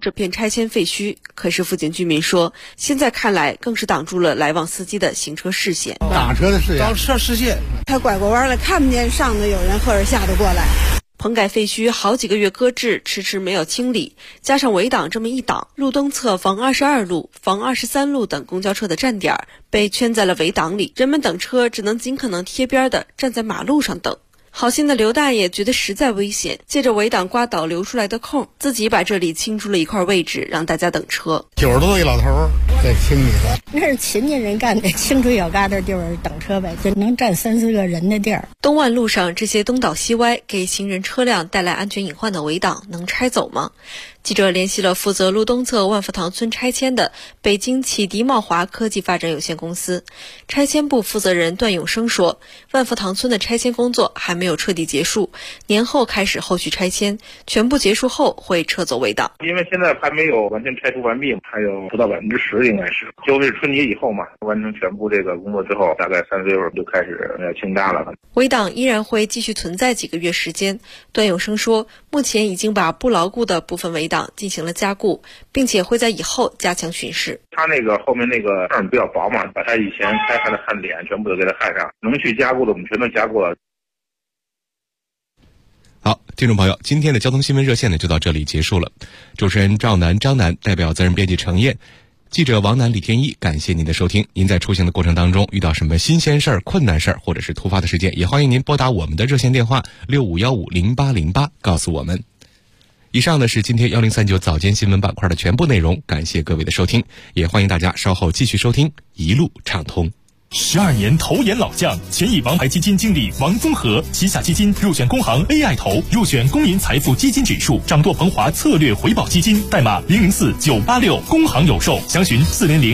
这片拆迁废墟，可是附近居民说，现在看来更是挡住了来往司机的行车视线。 打车的视线， 他拐过弯来，看不见上头有人或者下头过来。 棚改废墟好几个月搁置，迟迟没有清理，加上围挡这么一挡，路东侧房22路、房23路等公交车的站点被圈在了围挡里，人们等车只能尽可能贴边的站在马路上等。好心的刘大爷觉得实在危险，借着围挡刮倒流出来的空，自己把这里清出了一块位置，让大家等车。 90多岁老头在清理的， 那是勤勤人干的，清出小疙瘩地儿等车呗，就能站3、4个人的地儿。 东万路上这些东倒西歪、给行人车辆带来安全隐患的围挡能拆走吗？记者联系了负责路东侧万福塘村拆迁的北京启迪茂华科技发展有限公司拆迁部负责人段永生说，万福塘村的拆迁工作还没有彻底结束，年后开始后续拆迁，全部结束后会撤走围挡。 因为现在还没有完全拆除完毕，还有不到10%，应该是就是春节以后嘛，完成全部这个工作之后，大概3、4月份就开始清渣了。 围挡依然会继续存在几个月时间。段永生说，目前已经把不牢固的部分围挡进行了加固，并且会在以后加强巡视。 他那个后面那个缝比较薄嘛，把他以前开开的焊点全部都给他焊上，能去加固的我们全都加固了。 好，听众朋友，今天的交通新闻热线呢就到这里结束了。主持人赵楠、张楠，代表责任编辑程燕，记者王楠、李天一，感谢您的收听。您在出行的过程当中遇到什么新鲜事儿、困难事儿，或者是突发的事件，也欢迎您拨打我们的热线电话65150808告诉我们。以上呢是今天1039早间新闻板块的全部内容，感谢各位的收听，也欢迎大家稍后继续收听一路畅通。 12年投研老将，前亿王牌基金经理王宗和旗下基金入选工行 AI 投，入选公民财富基金指数，掌舵鹏华策略回报基金，代码004986，工行有售，详询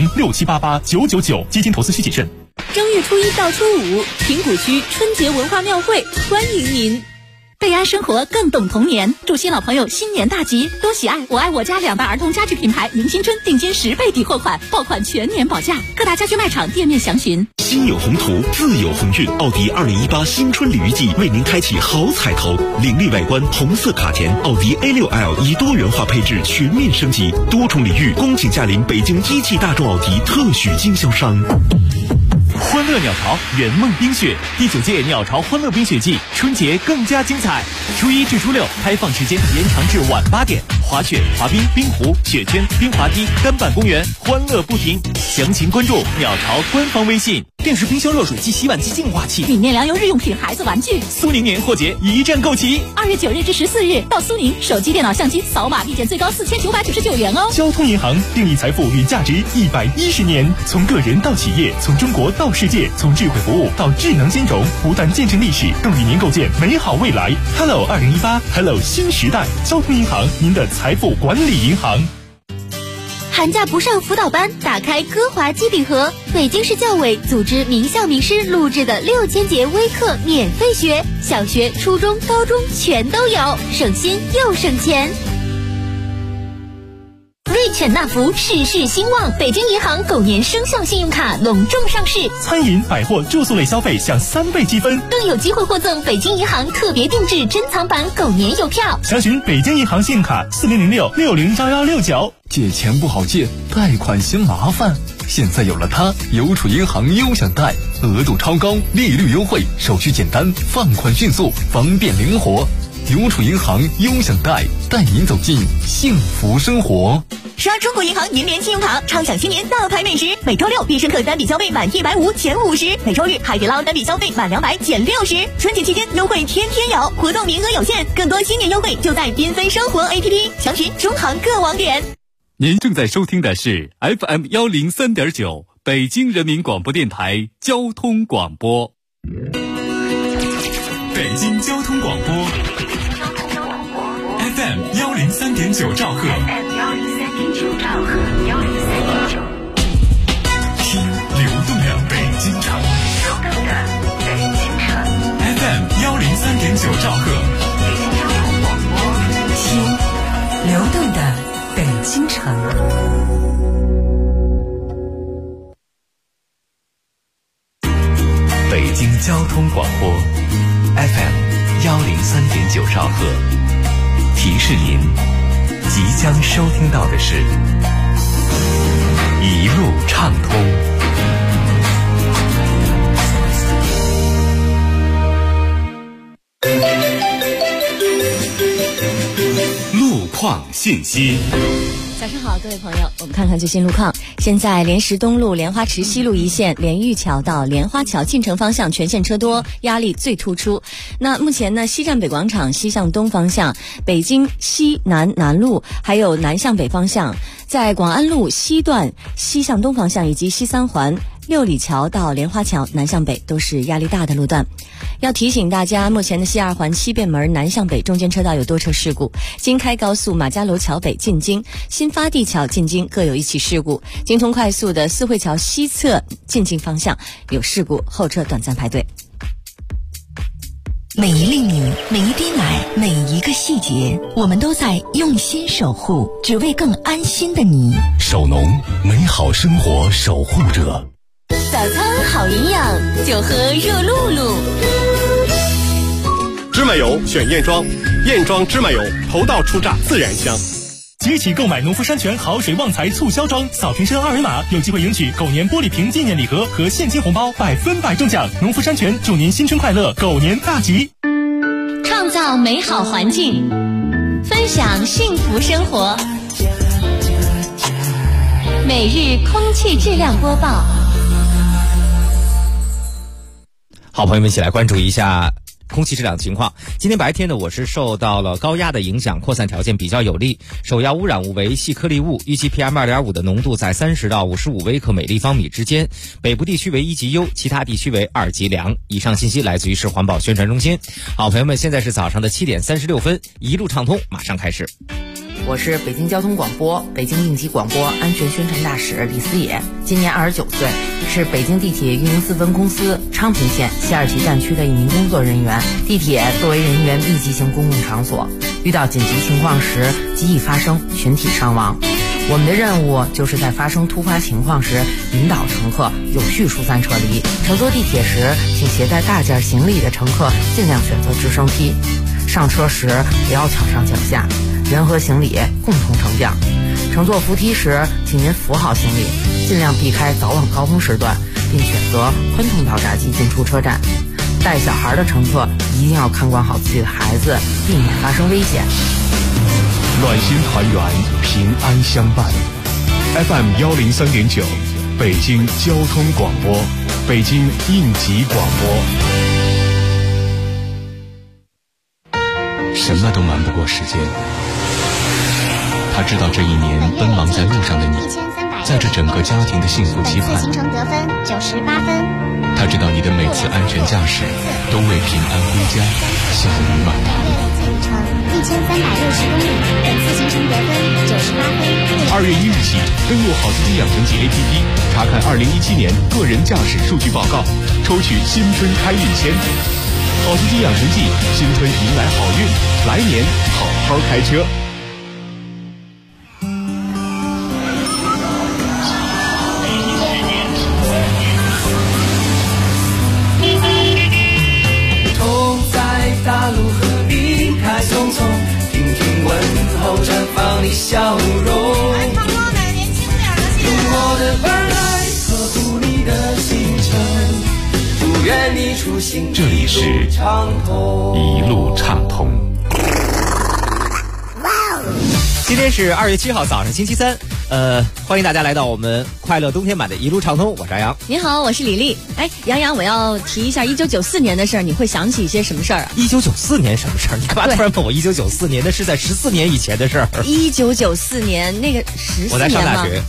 40067889999，基金投资需谨慎。 正月初1到初5，平谷区春节文化庙会欢迎您。贝安生活更懂童年，祝新老朋友新年大吉，多喜爱我爱我家2大儿童家具品牌迎新春定金10倍抵货款，爆款全年保价，各大家居卖场店面详询。 心有宏图，自有鸿运，奥迪2018新春礼遇季为您开启好彩头，凌厉外观，红色卡钳，奥迪 A6L 以多元化配置全面升级，多重礼遇，恭请驾临北京一汽大众奥迪特许经销商。 欢乐鸟巢圆梦冰雪第9届鸟巢欢乐冰雪季，春节更加精彩。初1至初6开放时间延长至晚8点，滑雪、滑冰、冰壶、雪圈、冰滑梯、单板公园，欢乐不停。详情关注鸟巢官方微信。电视、冰箱、热水器、洗碗机、净化器、 米面粮油日用品、孩子玩具。 苏宁年货节一站购齐 ，2月9日至14日到苏宁，手机、电脑、相机扫码立减最高4999元哦。 交通银行定义财富与价值110年，从个人到企业，从中国到世界，从智慧服务到智能金融，不但见证历史，更与您构建美好未来。Hello 2018 ，Hello 新时代，交通银行，您的财富管理银行。 寒假不上辅导班，打开歌华机顶盒，北京市教委组织名校名师录制的6000节微课免费学，小学、初中、高中全都有，省心又省钱。瑞犬纳福，事事兴旺，北京银行狗年生肖信用卡隆重上市， 餐饮、百货、住宿类消费享3倍积分， 更有机会获赠北京银行特别定制珍藏版狗年邮票。 详询北京银行信用卡4006601169。 借钱不好借，贷款嫌麻烦，现在有了它，邮储银行优享贷，额度超高，利率优惠，手续简单，放款迅速，方便灵活。邮储银行优享贷，带您走进幸福生活。 刷中国银行银联信用卡，畅享新年大牌美食。每周6必胜客单笔消费满150减50，每周日海底捞单笔消费满200减60。春节期间优惠天天有，活动名额有限，更多新年优惠就在缤纷生活 APP， 详询中行各网点。 您正在收听的是 FM 103.9北京人民广播电台交通广播。北京交通广播 FM 103.9兆赫，听流动的北京城，FM 103.9兆赫， 听流动的北京城。 北京交通广播 FM 103.9兆赫，提示您即将收听到的是一路畅通。 路况信息。 早上好，各位朋友，我们看看最新路况。现在莲石东路莲花池西路一线莲玉桥到莲花桥进城方向全线车多，压力最突出。那目前呢，西站北广场西向东方向、北京西南南路还有南向北方向，在广安路西段西向东方向以及西三环六里桥到莲花桥南向北都是压力大的路段。要提醒大家，目前的西二环西便门南向北中间车道有多车事故，京开高速马家楼桥北进京、新发地桥进京各有一起事故，京通快速的四惠桥西侧进京方向有事故，后车短暂排队。 每一粒米，每一滴奶，每一个细节，我们都在用心守护，只为更安心的你。 守农，美好生活守护者。 早餐好营养，就喝热露露。 芝麻油选燕庄，燕庄芝麻油头道初榨，自然香。 即起购买农夫山泉好水旺财促销装，扫瓶身二维码，有机会赢取狗年玻璃瓶纪念礼盒和现金红包，100%中奖。农夫山泉祝您新春快乐，狗年大吉！ 创造美好环境，分享幸福生活。每日空气质量播报。 好，朋友们一起来关注一下空气质量情况。今天白天呢，我市受到了高压的影响，扩散条件比较有利，首要污染物为细颗粒物，预计 PM2.5 的浓度在30到55微克每立方米之间，北部地区为1级优，其他地区为2级良。以上信息来自于市环保宣传中心。好，朋友们，现在是早上的7点36分，一路畅通马上开始。 我是北京交通广播北京应急广播安全宣传大使李思野，今年29岁，是北京地铁运营4分公司昌平线西二旗站区的一名工作人员。地铁作为人员密集型公共场所，遇到紧急情况时极易发生群体伤亡。我们的任务就是在发生突发情况时引导乘客有序疏散撤离。乘坐地铁时，请携带大件行李的乘客尽量选择直升梯，上车时不要抢上抢下，人和行李共同升降。乘坐扶梯时，请您扶好行李，尽量避开早晚高峰时段，并选择宽通道闸机进出车站。带小孩的乘客一定要看管好自己的孩子，避免发生危险。 暖心团圆，平安相伴。FM 103.9，北京交通广播，北京应急广播。 什么都瞒不过时间。他知道这一年奔忙在路上的你，在这整个家庭的幸福期盼。 行程得分98分。 他知道你的每次安全驾驶都为平安归家笑语满堂。 1360公里，本次行程得分98分。 2月1日起，登录好司机养成记 APP， 查看2017年个人驾驶数据报告，抽取新春开运签。好司机养成记，新春迎来好运，来年好好开车。 同在大路和离开匆匆，听听问候，绽放你笑容。用我的伴来呵护你的行程，愿你出行这里是一路畅通。 今天是2月7号早上星期三，欢迎大家来到我们快乐冬天版的一路畅通，我是阿阳。 你好，我是李丽。哎，杨洋，我要提一下1994年的事儿，你会想起一些什么事儿啊 ？1994年什么事儿？你干嘛突然问我1994年？那是在14年以前的事儿。 1994年那个14年我在上大学。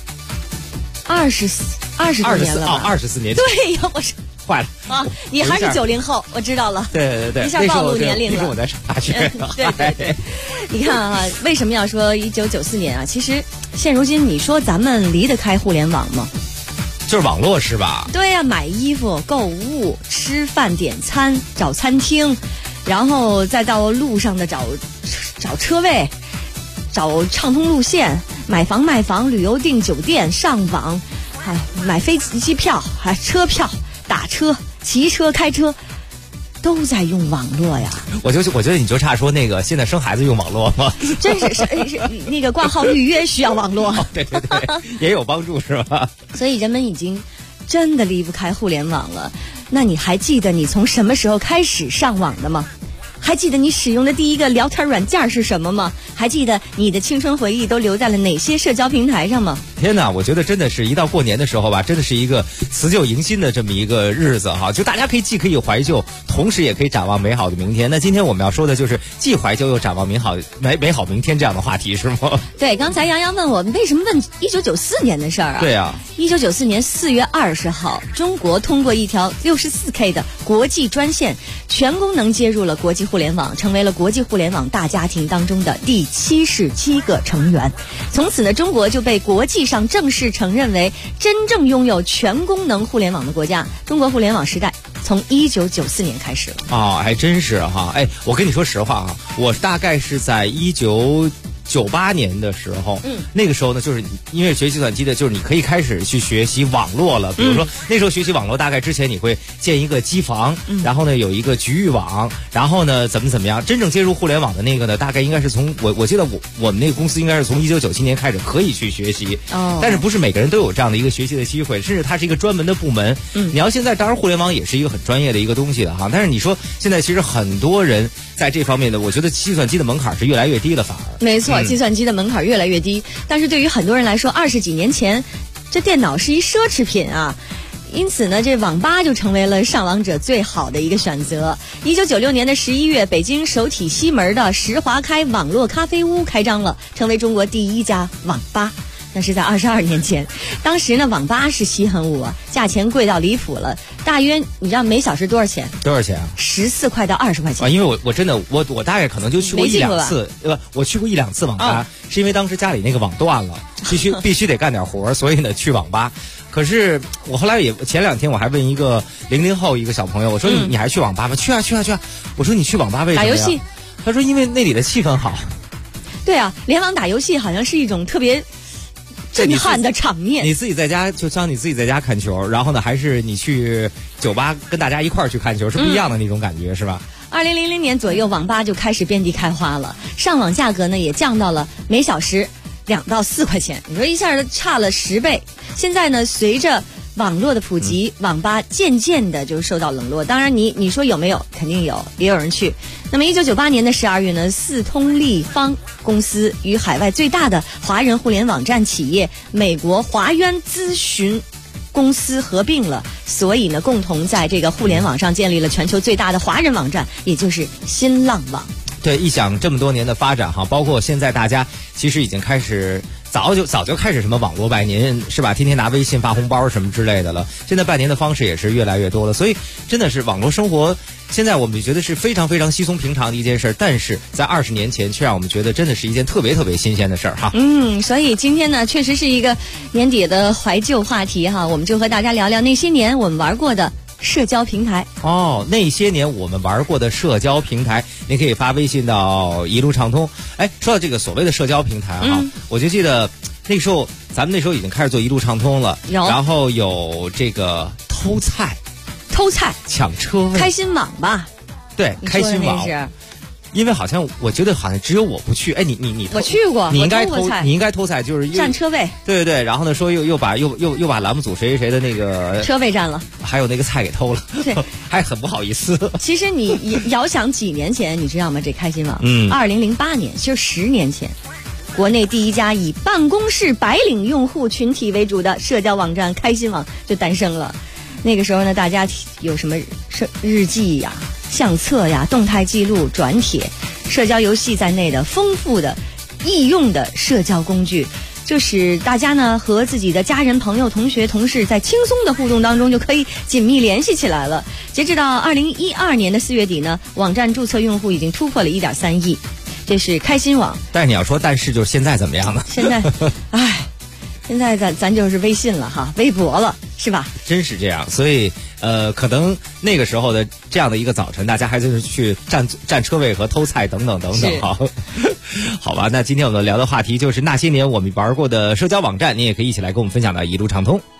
20多年了吧 ？24年。 对呀，我是。 坏了啊！你还是90后，我知道了。 对， 一下暴露年龄了。 那时候我在上大学。 对，你看啊，为什么要说1994年啊？其实现如今，你说咱们离得开互联网吗？ 就是网络是吧？ 对呀，买衣服、购物、吃饭、点餐、找餐厅，然后再到路上的找车位、找畅通路线、买房卖房、旅游订酒店、上网，还买飞机票、还车票。打车、骑车、开车， 都在用网络呀。 我觉得你就差说那个现在生孩子用网络吗？ 真是那个挂号预约需要网络。 对，也有帮助是吧？ 所以人们已经真的离不开互联网了。那你还记得你从什么时候开始上网的吗？还记得你使用的第一个聊天软件是什么吗？还记得你的青春回忆都留在了哪些社交平台上吗？ 天哪，我觉得真的是一到过年的时候吧，真的是一个辞旧迎新的这么一个日子哈，就大家既可以怀旧，同时也可以展望美好的明天。那今天我们要说的就是既怀旧又展望美好明天这样的话题是吗？ 对，刚才杨洋问我们为什么问1994年的事儿啊？ 对啊 ，1994年4月20号，中国通过一条64K 的国际专线，全功能接入了国际互联网，成为了国际互联网大家庭当中的第77个成员。从此呢，中国就被国际上正式承认为真正拥有全功能互联网的国家。中国互联网时代从1994年开始了。 哦，还真是哈。哎，我跟你说实话啊，我大概是在1998年的时候，那个时候呢，就是因为学计算机的，就是你可以开始去学习网络了。比如说那时候学习网络，大概之前你会建一个机房，然后呢有一个局域网，然后呢怎么样，真正接入互联网的那个呢，大概应该是从我记得我们那个公司应该是从1997年开始可以去学习，但是不是每个人都有这样的一个学习的机会，甚至它是一个专门的部门。你要现在当然互联网也是一个很专业的一个东西了哈，但是你说现在其实很多人在这方面的，我觉得计算机的门槛是越来越低了，反而没错。计算机的门槛越来越低，但是对于很多人来说，20几年前这电脑是一奢侈品啊，因此呢，这网吧就成为了上网者最好的一个选择。1996年的11月，北京首体西门的石华开网络咖啡屋开张了，成为中国第一家网吧。那是在22年前，当时呢，网吧是稀罕物啊，价钱贵到离谱了，大约你知道每小时多少钱？ 多少钱啊 ？14块到20块钱啊！因为我真的我大概可能就去过一两次，我去过一两次网吧，是因为当时家里那个网断了，必须得干点活，所以呢去网吧。可是我后来前2天我还问一个00后一个小朋友，我说你还去网吧吗？去啊！我说你去网吧为什么呀？ 打游戏。 他说因为那里的气氛好。 对啊，联网打游戏好像是一种特别震撼的场面。 你自己在家，就像你自己在家看球，然后呢，还是你去酒吧跟大家一块儿去看球，是不一样的那种感觉，是吧 ？2000年左右，网吧就开始遍地开花了，上网价格呢也降到了每小时2到4块钱，你说一下差了10倍。现在呢，随着网络的普及，网吧渐渐的就受到冷落。当然你说有没有？肯定有，也有人去。那么1998年的12月呢，四通立方公司与海外最大的华人互联网站企业美国华渊咨询公司合并了，所以呢，共同在这个互联网上建立了全球最大的华人网站，也就是新浪网。 对，一想这么多年的发展哈，包括现在大家其实已经开始早就开始什么网络拜年是吧？天天拿微信发红包什么之类的了。现在拜年的方式也是越来越多了，所以真的是网络生活，现在我们觉得是非常非常稀松平常的一件事，但是在20年前却让我们觉得真的是一件特别特别新鲜的事儿哈。 所以今天呢，确实是一个年底的怀旧话题哈，我们就和大家聊聊那些年我们玩过的社交平台。 那些年我们玩过的社交平台，您可以发微信到一路畅通。哎，说到这个所谓的社交平台哈，我就记得那时候咱们那时候已经开始做一路畅通了，然后有这个偷菜、抢车位、 开心网吧？ 对，开心网。因为好像我觉得好像只有我不去，哎，你我去过， 你应该偷菜，就是占车位。 对，然后呢说又把栏目组谁的那个车位占了， 还有那个菜给偷了， 对， 还很不好意思。 其实你遥想几年前，你知道吗？这开心网，2008年，就是10年前，国内第一家以办公室白领用户群体为主的社交网站开心网就诞生了。那个时候呢，大家有什么日记呀、相册呀、动态记录、转帖、社交游戏在内的丰富的易用的社交工具，就使大家呢和自己的家人、朋友、同学、同事在轻松的互动当中就可以紧密联系起来了。截止到2012年的4月底呢，网站注册用户已经突破了1.3亿，这是开心网。 但是你要说，就是现在怎么样呢？ 现在，现在咱就是微信了哈，微博了，是吧？ 真是这样，所以可能那个时候的这样的一个早晨，大家还是去占车位和偷菜等等好吧，那今天我们聊的话题就是那些年我们玩过的社交网站，你也可以一起来跟我们分享到一路畅通。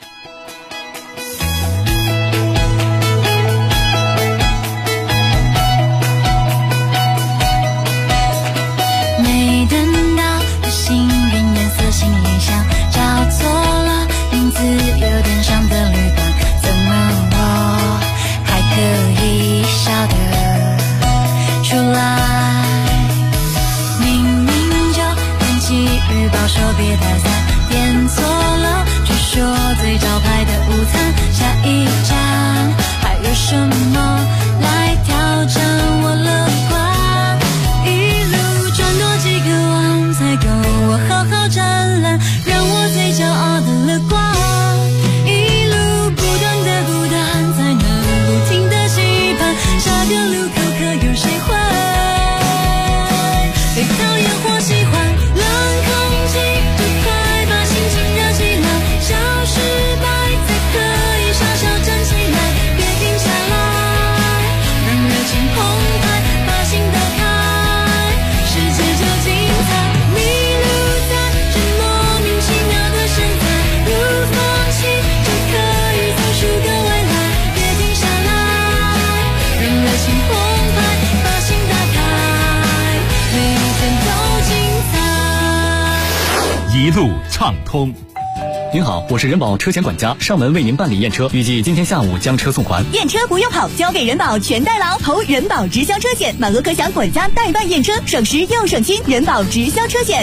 说别太散，点错了据说最招牌的午餐，下一站还有什么来挑战我乐观？一路转多几个弯才够我好好展览，让我最骄傲的乐观。一路不断的孤单，才能不停的期盼，下个路口可有谁会被讨厌或喜欢？冷空气就快把心情热起来，小失败才可以傻笑站起来，别停下来，让热情澎湃，把心打开，世界就精彩。迷路在这莫名其妙的现在，不放弃就可以走出个未来，别停下来，让热情澎湃，把心打开，每一天都精彩。 一路畅通。 您好，我是人保车险管家，上门为您办理验车，预计今天下午将车送还。 验车不用跑，交给人保全代劳，投人保直销车险，满额可享管家代办验车，省时又省心。人保直销车险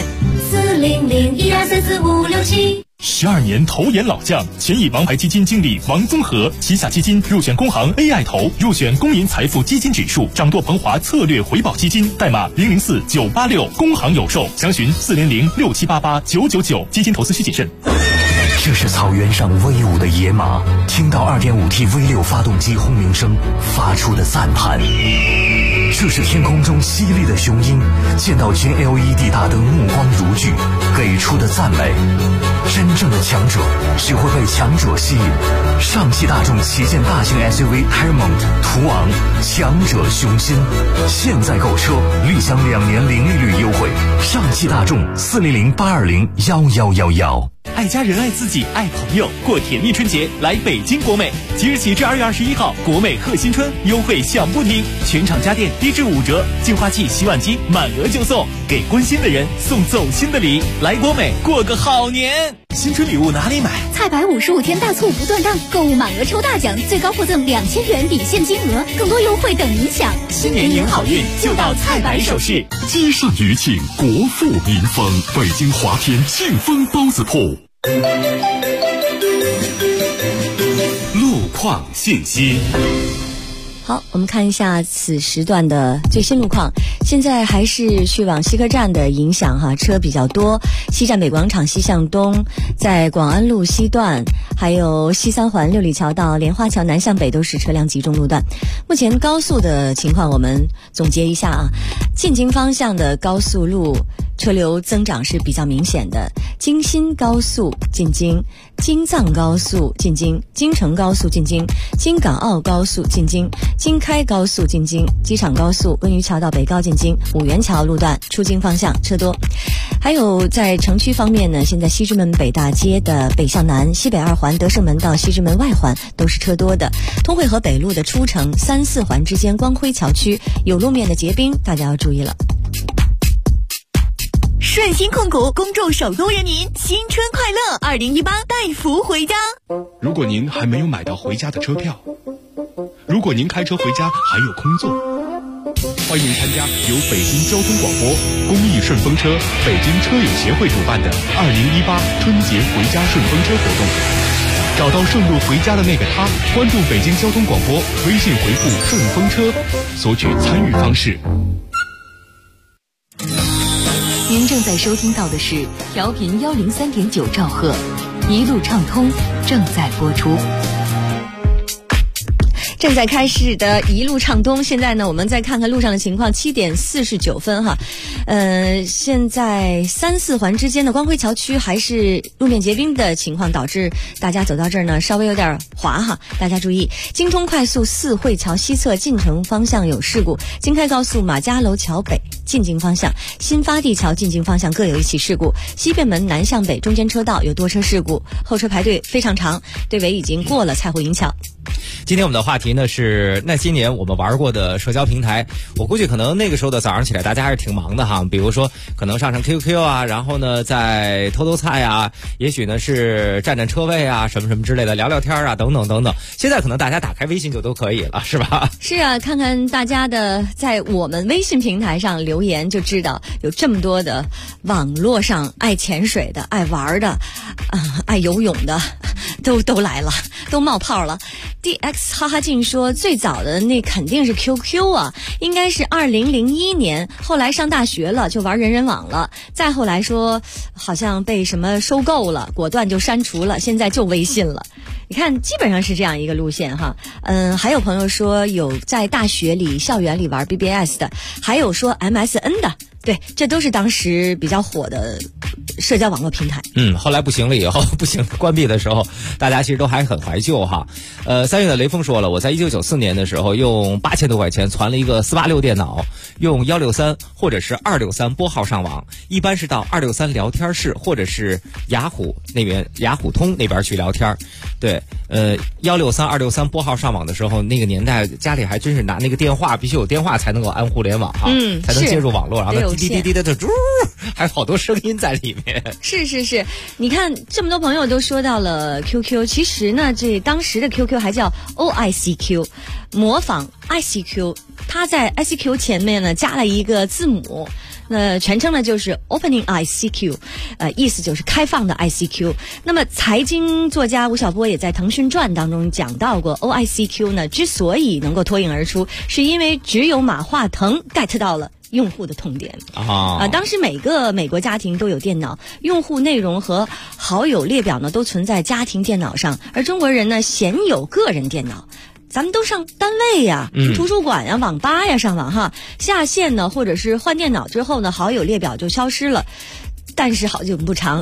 40012344567。 12年投研老将，前以王牌基金经理王宗和旗下基金入选工行 AI 投，入选公银财富基金指数，掌舵鹏华策略回报基金，代码004986，工行有售，详询40067889999，基金投资需谨慎。 这是草原上威武的野马，听到 2.5T V6 发动机轰鸣声发出的赞叹；这是天空中犀利的雄鹰，见到全 LED 大灯目光如炬，给出的赞美。真正的强者只会被强者吸引。上汽大众旗舰大型 SUV Paramount 途昂，强者雄心，现在购车立享2年零利率优惠。上汽大众40082011111。 爱家人爱自己爱朋友，过甜蜜春节来北京国美，即日起至2月21号，国美贺新春优惠享不停，全场家电低至5折，净化器、洗碗机满额就送，给关心的人送走心的礼，来国美过个好年。新春礼物哪里买？ 菜百55天大促不断档，购物满额抽大奖，最高获赠2000元抵现金额，更多优惠等您抢。 新年迎好运就到菜百首饰。 积善余庆，国富民丰，北京华天庆丰包子铺。路况信息。 好，我们看一下此时段的最新路况。现在还是去往西客站的影响哈，车比较多。西站北广场西向东，在广安路西段，还有西三环六里桥到莲花桥南向北都是车辆集中路段。目前高速的情况我们总结一下啊，进京方向的高速路车流增长是比较明显的，京新高速进京，京藏高速进京，京承高速进京，京港澳高速进京，京开高速进京，机场高速温榆桥到北高进京，五元桥路段出京方向车多。还有在城区方面呢，现在西直门北大街的北向南，西北二环德胜门到西直门外环都是车多的。通惠河北路的出城3、4环之间光辉桥区有路面的结冰，大家要注意了。 顺鑫控股恭祝首都人民新春快乐，2018带福回家。 如果您还没有买到回家的车票，如果您开车回家还有空座，欢迎参加由北京交通广播、公益顺风车、北京车友协会主办的2018春节回家顺风车活动。找到顺路回家的那个他，关注北京交通广播，微信回复顺风车，索取参与方式。 您正在收听到的是调频103.9兆赫，一路畅通正在播出。 正在开始的一路畅通，现在呢，我们再看看路上的情况。7点49分哈，现在3、4环之间的光辉桥区还是路面结冰的情况，导致大家走到这儿呢稍微有点滑哈，大家注意。京通快速四惠桥西侧进城方向有事故，京开高速马家楼桥北进京方向，新发地桥进京方向各有一起事故，西便门南向北中间车道有多车事故，后车排队非常长，队尾已经过了蔡湖营桥。 今天我们的话题呢是那些年我们玩过的社交平台。我估计可能那个时候的早上起来大家还是挺忙的哈，比如说可能上 QQ 啊，然后呢再偷菜啊，也许呢是占车位啊，什么什么之类的，聊聊天啊，等等等等。现在可能大家打开微信就都可以了，是吧？ 是啊，看看大家的在我们微信平台上留言就知道，有这么多的网络上爱潜水的、爱玩的、爱游泳的，都来了，都冒泡了。DX 哈哈镜说，最早的那肯定是 QQ 啊，应该是2001年，后来上大学了就玩人人网了，再后来说好像被什么收购了，果断就删除了，现在就微信了。你看，基本上是这样一个路线哈。还有朋友说有在大学里、校园里玩 BBS 的，还有说 MSN 的。对，这都是当时比较火的社交网络平台。 后来不行了以后，不行关闭的时候，大家其实都还很怀旧哈。3月的雷锋说了，我在1994年的时候用8000多块钱传了一个486电脑，用163或者是263拨号上网，一般是到263聊天室或者是雅虎通那边去聊天。对，163、263拨号上网的时候，那个年代家里还真是拿那个电话，必须有电话才能够安互联网哈，才能接入网络，然后滴滴滴的猪，还有好多声音在里面。 是，你看这么多朋友都说到了 QQ， 其实呢，这当时的 QQ 还叫 OICQ， 模仿 ICQ， 它在 ICQ 前面呢加了一个字母。那全称呢就是 Opening ICQ， 意思就是开放的 ICQ。那么财经作家吴晓波也在腾讯传当中讲到过 ，OICQ 呢之所以能够脱颖而出，是因为只有马化腾 get 到了用户的痛点当时每个美国家庭都有电脑，用户内容和好友列表呢都存在家庭电脑上，而中国人呢鲜有个人电脑。咱们都上单位呀、图书馆呀、网吧呀上网哈，下线呢或者是换电脑之后呢，好友列表就消失了。但是好景不长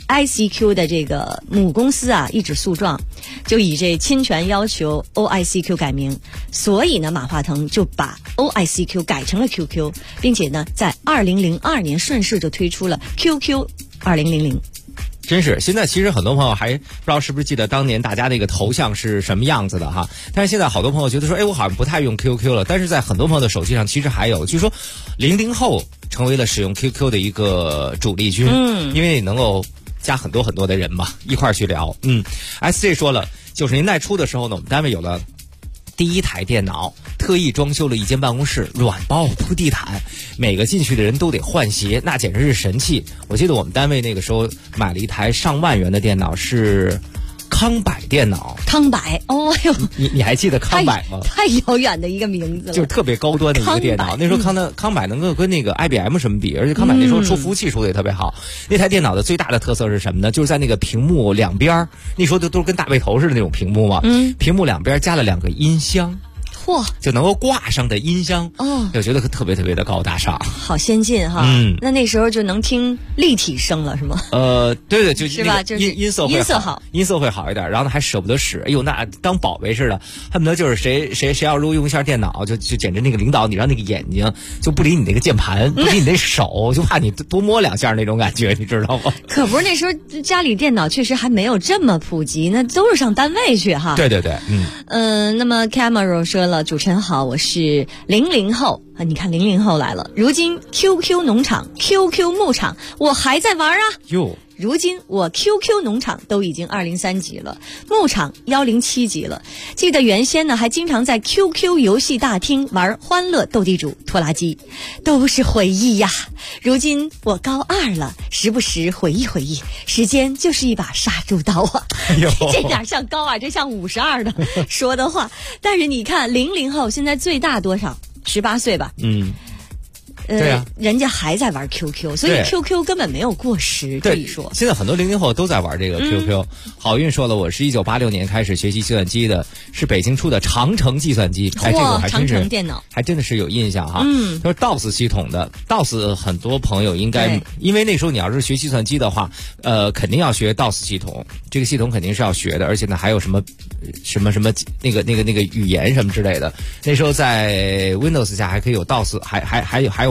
，ICQ 的这个母公司啊一纸诉状，就以这侵权要求 OICQ 改名，所以呢马化腾就把 OICQ 改成了 QQ， 并且呢在2002年顺势就推出了 QQ 2000。 真是，现在其实很多朋友还不知道是不是记得当年大家那个头像是什么样子的哈。但是现在好多朋友觉得说，我好像不太用 QQ 了。但是在很多朋友的手机上其实还有，据说00后成为了使用 QQ 的一个主力军，因为你能够加很多很多的人嘛，一块儿去聊。SJ 说了，90年代初的时候呢，我们单位有了第一台电脑，特意装修了一间办公室，软包铺地毯，每个进去的人都得换鞋，那简直是神器。我记得我们单位那个时候买了一台上万元的电脑，是康柏电脑。 康柏，哦哟， 你还记得康柏吗？ 太遥远的一个名字了， 就是特别高端的一个电脑。那时候康柏能够跟那个 IBM 什么比，而且康柏那时候出服务器出的也特别好。那台电脑的最大的特色是什么呢？就是在那个屏幕两边，那时候都是跟大背头似的那种屏幕嘛，屏幕两边加了2个音箱。 嚯， 就能够挂上的音箱我觉得特别特别的高大上， 好先进哈。那时候就能听立体声了是吗？ 对，就是吧，就是音色好，音色会好一点。然后呢还舍不得使，那当宝贝似的，恨不得就是谁要如果用一下电脑，就简直那个领导你让那个眼睛就不理你那个键盘，不理你那手，就怕你多摸2下那种感觉，你知道吗？ 可不是，那时候家里电脑确实还没有这么普及，那都是上单位去哈。 对， 那么 Camero 说了，主持人好，我是00后你看00后来了，如今 QQ 农场、QQ 牧场我还在玩啊。如今我 QQ 农场都已经203级了，牧场107级了。记得原先呢还经常在 QQ 游戏大厅玩欢乐斗地主、拖拉机，都是回忆呀。如今我高2了，时不时回忆回忆，时间就是一把杀猪刀啊。这哪像高2，这像52的说的话。但是你看00后现在最大多少？18岁吧。 对啊， 人家还在玩 QQ， 所以 QQ 根本没有过时，可以说。 现在很多00后都在玩这个 QQ。好运说了，我是1986年开始学习计算机的，是北京出的长城计算机。这个我还真是长城电脑， 还真的是有印象哈。就是 DOS 系统的 DOS， 很多朋友应该因为那时候你要是学计算机的话，肯定要学 DOS 系统，这个系统肯定是要学的，而且呢还有什么那个语言什么之类的。那时候在 Windows 下还可以有 DOS， 还有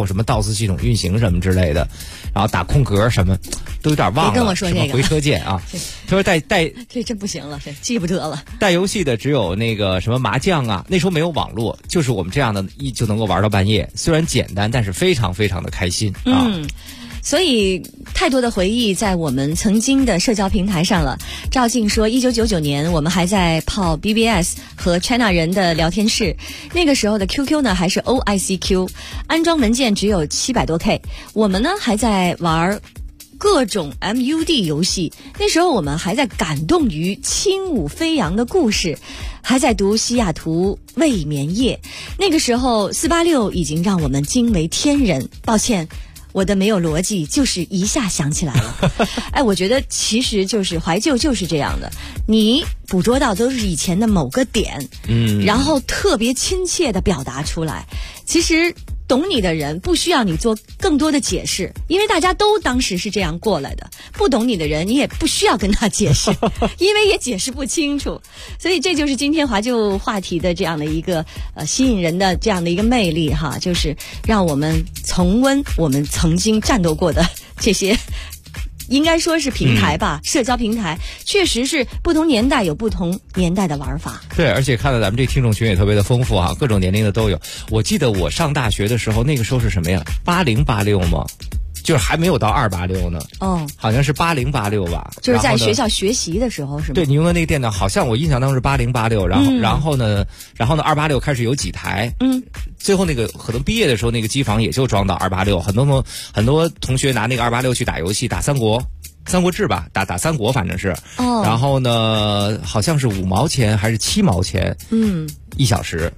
什么DOS 系统运行什么之类的，然后打空格什么都有点忘了。 别跟我说这个什么回车键啊，他说带这真不行了，这记不得了。 带游戏的只有那个什么麻将啊，那时候没有网络，就是我们这样的就能够玩到半夜，虽然简单，但是非常非常的开心啊。 所以太多的回忆在我们曾经的社交平台上了。赵静说1999年我们还在泡 BBS 和 China 人的聊天室，那个时候的 QQ 呢还是 OICQ， 安装文件只有700多 K， 我们呢还在玩各种 MUD 游戏，那时候我们还在感动于轻舞飞扬的故事，还在读西雅图未眠夜，那个时候486已经让我们惊为天人。抱歉，我的没有逻辑，就是一下想起来了。哎，我觉得其实就是怀旧就是这样的，你捕捉到都是以前的某个点，然后特别亲切的表达出来。其实懂你的人不需要你做更多的解释，因为大家都当时是这样过来的。不懂你的人，你也不需要跟他解释，因为也解释不清楚。所以这就是今天怀旧话题的这样的一个吸引人的这样的一个魅力哈，就是让我们重温我们曾经战斗过的这些。应该说是平台吧，社交平台确实是不同年代有不同年代的玩法。 对，而且看到咱们这听众群也特别的丰富啊，各种年龄的都有。我记得我上大学的时候，那个时候是什么呀？8086吗？就是还没有到286呢。哦，好像是8086吧。 就是在学校学习的时候是吗？ 对，你用的那个电脑，好像我印象当中是8086，然后呢286开始有几台，最后那个可能毕业的时候那个机房也就装到286，很多同学拿那个286去打游戏，打三国志吧，打三国反正是。哦。然后呢，好像是5毛钱还是7毛钱，1小时。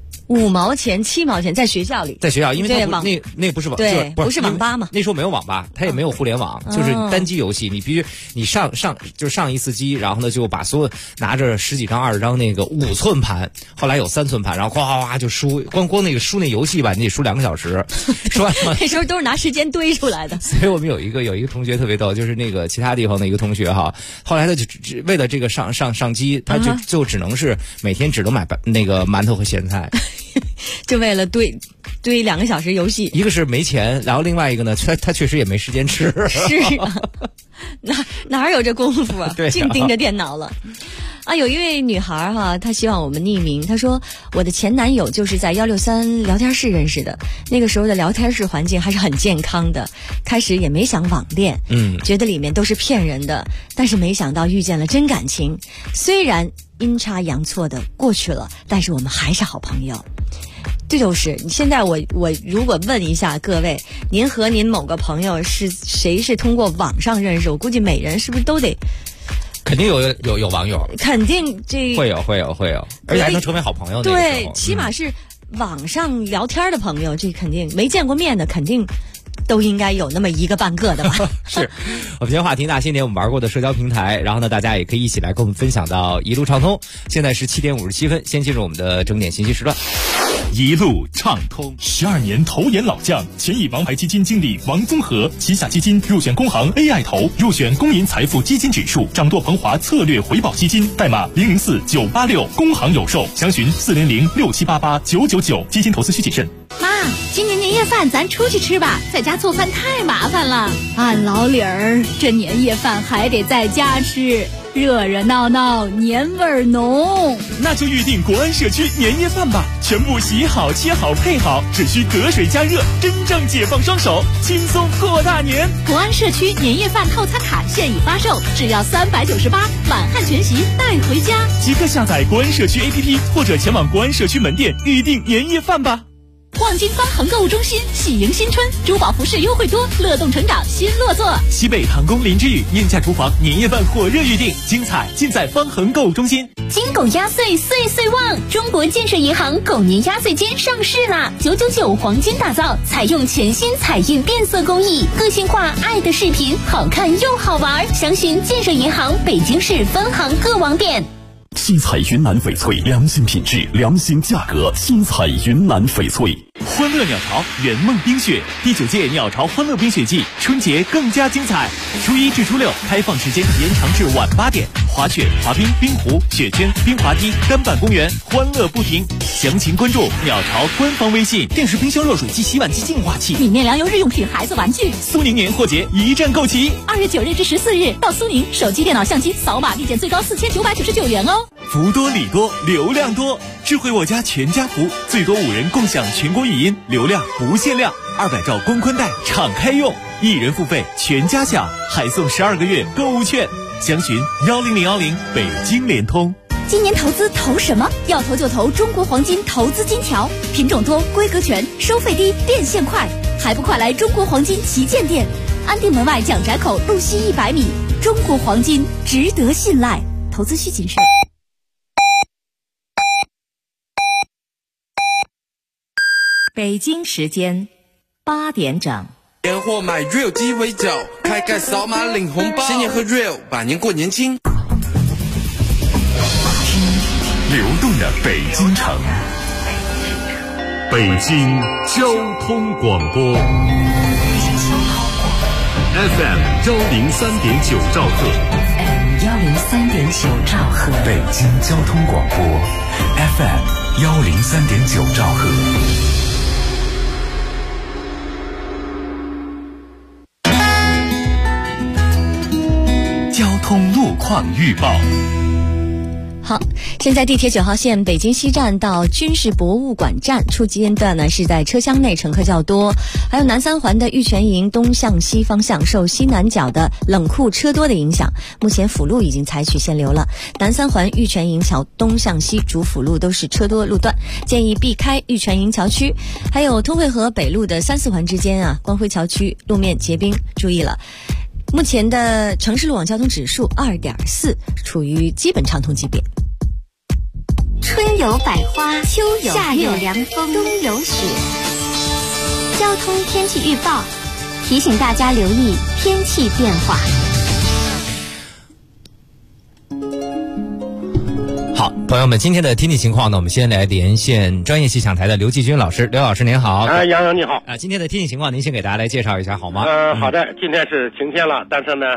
5毛钱、7毛钱，在学校里， 在学校，因为它那不是网， 对，不是网吧嘛。 那时候没有网吧，它也没有互联网，就是单机游戏。你必须你上一次机，然后呢就把所有拿着10几张、20张那个5寸盘，后来有3寸盘，然后哗哗哗就输，光那个输那游戏吧，你得输2个小时。说完了， 那时候都是拿时间堆出来的。 所以我们有一个同学特别逗，就是那个其他地方的一个同学哈，后来他就为了这个上机，他就只能是每天只能买那个馒头和咸菜。 就为了堆2个小时游戏， 一个是没钱，然后另外一个呢，他确实也没时间吃。 是啊，哪有这功夫啊？ 对啊， 净盯着电脑了。啊，有一位女孩哈，她希望我们匿名。她说，我的前男友就是在163聊天室认识的，那个时候的聊天室环境还是很健康的，开始也没想网恋，觉得里面都是骗人的，但是没想到遇见了真感情，虽然阴差阳错的过去了，但是我们还是好朋友。这就是现在我如果问一下各位，您和您某个朋友是谁是通过网上认识？我估计每人是不是都得肯定有网友， 肯定这会有，而且还能成为好朋友。 对，起码是网上聊天的朋友，这肯定没见过面的，肯定都应该有那么一个半个的吧。 是我们今天话题那些年我们玩过的社交平台，然后呢大家也可以一起来跟我们分享到一路畅通。现在是7点57分，先进入我们的整点信息时段。 一路畅通，12年投研老将，前以王牌基金经理王宗和旗下基金入选工行 AI 投，入选工银财富基金指数，掌舵鹏华策略回报基金，代码004986，工行有售，详询40067889999，基金投资需谨慎。 妈，今年年夜饭咱出去吃吧，在家做饭太麻烦了。按老理儿，这年夜饭还得在家吃，热热闹闹，年味儿浓。 那就预定国安社区年夜饭吧，全部洗好、切好、配好，只需隔水加热，真正解放双手，轻松过大年。 国安社区年夜饭套餐卡现已发售，只要398，满汉全席带回家。 即刻下载国安社区 APP， 或者前往国安社区门店预订年夜饭吧。 望京方恒购物中心喜迎新春，珠宝服饰优惠多，乐动成长新落座。 西北唐宫林之宇燕价厨房年夜饭火热预定，精彩尽在方恒购物中心。 金狗压岁岁岁旺，中国建设银行狗年压岁金上市啦！999黄金打造，采用全新彩印变色工艺，个性化爱的视频，好看又好玩。详询建设银行北京市分行各网点。 新彩云南翡翠，良心品质，良心价格。新彩云南翡翠。 欢乐鸟巢圆梦冰雪第9届鸟巢欢乐冰雪季，春节更加精彩。初1至初6开放时间延长至晚8点， 滑雪、滑冰、冰壶、雪圈、冰滑梯、单板公园，欢乐不停。详情关注鸟巢官方微信。 电视、冰箱、热水器、洗碗机、净化器、 米面粮油日用品、孩子玩具。 苏宁年货节一站购齐 ，2月9日至14日到苏宁，手机、电脑、相机扫码立减最高4999元哦。 福多礼多，流量多，智慧我家全家福，最多5人共享全国语音，流量不限量，200兆光宽带敞开用，1人付费全家享，还送12个月购物券。详询10010北京联通。 今年投资投什么？要投就投中国黄金投资金条，品种多，规格全，收费低，变现快，还不快来中国黄金旗舰店，安定门外蒋宅口路西100米。中国黄金值得信赖，投资需谨慎。 北京时间8点整。 年货买 Real 鸡尾酒，开盖扫码领红包，新年喝 Real， 百年过年轻。 听流动的北京城，北京交通广播 FM 103.9兆赫 103.9兆赫， 北京交通广播 FM 103.9兆赫。交通路况预报。 好，现在地铁9号线北京西站到军事博物馆站处间段呢是在车厢内乘客较多，还有南三环的玉泉营东向西方向受西南角的冷库车多的影响，目前辅路已经采取限流了，南三环玉泉营桥东向西主辅路都是车多路段，建议避开玉泉营桥区。还有通惠河北路的3、4环之间啊，光辉桥区路面结冰，注意了。目前的城市路网交通指数2.4，处于基本畅通级别。 春有百花，秋有夏有凉风，冬有雪。交通天气预报提醒大家留意天气变化。 好，朋友们，今天的天气情况呢，我们先来连线专业气象台的刘继军老师。刘老师您好。 杨洋你好。 今天的天气情况您先给大家来介绍一下好吗？ 好的，今天是晴天了，但是呢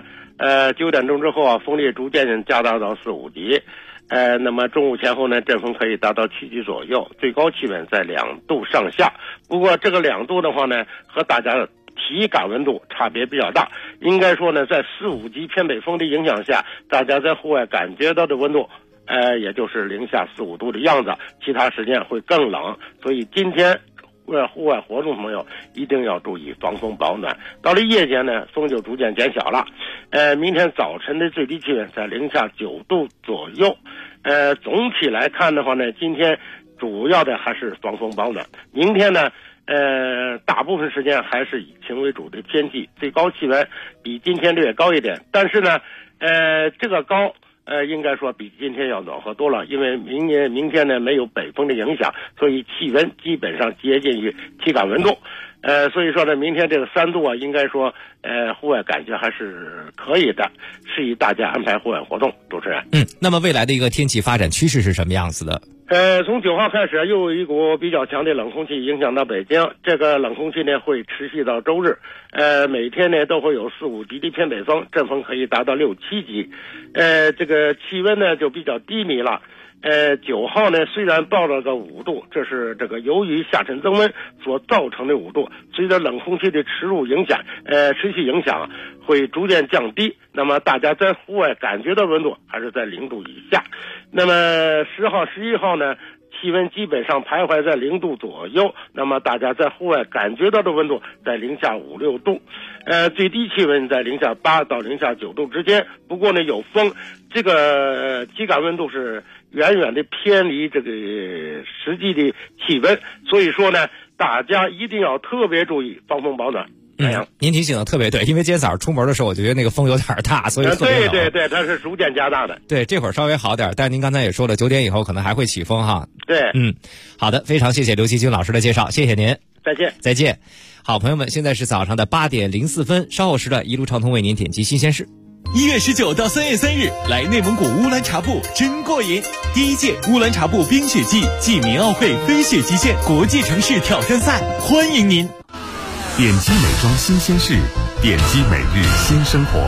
9点钟之后啊，风力逐渐加大到4、5级。那么中午前后呢，阵风可以达到7级左右，最高气温在2度上下。不过这个2度的话呢，和大家的体感温度差别比较大。应该说呢，在4、5级偏北风的影响下，大家在户外感觉到的温度也就是零下4、5度的样子，其他时间会更冷。所以今天户外活动朋友一定要注意防风保暖。到了夜间呢，风就逐渐减小了。明天早晨的最低气温在零下9度左右。总体来看的话呢，今天主要的还是防风保暖。明天呢，大部分时间还是以晴为主的天气，最高气温比今天略高一点，但是呢，这个高。应该说比今天要暖和多了，因为明天呢没有北风的影响，所以气温基本上接近于体感温度。所以说呢，明天这个3度啊，应该说户外感觉还是可以的，适宜大家安排户外活动。主持人， 那么未来的一个天气发展趋势是什么样子的？ 从9号开始，又有一股比较强的冷空气影响到北京，这个冷空气呢会持续到周日，每天呢都会有4、5级的偏北风，阵风可以达到6、7级，这个气温呢就比较低迷了。9号呢虽然报了个5度，这是这个由于下沉增温所造成的5度，随着冷空气的持续影响会逐渐降低，那么大家在户外感觉到温度还是在0度以下。那么10号、11号呢，气温基本上徘徊在0度左右，那么大家在户外感觉到的温度在零下5、6度，最低气温在零下8到零下9度之间。不过呢有风，这个体感温度是远远的偏离这个实际的气温，所以说呢大家一定要特别注意防风保暖。 您提醒的特别对，因为今天早上出门的时候，我觉得那个风有点大，所以特别冷。 对，它是逐渐加大的。 对，这会儿稍微好点，但是您刚才也说了，9点以后可能还会起风哈。 对， 好的，非常谢谢刘继军老师的介绍，谢谢您。 再见。 好，朋友们，现在是早上的8点04分，稍后时段一路畅通为您点击新鲜事。 1月19到3月3日，来内蒙古乌兰察布真过瘾！第1届乌兰察布冰雪季暨民奥会飞雪极限国际城市挑战赛，欢迎您！ 点击美妆新鲜事，点击每日新生活。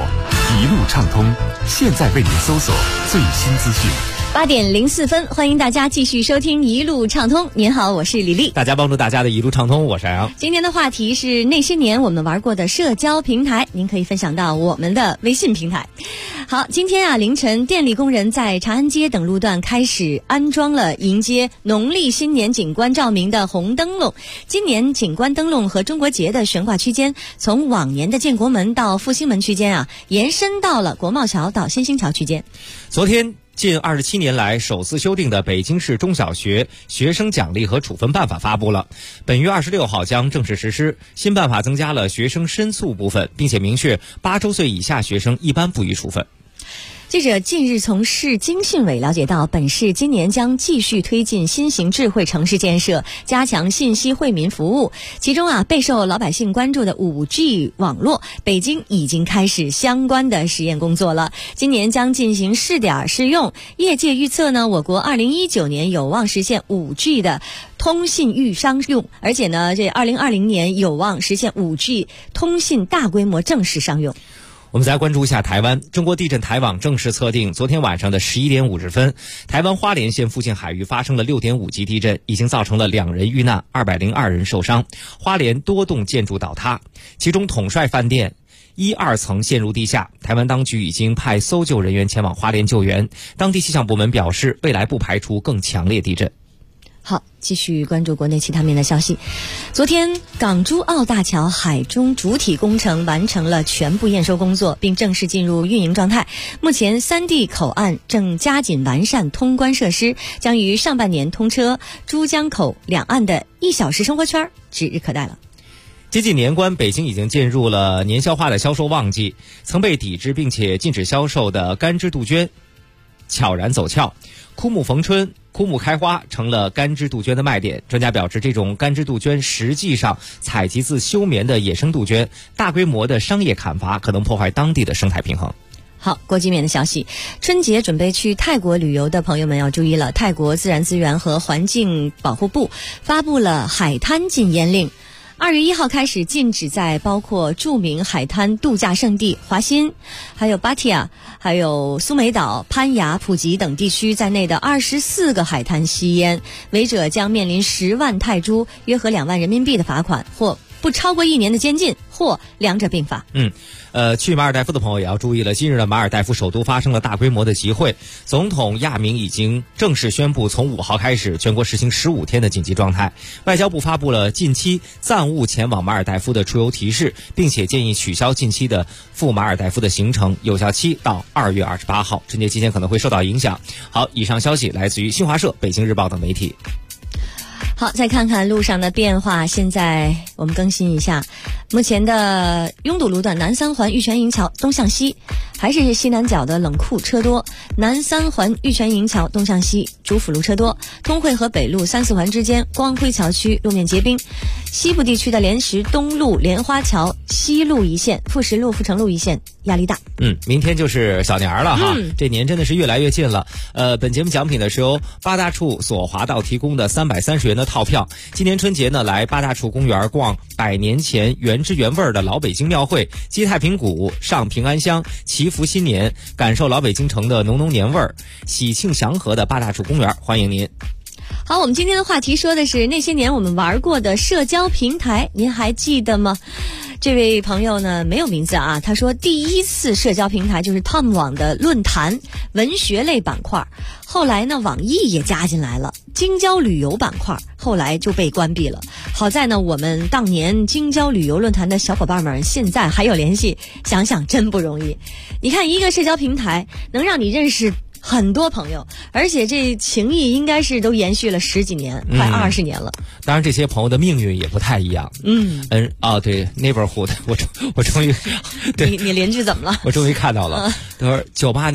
一路畅通，现在为您搜索最新资讯。 8点04分，欢迎大家继续收听一路畅通。您好，我是李丽。 大家帮助大家的一路畅通，我是杨。 今天的话题是那些年我们玩过的社交平台，您可以分享到我们的微信平台。好，今天凌晨电力工人在长安街等路段开始安装了迎接农历新年景观照明的红灯笼。今年景观灯笼和中国结的悬挂区间，从往年的建国门到复兴门区间延伸到了国贸桥到新兴桥区间。 昨天近27年来首次修订的北京市中小学学生奖励和处分办法发布了，本月26号将正式实施。新办法增加了学生申诉部分，并且明确8周岁以下学生一般不予处分。 记者近日从市经信委了解到，本市今年将继续推进新型智慧城市建设，加强信息惠民服务。其中备受老百姓关注的 5G 网络，北京已经开始相关的实验工作了。今年将进行试点试用。业界预测呢，我国2019年有望实现 5G 的通信域商用，而且呢，这2020年有望实现 5G 通信大规模正式商用。 我们再关注一下台湾。中国地震台网正式测定，昨天晚上的11点50分，台湾花莲县附近海域发生了6.5级地震，已经造成了2人遇难，202人受伤。花莲多栋建筑倒塌，其中统帅饭店1、2层陷入地下。台湾当局已经派搜救人员前往花莲救援。当地气象部门表示，未来不排除更强烈地震。 好，继续关注国内其他面的消息。昨天，港珠澳大桥海中主体工程完成了全部验收工作，并正式进入运营状态。目前3地口岸正加紧完善通关设施，将于上半年通车，珠江口两岸的1小时生活圈指日可待了。 接近年关，北京已经进入了年宵花的销售旺季，曾被抵制并且禁止销售的甘枝杜鹃悄然走俏，枯木逢春，枯木开花成了甘枝杜鹃的卖点。专家表示，这种甘枝杜鹃实际上采集自休眠的野生杜鹃，大规模的商业砍伐可能破坏当地的生态平衡。 好，国际面的消息，春节准备去泰国旅游的朋友们要注意了，泰国自然资源和环境保护部发布了海滩禁烟令。2月1号开始，禁止在包括著名海滩度假胜地华欣、还有芭提雅、还有苏梅岛、攀雅、普吉等地区在内的24个海滩吸烟，违者将面临10万泰铢，约合2万人民币的罚款，或不超过1年的监禁，或两者并罚。 去马尔代夫的朋友也要注意了。近日的马尔代夫首都发生了大规模的集会，总统亚明已经正式宣布，从5号开始，全国实行15天的紧急状态。外交部发布了近期暂勿前往马尔代夫的出游提示，并且建议取消近期的赴马尔代夫的行程，有效期到2月28号。春节期间可能会受到影响。好，以上消息来自于新华社、北京日报等媒体。 好，再看看路上的变化。现在我们更新一下，目前的拥堵路段：南三环玉泉营桥东向西，还是西南角的冷库车多；南三环玉泉营桥东向西，主辅路车多；通惠和北路3、4环之间，光辉桥区路面结冰；西部地区的莲石东路莲花桥西路一线，富石路富城路一线压力大。 明天就是小年了哈，这年真的是越来越近了。本节目奖品呢是由八大处索华道提供的330元的套票。今年春节呢，来八大处公园逛100年前原汁原味的老北京庙会，接太平鼓，上平安香，祈福新年，感受老北京城的浓浓年味儿，喜庆祥和的八大处公园，欢迎您。 好，我们今天的话题说的是那些年我们玩过的社交平台，您还记得吗？这位朋友呢没有名字啊，他说第一次社交平台就是 Tom 网的论坛文学类板块，后来呢网易也加进来了，京郊旅游板块后来就被关闭了。好在呢我们当年京郊旅游论坛的小伙伴们现在还有联系，想想真不容易。你看一个社交平台能让你认识很多朋友，而且这情谊应该是都延续了10几年，快20年了。 当然这些朋友的命运也不太一样。对 neighborhood， 我终于对你邻居怎么了？ 我终于看到了。他说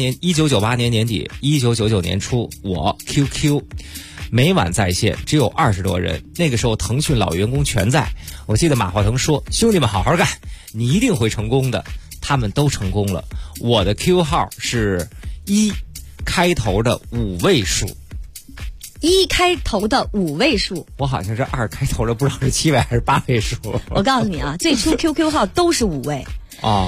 1998年年底1999年初，我 QQ 每晚在线只有20多人，那个时候腾讯老员工全在。我记得马化腾说，兄弟们好好干，你一定会成功的。他们都成功了。我的 Q 号是1开头的5位数 ，1开头的5位数， 我好像是2开头的，不知道是7位还是8位数。 我告诉你啊，最初 QQ 号都是5位。 哦，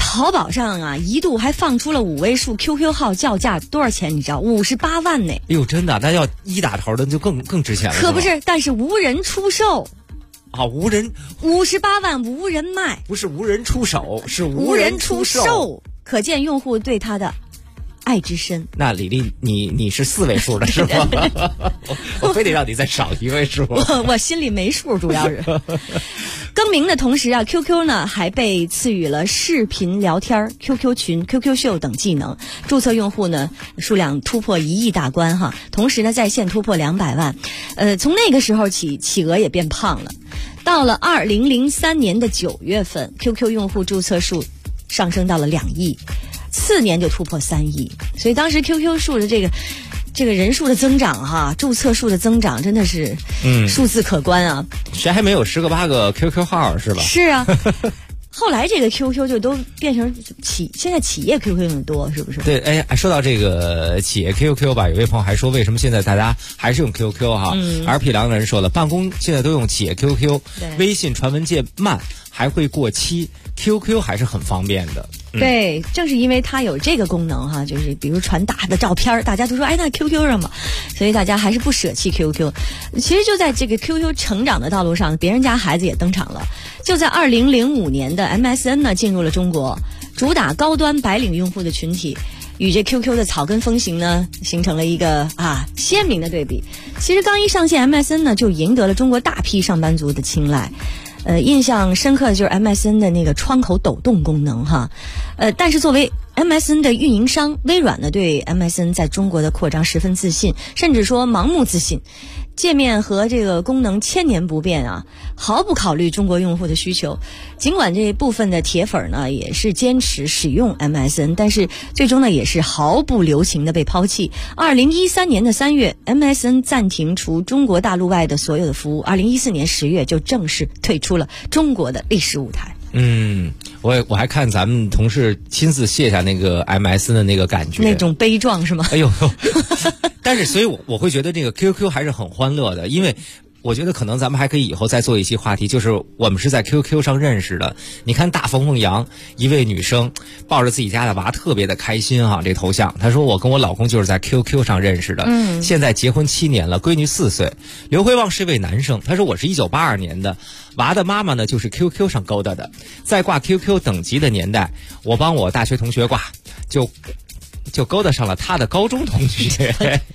淘宝上啊，一度还放出了5位数 QQ 号叫价多少钱？你知道，58万呢。 哎呦，真的，那要一打头的就更值钱了。 可不是，但是无人出售。 啊，无人 58万无人卖， 不是无人出手，是无人出售，可见用户对他的爱之深。 那李丽，你是4位数的是吗？我非得让你再少1位数。 我心里没数，主要是。更名的同时啊 ，QQ 呢还被赐予了视频聊天、QQ 群、QQ 秀等技能，注册用户呢数量突破1亿大关哈，同时呢在线突破200万。从那个时候起，企鹅也变胖了。到了2003年的9月份 ，QQ 用户注册数上升到了2亿，4年就突破3亿，所以当时 QQ 数的这个人数的增长哈，注册数的增长真的是数字可观啊。 谁还没有10个8个 QQ 号是吧？ 是啊。后来这个 QQ 就都变成现在企业 QQ 用的多，是不是？ 对，哎，说到这个企业 QQ 吧，有位朋友还说，为什么现在大家还是用 QQ 哈？RP 2个人说了，办公现在都用企业 QQ， 微信传文件慢，还会过期 ，QQ 还是很方便的。 对，正是因为它有这个功能哈，就是比如传大的照片，大家都说哎那 QQ 上吧，所以大家还是不舍弃 QQ。其实就在这个 QQ 成长的道路上，别人家孩子也登场了。就在2005年的 MSN 呢进入了中国，主打高端白领用户的群体，与这 QQ 的草根风行呢形成了一个鲜明的对比。其实刚一上线 MSN 呢就赢得了中国大批上班族的青睐。印象深刻的就是 MSN 的那个窗口抖动功能哈，但是作为 MSN 的运营商，微软呢对 MSN 在中国的扩张十分自信，甚至说盲目自信。界面和这个功能千年不变啊，毫不考虑中国用户的需求。尽管这部分的铁粉呢也是坚持使用 MSN， 但是最终呢也是毫不留情的被抛弃。2013年的3月 ，MSN 暂停除中国大陆外的所有的服务。2014年10月就正式退出了中国的历史舞台。 我还看咱们同事亲自卸下那个 MSN 的那个感觉， 那种悲壮是吗？ 哎呦，但是所以我会觉得这个 QQ 还是很欢乐的，因为我觉得可能咱们还可以以后再做一期话题，就是我们是在 QQ 上认识的。你看大冯凤阳一位女生抱着自己家的娃特别的开心哈，这头像她说我跟我老公就是在 QQ 上认识的，现在结婚7年了，闺女4岁。刘辉旺是位男生，他说我是1982年的，娃的妈妈呢就是 QQ 上勾搭的，在挂 QQ 等级的年代，我帮我大学同学挂就勾搭上了他的高中同学。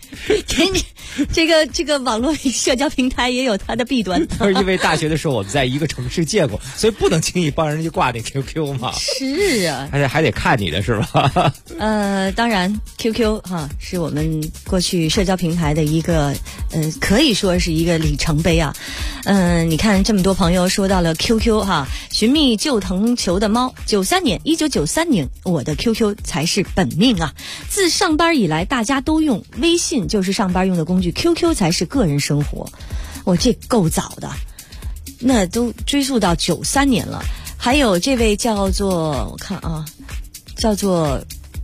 这个网络社交平台也有它的弊端。 就是因为大学的时候我们在一个城市见过，所以不能轻易帮人家挂那 QQ 嘛。 是啊， 而且还得看你的是吧？ 当然 QQ 哈是我们过去社交平台的一个可以说是一个里程碑啊。你看这么多朋友说到了 QQ 哈，寻觅旧藤球的猫，1993年我的 QQ 才是本命啊。自上班以来大家都用，微信就是上班用的工具，QQ 才是个人生活。这够早的，那都追溯到93年了。还有这位叫做我看啊，叫做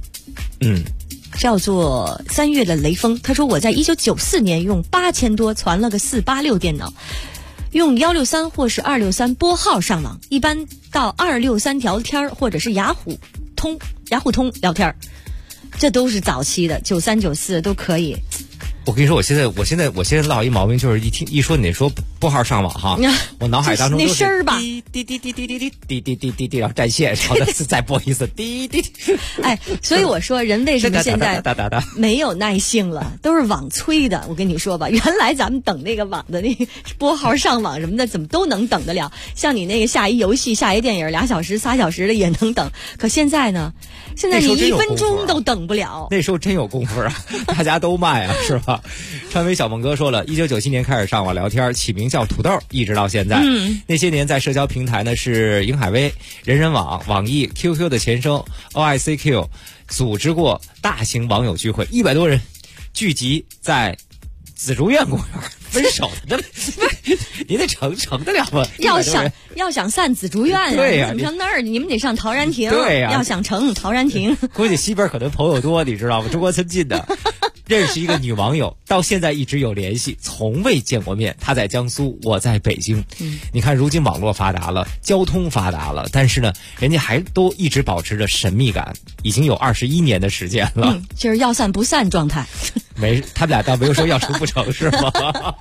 3月的雷锋，他说我在1994年用8000多传了个486电脑，用163或是263拨号上网，一般到263聊天或者是雅虎通聊天，这都是早期的，93、94都可以。 我跟你说，我现在落一毛病，就是一说你说拨号上网哈，我脑海当中那声儿吧， 滴滴滴滴滴滴滴滴滴滴滴滴，然后占线，然后再拨一次，滴滴。 所以我说人为什么现在没有耐性了，都是网催的。我跟你说吧，原来咱们等那个网的那个拨号上网什么的，怎么都能等得了。像你那个下一游戏、下一电影2小时、3小时的也能等，可现在呢？现在你1分钟都等不了。 那时候真有功夫啊，大家都卖啊，是吧？川北小梦哥说了，1997年开始上网聊天，起名叫土豆，一直到现在。那些年在社交平台呢是瀛海威、人人网、网易、QQ 的前身 OICQ， 组织过大型网友聚会，100多人聚集在紫竹院公园。分手的，你得成得了吗？ 要想散紫竹院啊， 对呀， 怎么上那儿？你们得上陶然亭。 对呀， 要想成陶然亭， 估计西边可能朋友多，你知道吗？中关村近的。 认识一个女网友，到现在一直有联系，从未见过面。她在江苏，我在北京。你看，如今网络发达了，交通发达了，但是呢，人家还都一直保持着神秘感，已经有21年的时间了。 就是要散不散状态。 没，他们俩倒没有说要成不成，是吗？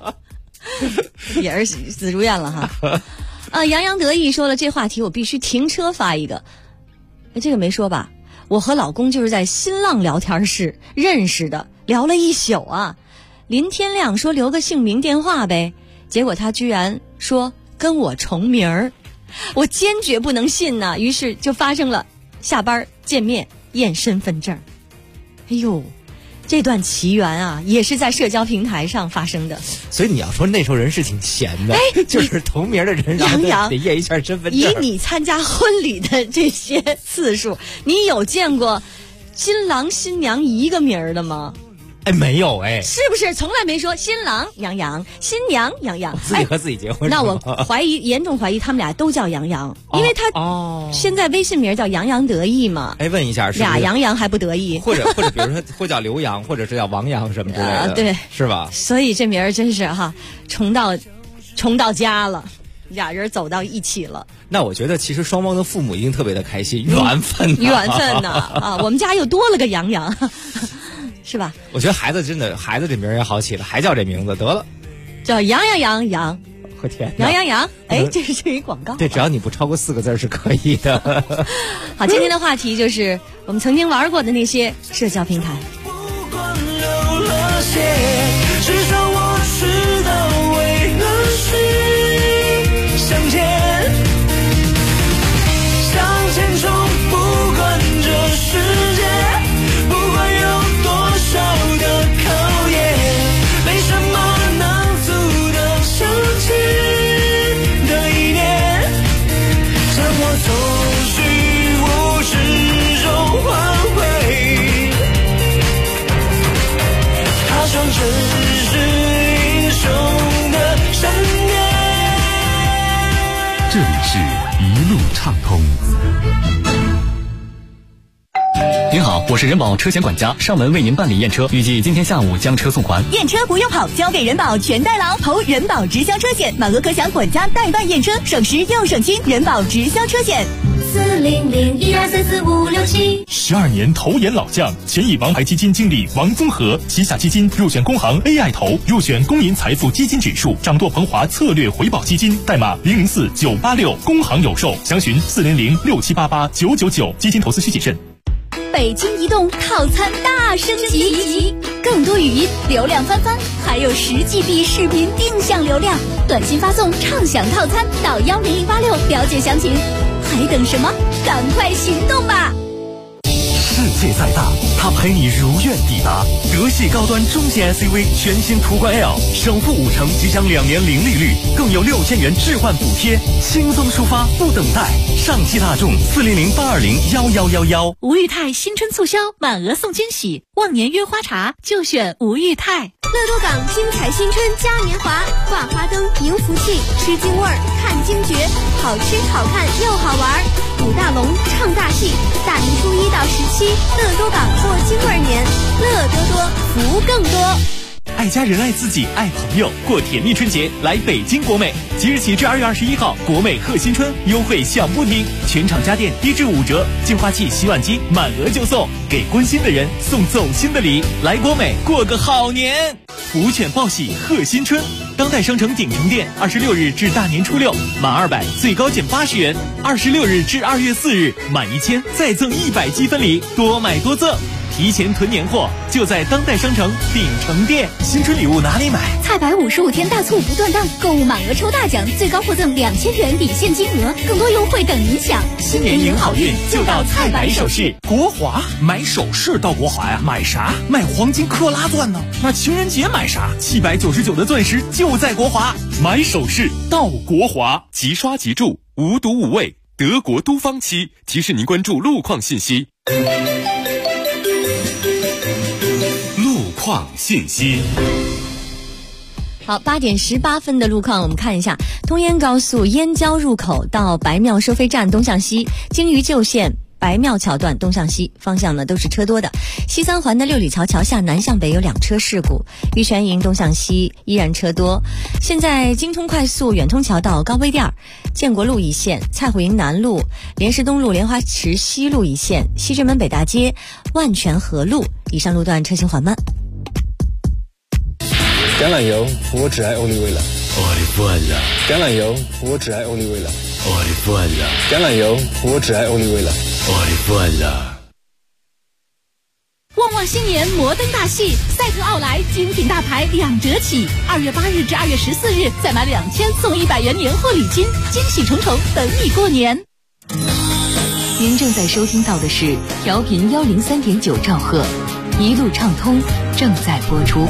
也是死如愿了哈。洋洋得意说了，这话题我必须停车发一个。这个没说吧？我和老公就是在新浪聊天室认识的，聊了一宿啊。林天亮说留个姓名电话呗，结果他居然说跟我重名儿，我坚决不能信呐，于是就发生了下班见面验身份证。哎呦，这段奇缘啊，也是在社交平台上发生的。 所以你要说那时候人是挺闲的，就是同名的人， 杨洋得验一下身份证。 以你参加婚礼的这些次数，你有见过新郎新娘一个名儿的吗？ 没有哎， 是不是从来没说新郎杨洋，新娘杨洋， 自己和自己结婚？ 那我严重怀疑他们俩都叫杨洋，因为他现在微信名叫洋洋得意嘛。 问一下， 俩杨洋还不得意？ 或者比如说会叫刘洋，或者是叫王洋什么之类的， 对， 是吧？ 所以这名儿真是哈，重到家了。俩人走到一起了， 那我觉得其实双方的父母一定特别的开心，缘分呐啊！我们家又多了个杨洋，是吧？ 我觉得孩子这名也好起了，还叫这名字得了， 叫杨。 我天， 杨，这是一广告。 对，只要你不超过4个字是可以的。 好，今天的话题就是我们曾经玩过的那些社交平台。 不管流了血，至少我知道为了谁向前，向前冲，不管这世界，不管有多少的考验，没什么能阻挡向前的一念，将我从虚无之中唤回，踏上真实英雄的闪电。 这里是一路畅通。 您好，我是人保车险管家，上门为您办理验车，预计今天下午将车送还。 验车不用跑，交给人保全代劳，投人保直销车险，满额可享管家代办验车，省时又省心。人保直销车险 40012344567。 12年投研老将，前以王牌基金经理王宗和旗下基金入选工行 AI 投，入选公银财富基金指数，掌舵鹏华策略回报基金，代码004986，工行有售，详询40067889999，基金投资需谨慎。 北京移动套餐大升级，更多语音流量翻番，还有10GB 视频定向流量，短信发送畅享套餐到10086，了解详情。还等什么？赶快行动吧！ 世界再大，它陪你如愿抵达。德系高端中型 SUV 全新途观 L， 首付50%，即享2年零利率，更有6000元置换补贴，轻松出发，不等待。上汽大众40082011111。 吴裕泰新春促销，满额送惊喜，忘年约花茶就选吴裕泰。 乐多港精彩新春嘉年华，挂花灯迎福气，吃京味儿看惊觉，好吃好看又好玩，舞大龙唱大戏，大年初1到17，乐多港过京味年，乐多多福更多。 爱家人爱自己爱朋友，过甜蜜春节来北京国美，即日起至2月21号，国美贺新春优惠享不停，全场家电低至5折，净化器、洗碗机满额就送，给关心的人送走心的礼，来国美过个好年。福犬报喜贺新春，当代商城鼎城店26日至大年初6，满200最高减80元，26日至2月4日，满1000再赠100积分礼，多买多赠。提前囤年货，就在当代商城鼎城店。新春礼物哪里买？ 菜百55天大促不断档，购物满额抽大奖，最高获赠2000元抵现金额，更多优惠等您享。 新年迎好运，就到菜百首饰。国华买首饰到国华呀？买啥？买黄金克拉钻呢？那情人节买啥？799的钻石就在国华，买首饰到国华。 即刷即住，无毒无味，德国都方漆提示您关注路况信息。路况信息。 好，8点18分的路况，我们看一下：通燕高速燕郊入口到白庙收费站东向西，京渝旧线白庙桥段东向西方向呢都是车多的。西三环的六里桥桥下南向北有2车事故，玉泉营东向西依然车多。现在京通快速远通桥到高碑店、建国路一线、蔡虎营南路、莲石东路、莲花池西路一线、西直门北大街、万泉河路以上路段车行缓慢。 橄榄油，我只爱欧丽薇了。橄榄油，我只爱欧丽薇了。橄榄油，我只爱欧丽薇了。 旺旺新年摩登大戏，赛特奥莱精品大牌2折起，2月8日至2月14日，再买2000送100元年货礼金，惊喜重重等你过年。 您正在收听到的是调频103.9兆赫，一路畅通正在播出。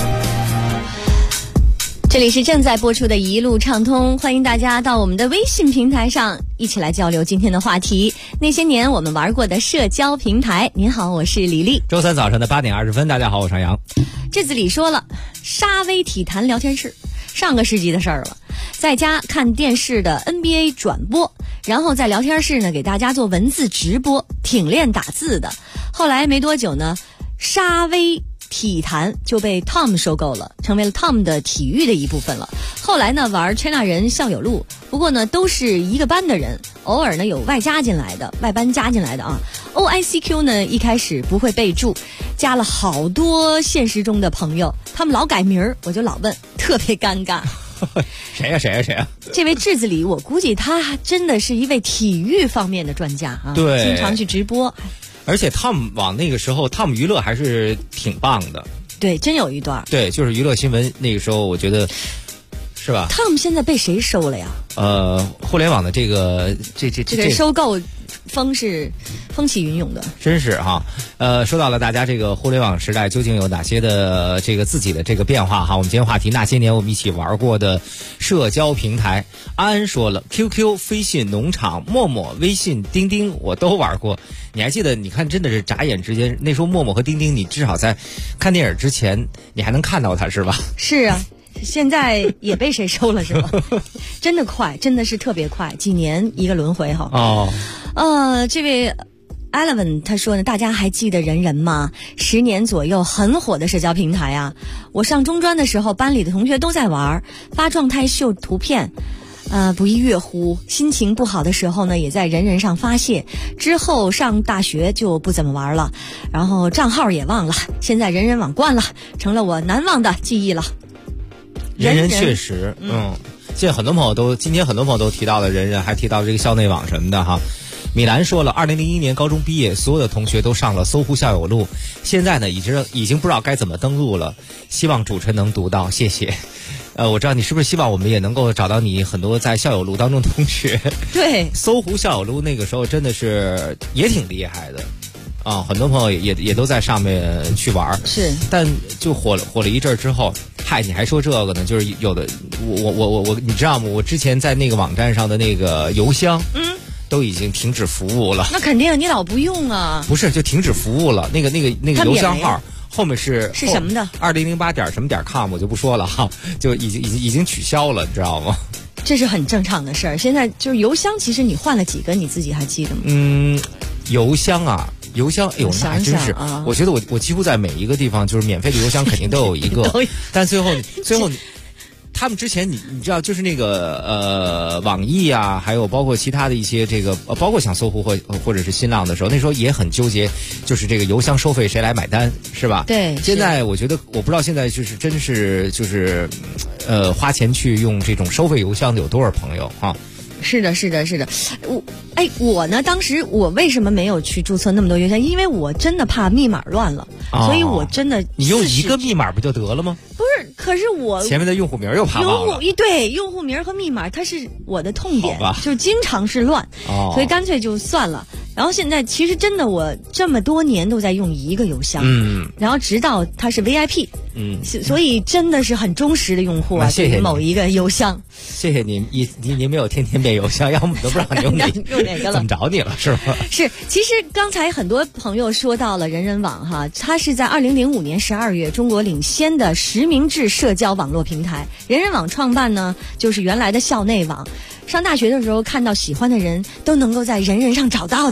这里是正在播出的一路畅通，欢迎大家到我们的微信平台上一起来交流今天的话题，那些年我们玩过的社交平台。您好，我是李丽。 周三早上的8点20分，大家好，我是杨。 这次里说了，沙威体坛聊天室，上个世纪的事儿了。在家看电视的 NBA 转播，然后在聊天室呢给大家做文字直播，挺练打字的。后来没多久呢，沙威体坛就被 Tom 收购了，成为了 Tom 的体育的一部分了。后来呢，玩 China 人校友录，不过呢都是一个班的人，偶尔呢有外班加进来的啊。OICQ 呢一开始不会备注，加了好多现实中的朋友，他们老改名儿，我就老问，特别尴尬。 谁呀？ 这位质子里，我估计他真的是一位体育方面的专家啊， 对， 经常去直播。 而且汤姆那个时候，汤姆娱乐还是挺棒的。 对，真有一段。 对，就是娱乐新闻那个时候，我觉得是吧？ 汤姆现在被谁收了呀？ 互联网的这个收购风起云涌的， 真是哈。说到了大家这个互联网时代究竟有哪些的这个自己的这个变化哈？我们今天话题那些年我们一起玩过的社交平台。安安说了 ，QQ、飞信、农场、陌陌、微信、钉钉我都玩过。你还记得？你看，真的是眨眼之间，那时候陌陌和钉钉，你至少在看电影之前，你还能看到它，是吧？ 是啊。现在也被谁收了是吧？真的快，真的是特别快，几年一个轮回哈。这位 Eleven 他说呢，大家还记得人人吗？10年左右很火的社交平台啊。我上中专的时候，班里的同学都在玩，发状态秀图片，不亦乐乎。心情不好的时候呢，也在人人上发泄。之后上大学就不怎么玩了，然后账号也忘了。现在人人网关了，成了我难忘的记忆了。 人人确实，今天很多朋友都提到了人人，还提到这个校内网什么的哈。米兰说了，2001年高中毕业，所有的同学都上了搜狐校友录，现在呢已经不知道该怎么登录了，希望主持人能读到，谢谢。我知道你是不是希望我们也能够找到你很多在校友录当中的同学？ 对， 搜狐校友录那个时候真的是也挺厉害的。很多朋友也都在上面去玩， 是， 但就火了一阵之后，你还说这个呢？就是有的，我你知道吗？我之前在那个网站上的那个邮箱，都已经停止服务了。 那肯定，你老不用啊？ 不是，就停止服务了。那个邮箱号后面是什么的 ？2008点什么点 com 我就不说了哈，就已经取消了，你知道吗？ 这是很正常的事儿。现在就是邮箱，其实你换了几个，你自己还记得吗？ 邮箱，哎呦，那还真是。我觉得我几乎在每一个地方，就是免费的邮箱肯定都有一个，但最后，他们之前你知道，就是那个网易啊，还有包括其他的一些这个，包括像搜狐或者是新浪的时候，那时候也很纠结，就是这个邮箱收费谁来买单，是吧？ 对。 现在我觉得，我不知道现在就是真是就是花钱去用这种收费邮箱的有多少朋友啊？ 是的。我呢，当时我为什么没有去注册那么多邮箱？因为我真的怕密码乱了，所以我真的你用一个密码不就得了吗？ 不是，可是我前面的用户名又怕忘了。 对，用户名和密码它是我的痛点，就经常是乱，所以干脆就算了。然后现在其实真的我这么多年都在用一个邮箱，然后直到它是 VIP，所以真的是很忠实的用户啊。 谢谢你某一个邮箱， 谢谢你，你没有天天变邮箱，要不都不知道你用哪个了，怎么找你了是吧？ 是，其实刚才很多朋友说到了人人网哈，它是在2005年12月中国领先的实名制社交网络平台。人人网创办呢，就是原来的校内网。上大学的时候看到喜欢的人都能够在人人上找到的，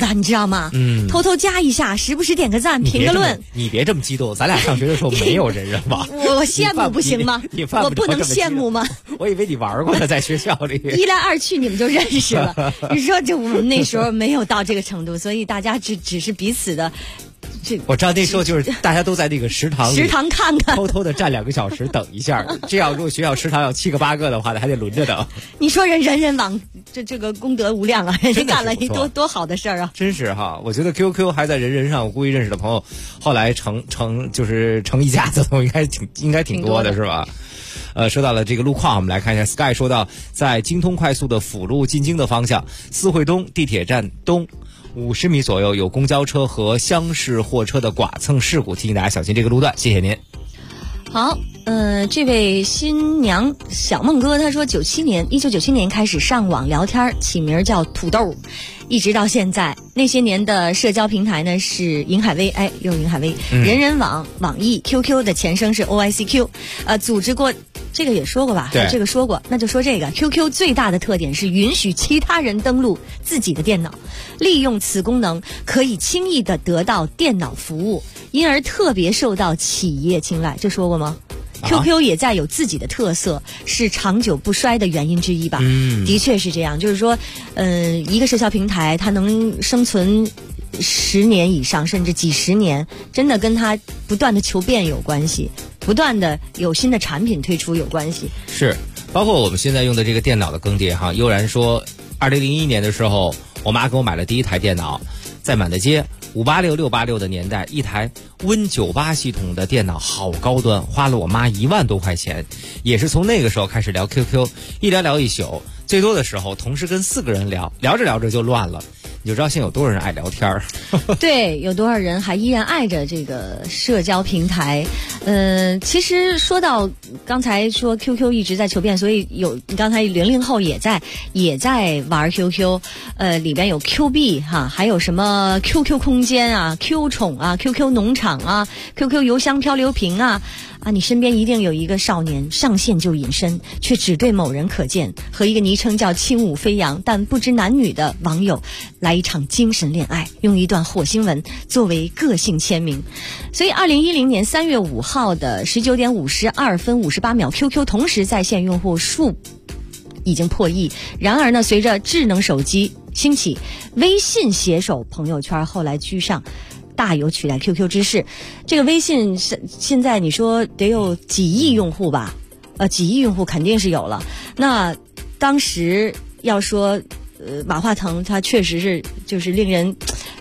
的，你知道吗？偷偷加一下，时不时点个赞，评个论。 你别这么激动，咱俩上学的时候没有人人网。 我羡慕不行吗？我不能羡慕吗？ 我以为你玩过呢，在学校里。 一来二去你们就认识了。你说这我们那时候没有到这个程度，所以大家只是彼此的。 我知道那时候就是大家都在那个食堂看看， 偷偷的站2个小时等一下。这样如果学校食堂要7个8个的话，还得轮着等。 你说人网这个功德无量啊，人家干了一多好的事儿啊！ 真是哈，我觉得 QQ 还在人上，我估计认识的朋友后来成一家子都应该挺多的是吧？说到了这个路况，我们来看一下 Sky 说到，在京通快速的辅路进京的方向，四惠东地铁站东50米左右有公交车和厢式货车的剐蹭事故，提醒大家小心这个路段。谢谢您。 好，这位新娘小梦哥他说，1997年开始上网聊天，起名叫土豆，一直到现在。那些年的社交平台呢是银海威，又银海威，人人网、网易、QQ 的前身是 OICQ， 组织过。这个也说过吧？这个说过，那就说这个。QQ 最大的特点是允许其他人登录自己的电脑，利用此功能可以轻易的得到电脑服务，因而特别受到企业青睐。这说过吗？QQ 也在有自己的特色，是长久不衰的原因之一吧。的确是这样，就是说，一个社交平台它能生存10年以上，甚至几十年，真的跟它不断的求变有关系，不断的有新的产品推出有关系。 是，包括我们现在用的这个电脑的更迭哈。悠然说，2001年的时候，我妈给我买了第一台电脑，在满大街586、686的年代，一台 Win98 系统的电脑好高端，花了我妈1万多块钱。也是从那个时候开始聊 QQ， 一聊一宿，最多的时候同时跟4个人聊着就乱了。你就知道现在有多少人爱聊天儿。 对，有多少人还依然爱着这个社交平台。其实说到刚才说 QQ 一直在求变，所以刚才00后也在玩 QQ， 里边有 Q 币哈，还有什么 QQ 空间啊、Q 宠啊、QQ 农场啊、QQ 邮箱漂流瓶啊。你身边一定有一个少年上线就隐身，却只对某人可见，和一个昵称叫轻舞飞扬但不知男女的网友来一场精神恋爱，用一段火星文作为个性签名。所以2010年3月5号的19点52分58秒 QQ 同时在线用户数已经破亿。然而呢，随着智能手机兴起，微信携手朋友圈后来居上，大有取代 QQ 之势。这个微信现在你说得有几亿用户吧？几亿用户肯定是有了。那当时要说，马化腾他确实是就是令人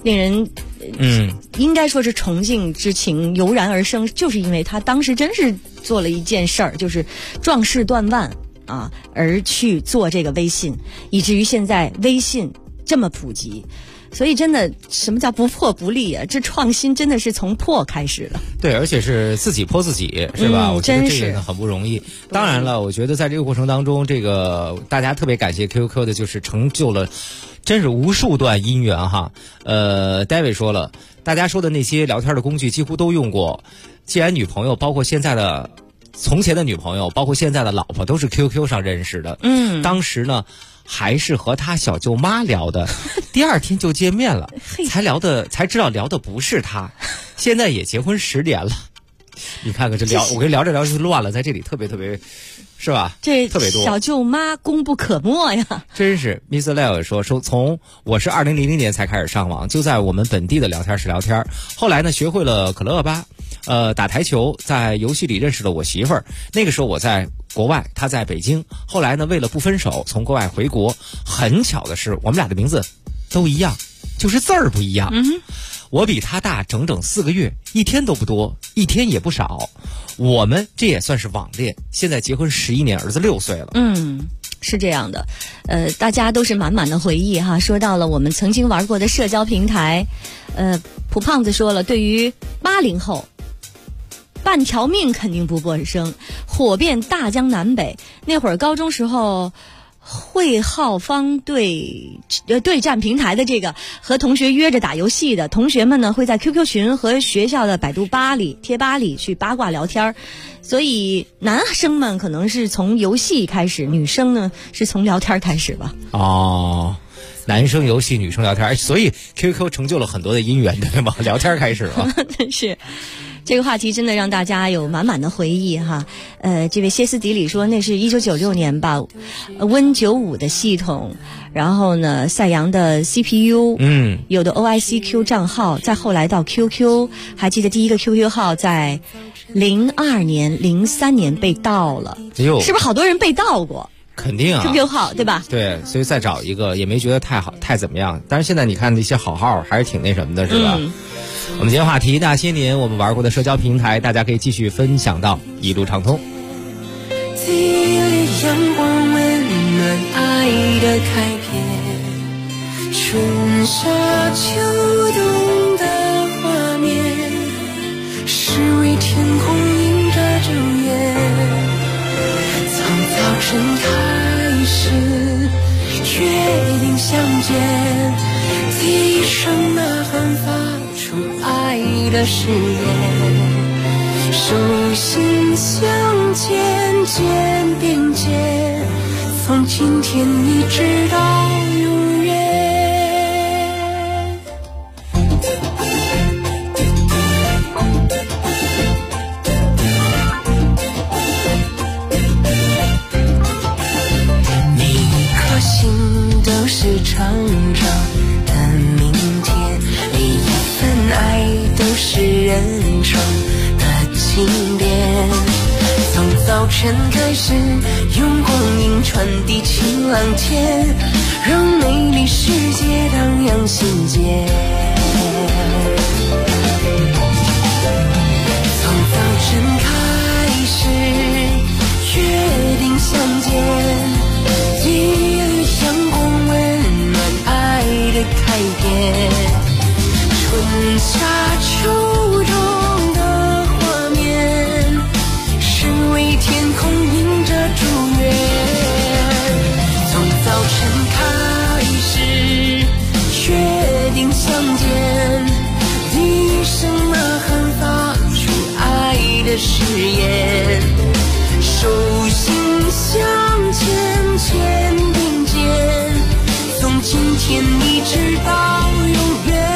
应该说是崇敬之情油然而生，就是因为他当时真是做了一件事儿，就是壮士断腕啊，而去做这个微信，以至于现在微信这么普及。所以真的什么叫不破不立啊？这创新真的是从破开始了。 对，而且是自己破自己，是吧？我觉得这个很不容易。当然了，我觉得在这个过程当中，这个大家特别感谢 QQ 的，就是成就了真是无数段姻缘哈。David 说了，大家说的那些聊天的工具几乎都用过。既然女朋友，包括从前的女朋友，包括现在的老婆，都是 QQ 上认识的。当时呢还是和他小舅妈聊的，第2天就见面了，才知道聊的不是他。现在也结婚10年了，你看看我跟聊着就乱了，在这里特别是吧？ 这特别多小舅妈功不可没呀！ 真是 Mr. Leo 说从我是2000年才开始上网，就在我们本地的聊天室聊天，后来呢学会了可乐吧，打台球，在游戏里认识了我媳妇儿。那个时候我在国外，她在北京。后来呢，为了不分手，从国外回国。很巧的是，我们俩的名字都一样，就是字儿不一样。我比她大整整4个月，1天都不多，1天也不少。我们这也算是网恋，现在结婚11年，儿子6岁了。 是这样的，大家都是满满的回忆哈。说到了我们曾经玩过的社交平台，普胖子说了，对于80后，半条命肯定不陌生，火遍大江南北。那会儿高中时候，会浩方对战平台的这个和同学约着打游戏的同学们呢，会在 QQ 群和学校的百度贴吧里去八卦聊天，所以男生们可能是从游戏开始，女生呢是从聊天开始吧。 男生游戏，女生聊天，所以 QQ 成就了很多的姻缘，对吗？聊天开始了， 是。这个话题真的让大家有满满的回忆哈。这位歇斯底里说那是1996年吧，Win95的系统，然后呢赛扬的 CPU， 有的 OICQ 账号，再后来到 QQ， 还记得第一个 QQ 号在02年、03年被盗了，是不是好多人被盗过？ 肯定啊 ，QQ 号对吧？ 对，所以再找一个也没觉得太怎么样。但是现在你看那些好号还是挺那什么的，是吧？我们今天话题那些年我们玩过的社交平台，大家可以继续分享到一路畅通。 记忆里阳光温暖爱的开篇，春夏秋冬的画面，是为天空映着祝愿。从早晨开始约定相见，第一声呐喊发出爱的誓言，手心相牵，肩并肩，从今天一直到永远。每一颗心都是长长的明天，每一份爱都是人生的经典。从早晨开始，用光阴传递晴朗天，让美丽世界荡漾心间。从早晨开始，约定相见，第一缕阳光温暖爱的开篇，春夏秋冬的画面，是为天空映着祝愿。从早晨开始，约定相见，第一声呐喊发出爱的誓言，手心相牵，肩并肩，从今天一直到永远。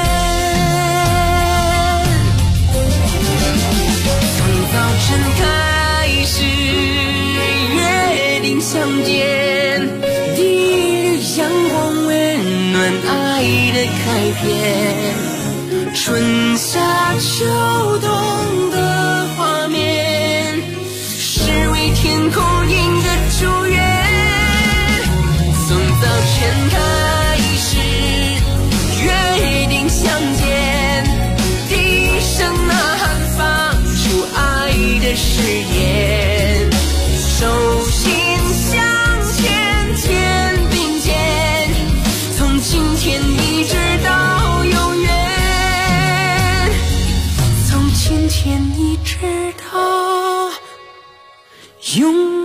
从早晨开始，约定相见，第一缕阳光温暖爱的开篇，春夏秋冬的画面，是为天空映着祝愿。从早晨开始，约定相见，第一声呐喊发出爱的誓言，手心相牵，肩并肩，从今天一直到永远，从今天一直到永远。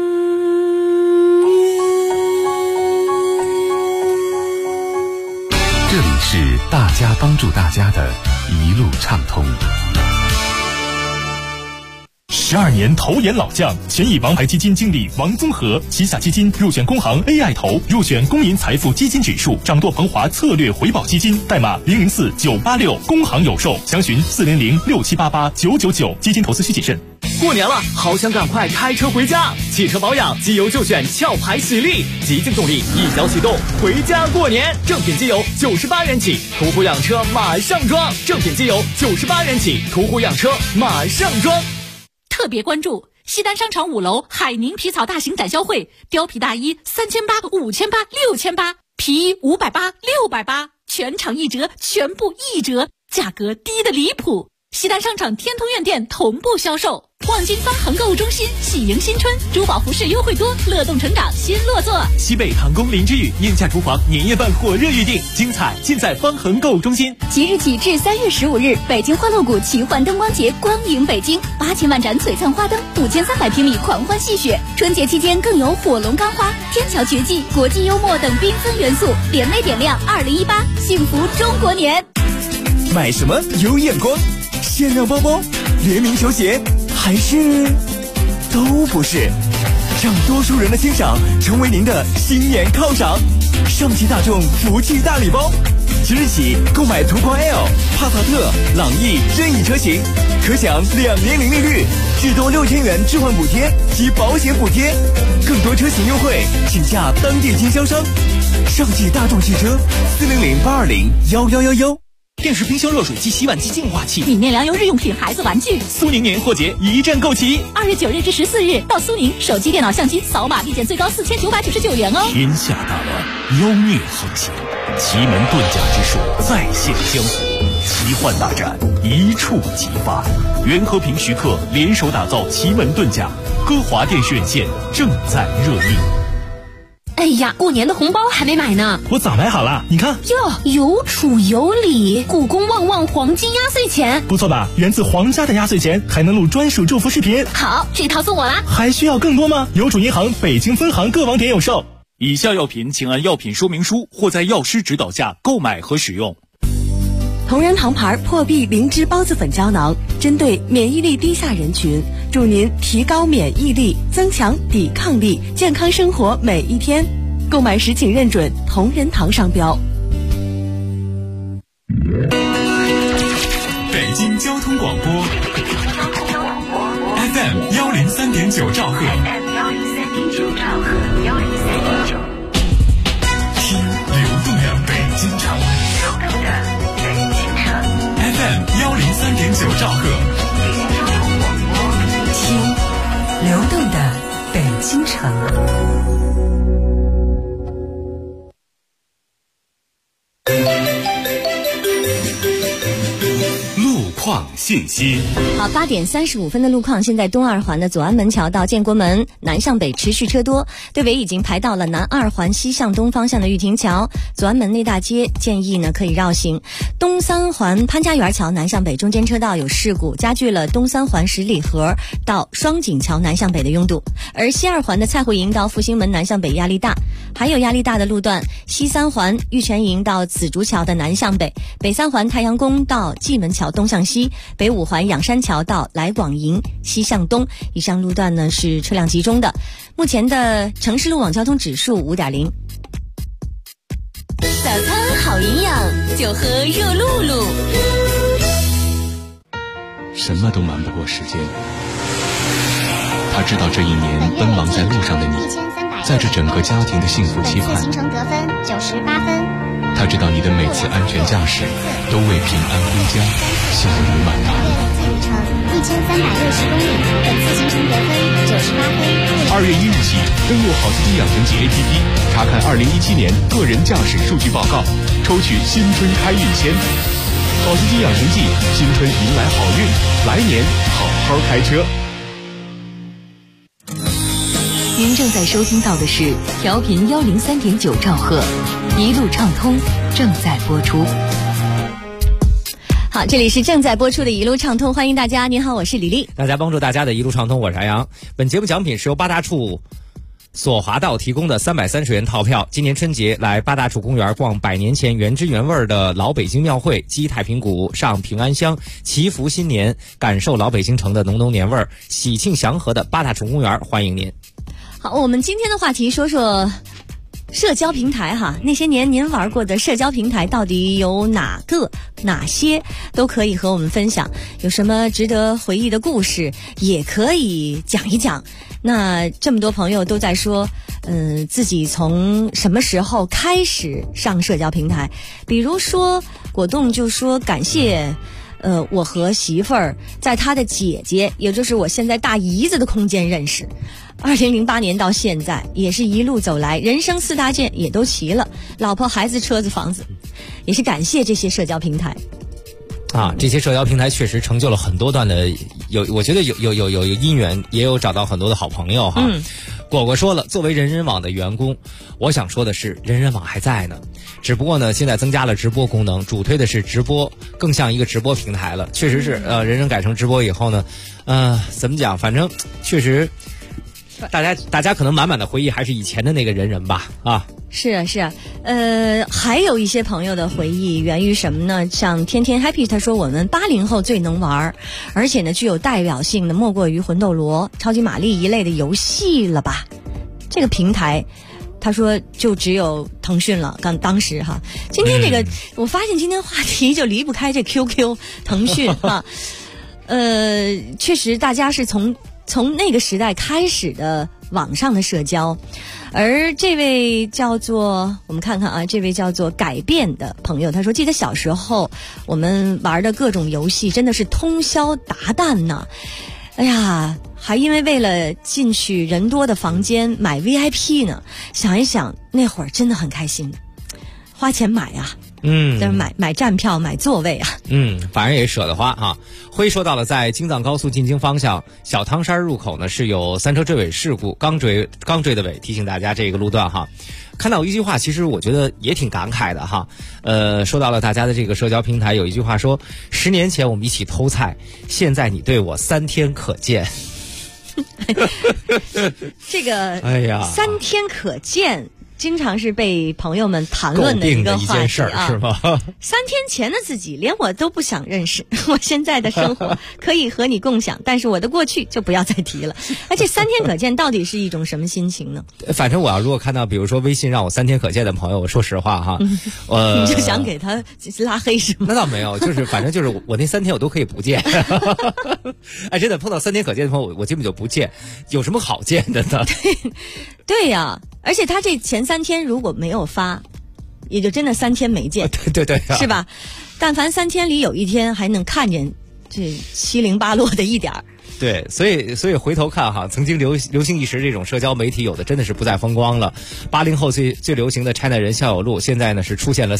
这里是大家帮助大家的一路畅通。 12年投研老将，前以王牌基金经理王宗和旗下基金入选工行 AI 投，入选公银财富基金指数，掌舵鹏华策略回报基金，代码004986，工行有售，详询40067889999，基金投资需谨慎。 过年了，好想赶快开车回家。汽车保养，机油就选壳牌喜力，极净动力，一脚启动，回家过年。正品机油98元起，途虎养车马上装。正品机油98元起，途虎养车马上装。 特别关注西单商场5楼海宁皮草大型展销会，貂皮大衣3800、5800、6800，皮衣580、680，全场一折，全部一折，价格低得离谱。西单商场天通苑店同步销售。望京方恒购物中心喜迎新春，珠宝服饰优惠多，乐动成长新落座。 西北航空林之宇燕价厨房年夜饭火热预定，精彩尽在方恒购物中心。 即日起至3月15日，北京欢乐谷奇幻灯光节光影北京，8000万盏璀璨花灯，5300平米狂欢戏谑。春节期间更有火龙钢花、天桥绝技、国际幽默等缤纷元素，联袂点亮2018，幸福中国年。 买什么有眼光？限量包包、联名球鞋，还是都不是？让多数人的欣赏成为您的新年犒赏。 上汽大众福气大礼包，即日起购买途观 L、帕萨特、朗逸任意车型，可享2年零利率，至多6000元置换补贴及保险补贴，更多车型优惠，请下当地经销商。上汽大众汽车，400-820-1111。 电视、冰箱、热水器、洗碗机、净化器、 米面粮油、日用品、孩子玩具。 苏宁年货节一站购齐 ，2月9日至14日到苏宁，手机、电脑、相机扫码立减最高4999元哦。 天下大乱，妖孽横行，奇门遁甲之术再现江湖，奇幻大战一触即发。袁和平、徐克联手打造奇门遁甲，歌华电视院线正在热映。 哎呀，过年的红包还没买呢， 我早买好了，你看哟，有储有礼，故宫旺旺黄金压岁钱， 不错吧？源自皇家的压岁钱，还能录专属祝福视频。 好，这套送我啦。 还需要更多吗？邮储银行北京分行各网点有售。以下药品请按药品说明书或在药师指导下购买和使用。 同仁堂牌破壁灵芝孢子粉胶囊，针对免疫力低下人群，助您提高免疫力，增强抵抗力，健康生活每一天。购买时请认准同仁堂商标。 北京交通广播 FM 103.9兆赫，听流动的北京城。FM 103.9兆赫， 听流动的北京城。 路况信息。 好，8点35分的路况，现在东二环的左安门桥到建国门南向北持续车多，队尾已经排到了南二环西向东方向的玉亭桥、左安门内大街，建议呢可以绕行。东三环潘家园桥南向北中间车道有事故，加剧了东三环十里河到双井桥南向北的拥堵，而西二环的蔡慧营到复兴门南向北压力大，还有压力大的路段，西三环玉泉营到紫竹桥的南向北，北三环太阳宫到蓟门桥东向西，北五环仰山桥到来广营西向东，以上路段呢是车辆集中的。目前的城市路网交通指数5.0。 早餐好营养，就喝热露露。 什么都瞒不过时间。他知道这一年奔忙在路上的你，在这整个家庭的幸福期盼。 行程得分98分。 他知道你的每次安全驾驶都为平安归家笑容满堂。 路程1360公里，本次行程得分98分。 2月1日起，登录好司机养成记 APP， 查看2017年个人驾驶数据报告，抽取新春开运签。好司机养成记，新春迎来好运，来年好好开车。 您正在收听到的是调频103.9兆赫，一路畅通正在播出。 好，这里是正在播出的一路畅通，欢迎大家。您好，我是李丽。 大家帮助大家的一路畅通，我是杨洋。本节目奖品是由八大处索华道提供的330元套票。今年春节来八大处公园逛100年前原汁原味的老北京庙会，击太平鼓，上平安香，祈福新年，感受老北京城的浓浓年味儿，喜庆祥和的八大处公园，欢迎您。 好，我们今天的话题说说社交平台哈，那些年您玩过的社交平台到底有哪些都可以和我们分享，有什么值得回忆的故事也可以讲一讲。那这么多朋友都在说自己从什么时候开始上社交平台，比如说果冻就说感谢我和媳妇儿在她的姐姐，也就是我现在大姨子的空间认识，2008年到现在也是一路走来，人生4大件也都齐了，老婆孩子车子房子，也是感谢这些社交平台啊，这些社交平台确实成就了很多段的我觉得有姻缘，也有找到很多的好朋友哈。果果说了，作为人人网的员工，我想说的是，人人网还在呢，只不过呢，现在增加了直播功能，主推的是直播，更像一个直播平台了。确实是，人人改成直播以后呢，怎么讲？反正确实，大家可能满满的回忆还是以前的那个人人吧啊。 是啊，还有一些朋友的回忆源于什么呢？像天天 happy 他说，我们80后最能玩，而且呢具有代表性的莫过于魂斗罗、超级玛丽一类的游戏了吧。这个平台他说就只有腾讯了。当时哈，今天这个、我发现今天话题就离不开这 QQ 腾讯哈。确实大家是从那个时代开始的网上的社交。而这位叫做，我们看看啊，这位叫做改变的朋友，他说记得小时候我们玩的各种游戏真的是通宵达旦呢。哎呀，还因为了进去人多的房间买 VIP 呢。想一想那会儿真的很开心，花钱买啊，就是买站票买座位啊， 反正也舍得花哈。辉说到了在京藏高速进京方向小汤山入口呢是有3车追尾事故，刚追的尾，提醒大家这个路段哈。看到一句话，其实我觉得也挺感慨的哈。说到了大家的这个社交平台，有一句话说：10年前我们一起偷菜，现在你对我3天可见。 这个哎呀 ，3天可见。经常是被朋友们谈论的一个话题啊， 是吗？3 天前的自己连我都不想认识，我现在的生活可以和你共享，但是我的过去就不要再提了。而且3天可见到底是一种什么心情呢？ 反正我要如果看到比如说微信让我3天可见的朋友，我说实话哈， 你就想给他拉黑是吗？ 那倒没有，就是反正就是我那3天我都可以不见。哎，真的碰到3天可见的朋友，我基本就不见，有什么好见的呢？ 对呀，而且他这前3天如果没有发，也就真的3天没见， 对、 是吧？但凡3天里有一天还能看见这七零八落的一点儿。 对，所以回头看哈，曾经流行一时这种社交媒体，有的真的是不再风光了。80后最流行的 China 人校友录，现在呢是出现了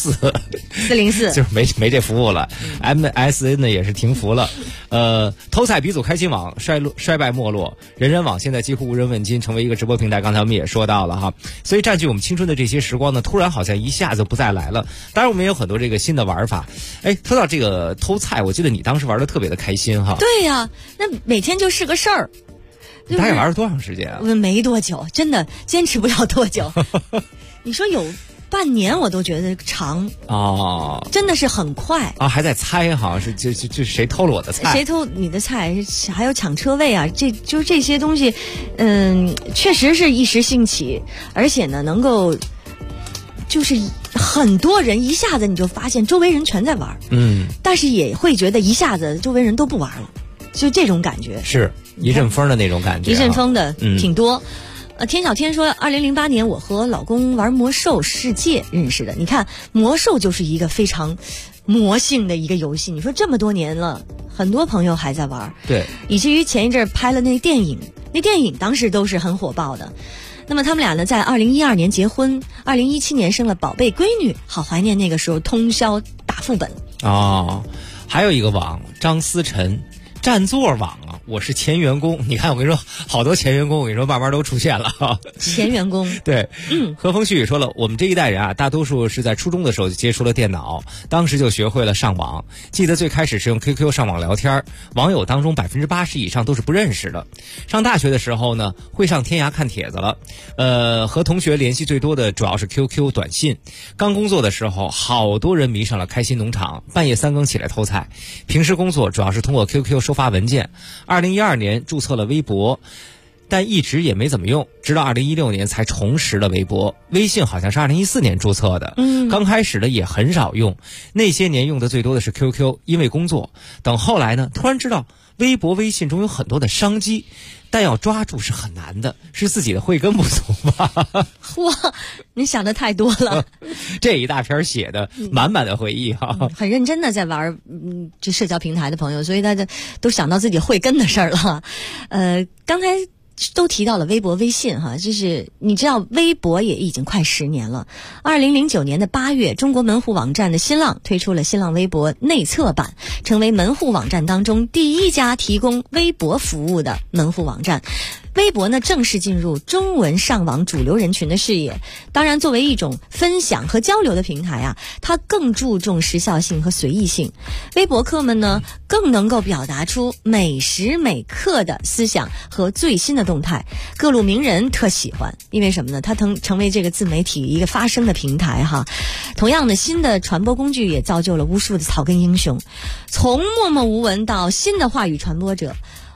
404，就是没这服务了。MSN 呢也是停服了。偷菜鼻祖开心网衰败没落，人人网现在几乎无人问津，成为一个直播平台。刚才我们也说到了哈，所以占据我们青春的这些时光呢，突然好像一下子不再来了。当然我们也有很多这个新的玩法。哎，说到这个偷菜，我记得你当时玩的特别的开心哈。 对呀，那每天就是个事儿。 你大概玩了多长时间啊？ 没多久，真的坚持不了多久。你说有半年我都觉得长哦， 真的是很快啊！还在猜哈，是就谁偷了我的菜？ 谁偷你的菜？还有抢车位啊，这些东西，确实是一时兴起，而且呢，能够就是很多人一下子你就发现周围人全在玩，但是也会觉得一下子周围人都不玩了，就这种感觉， 是一阵风的那种感觉， 一阵风的挺多。天小天说，2008年我和老公玩魔兽世界认识的。你看，魔兽就是一个非常魔性的一个游戏。你说这么多年了，很多朋友还在玩， 对， 以至于前一阵拍了那电影当时都是很火爆的。那么他们俩呢，在2012年结婚，2017年生了宝贝闺女，好怀念那个时候通宵打副本。 哦，还有一个网，张思晨。占座网啊，我是前员工。你看，我跟你说，好多前员工，我跟你说，慢慢都出现了。 前员工， 对，何风旭也说了，我们这一代人啊，大多数是在初中的时候就接触了电脑，当时就学会了上网。记得最开始是用 QQ 上网聊天，网友当中80%以上都是不认识的。上大学的时候呢，会上天涯看帖子了。和同学联系最多的主要是 QQ 短信。刚工作的时候，好多人迷上了开心农场，半夜3更起来偷菜。平时工作主要是通过 QQ 收发文件。2012年注册了微博，但一直也没怎么用，直到2016年才重拾了微博。微信好像是2014年注册的，刚开始的也很少用，那些年用的最多的是 QQ， 因为工作。等后来呢，突然知道微博微信中有很多的商机，但要抓住是很难的，是自己的慧根不足吧？ 哇，你想的太多了。 这一大篇写的满满的回忆哈， 很认真的在玩这社交平台的朋友，所以大家都想到自己慧根的事儿了。刚才都提到了微博微信哈，就是你知道微博也已经快10年了。2009年的8月，中国门户网站的新浪推出了新浪微博内测版，成为门户网站当中第一家提供微博服务的门户网站。微博呢正式进入中文上网主流人群的视野。当然，作为一种分享和交流的平台啊，它更注重时效性和随意性。微博客们呢更能够表达出每时每刻的思想和最新的动态。各路名人特喜欢，因为什么呢？它成为这个自媒体一个发声的平台哈。同样的，新的传播工具也造就了无数的草根英雄，从默默无闻到新的话语传播者。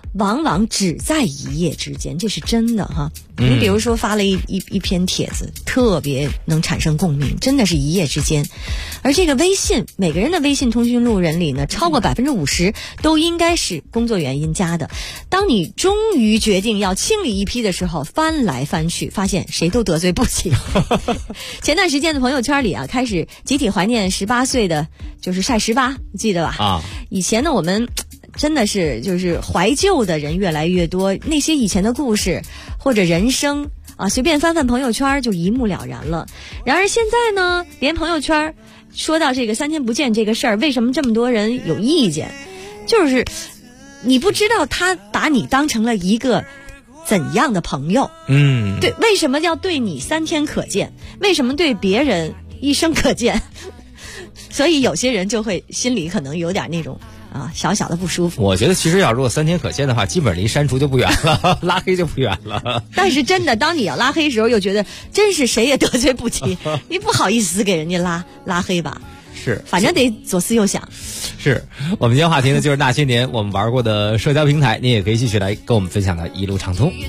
往往只在一夜之间，这是真的哈。你比如说发了一篇帖子，特别能产生共鸣，真的是一夜之间。而这个微信，每个人的微信通讯录人里呢，超过50%都应该是工作原因加的。当你终于决定要清理一批的时候，翻来翻去，发现谁都得罪不起。前段时间的朋友圈里啊，开始集体怀念18岁的，就是晒18，你记得吧？啊，以前呢我们真的是就是怀旧的人越来越多，那些以前的故事或者人生啊，随便翻翻朋友圈就一目了然了。然而现在呢，连朋友圈说到这个3天不见这个事儿，为什么这么多人有意见？就是你不知道他把你当成了一个怎样的朋友。对，为什么要对你3天可见？为什么对别人一生可见？所以有些人就会心里可能有点那种小小的不舒服。 我觉得其实如果3天可见的话，基本离删除就不远了，拉黑就不远了。 但是真的，当你要拉黑的时候，又觉得真是谁也得罪不起，你不好意思给人家拉黑吧？ 是， 反正得左思右想。 是我们今天话题呢，就是那些年我们玩过的社交平台，你也可以继续来跟我们分享的一路畅通。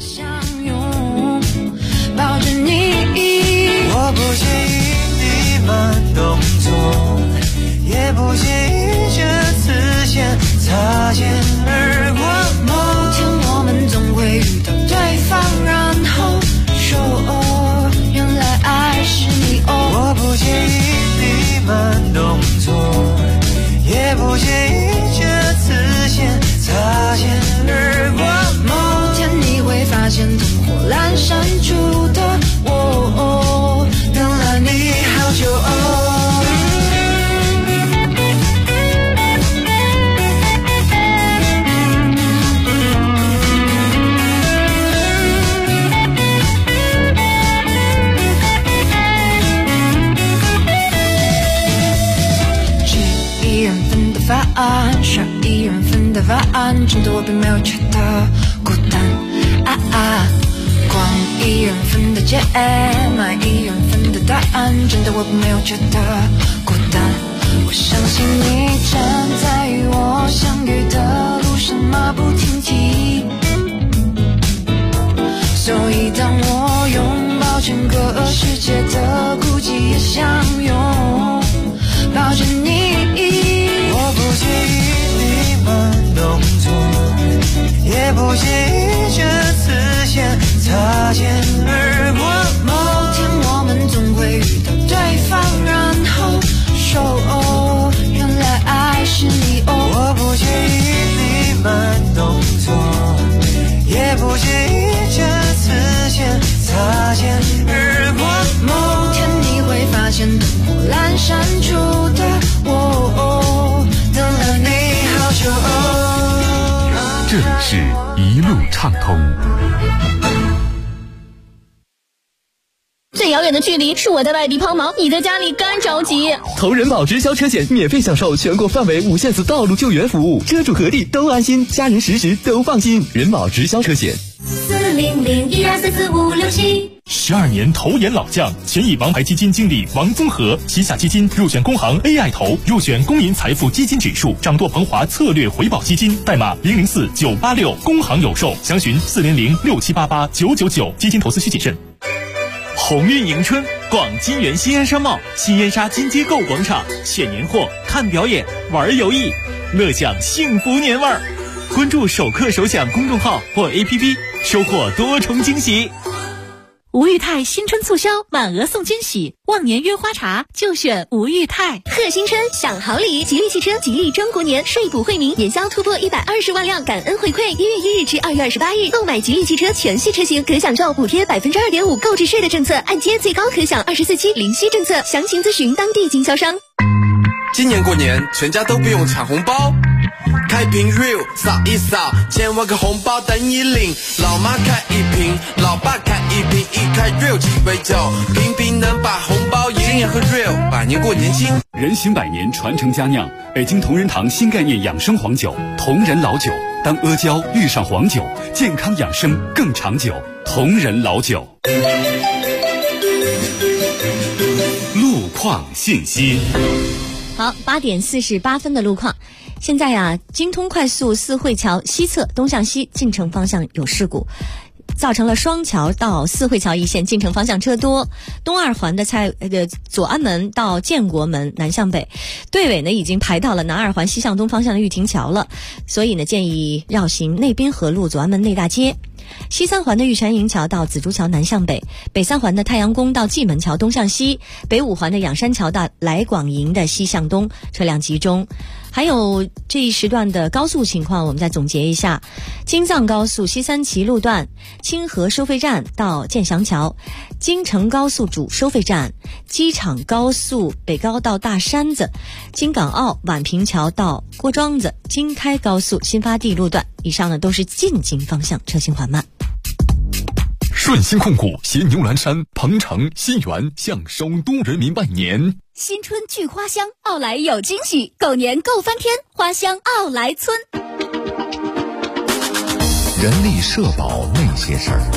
抱着你，我不介意你慢动作，也不介意这次先擦肩而过。某天我们总会遇到对方，然后说原来爱是你。我不介意你慢动作，也不介意这次先擦肩而过。某天你会发现灯火阑珊处的我，等了你好久。11人份的法案，真的我并没有觉得孤单光1人份的解买1人份的答案，真的我并没有觉得孤单。我相信你站在与我相遇的路上马不停蹄，所以当我拥抱整个世界的孤寂也相拥抱着你。我不介意你慢动作，也不介意这次先擦肩而过。某天我们总会遇到对方，然后说原来爱是你。我不介意你慢动作，也不介意这次先擦肩而过。某天你会发现灯火阑珊处的我，等了你好久。 这里是一路畅通。 最遥远的距离是我在外地抛锚，你在家里干着急。 投人保直销车险，免费享受全国范围无限次道路救援服务，车主何地都安心，家人时时都放心。人保直销车险。 40012445567。 12年投研老将，前以王牌基金经理王宗和旗下基金入选工行 AI 投，入选公银财富基金指数，掌舵鹏华策略回报基金，代码004986，工行有售，详询40067889999，基金投资需谨慎。 鸿运迎春，逛金源西安商贸、新燕莎金街购物广场，选年货、看表演、玩游艺，乐享幸福年味儿。关注首客首享公众号或 APP， 收获多重惊喜。 吴裕泰新春促销，满额送惊喜，忘年约花茶就选吴裕泰。 贺新春享好礼，吉利汽车吉利中国年税补惠民，年销突破120万辆，感恩回馈。1月1日至2月28日，购买吉利汽车全系车型可享受补贴2.5%购置税的政策，按揭最高可享24期零息政策，详情咨询当地经销商。 今年过年全家都不用抢红包，开瓶 real 扫一扫，1000万个红包等你领。老妈开一瓶，老爸开一瓶，一开 real 鸡尾酒，瓶瓶能把红包赢。今年喝 real， 百年过年轻。 人行百年，传承佳酿，北京同仁堂新概念养生黄酒，同仁老酒。当阿胶遇上黄酒，健康养生更长久。同仁老酒。路况信息。 好，8点48分的路况。 现在啊，京通快速四惠桥西侧东向西进城方向有事故，造成了双桥到四惠桥一线进城方向车多，东二环的左安门到建国门南向北，队尾呢已经排到了南二环西向东方向的玉亭桥了，所以呢建议绕行内滨河路左安门内大街。西三环的玉泉营桥到紫竹桥南向北，北三环的太阳宫到蓟门桥东向西，北五环的仰山桥到来广营的西向东，车辆集中。还有这一时段的高速情况，我们再总结一下：京藏高速西三旗路段清河收费站到建祥桥，京承高速主收费站，机场高速北高到大山子，京港澳宛平桥到郭庄子，京开高速新发地路段。以上呢都是进京方向，车行缓慢。 顺鑫控股携牛栏山、鹏城、新源向首都人民拜年。 新春聚花香，奥莱有惊喜，狗年够翻天，花香奥莱村。 人力社保那些事儿。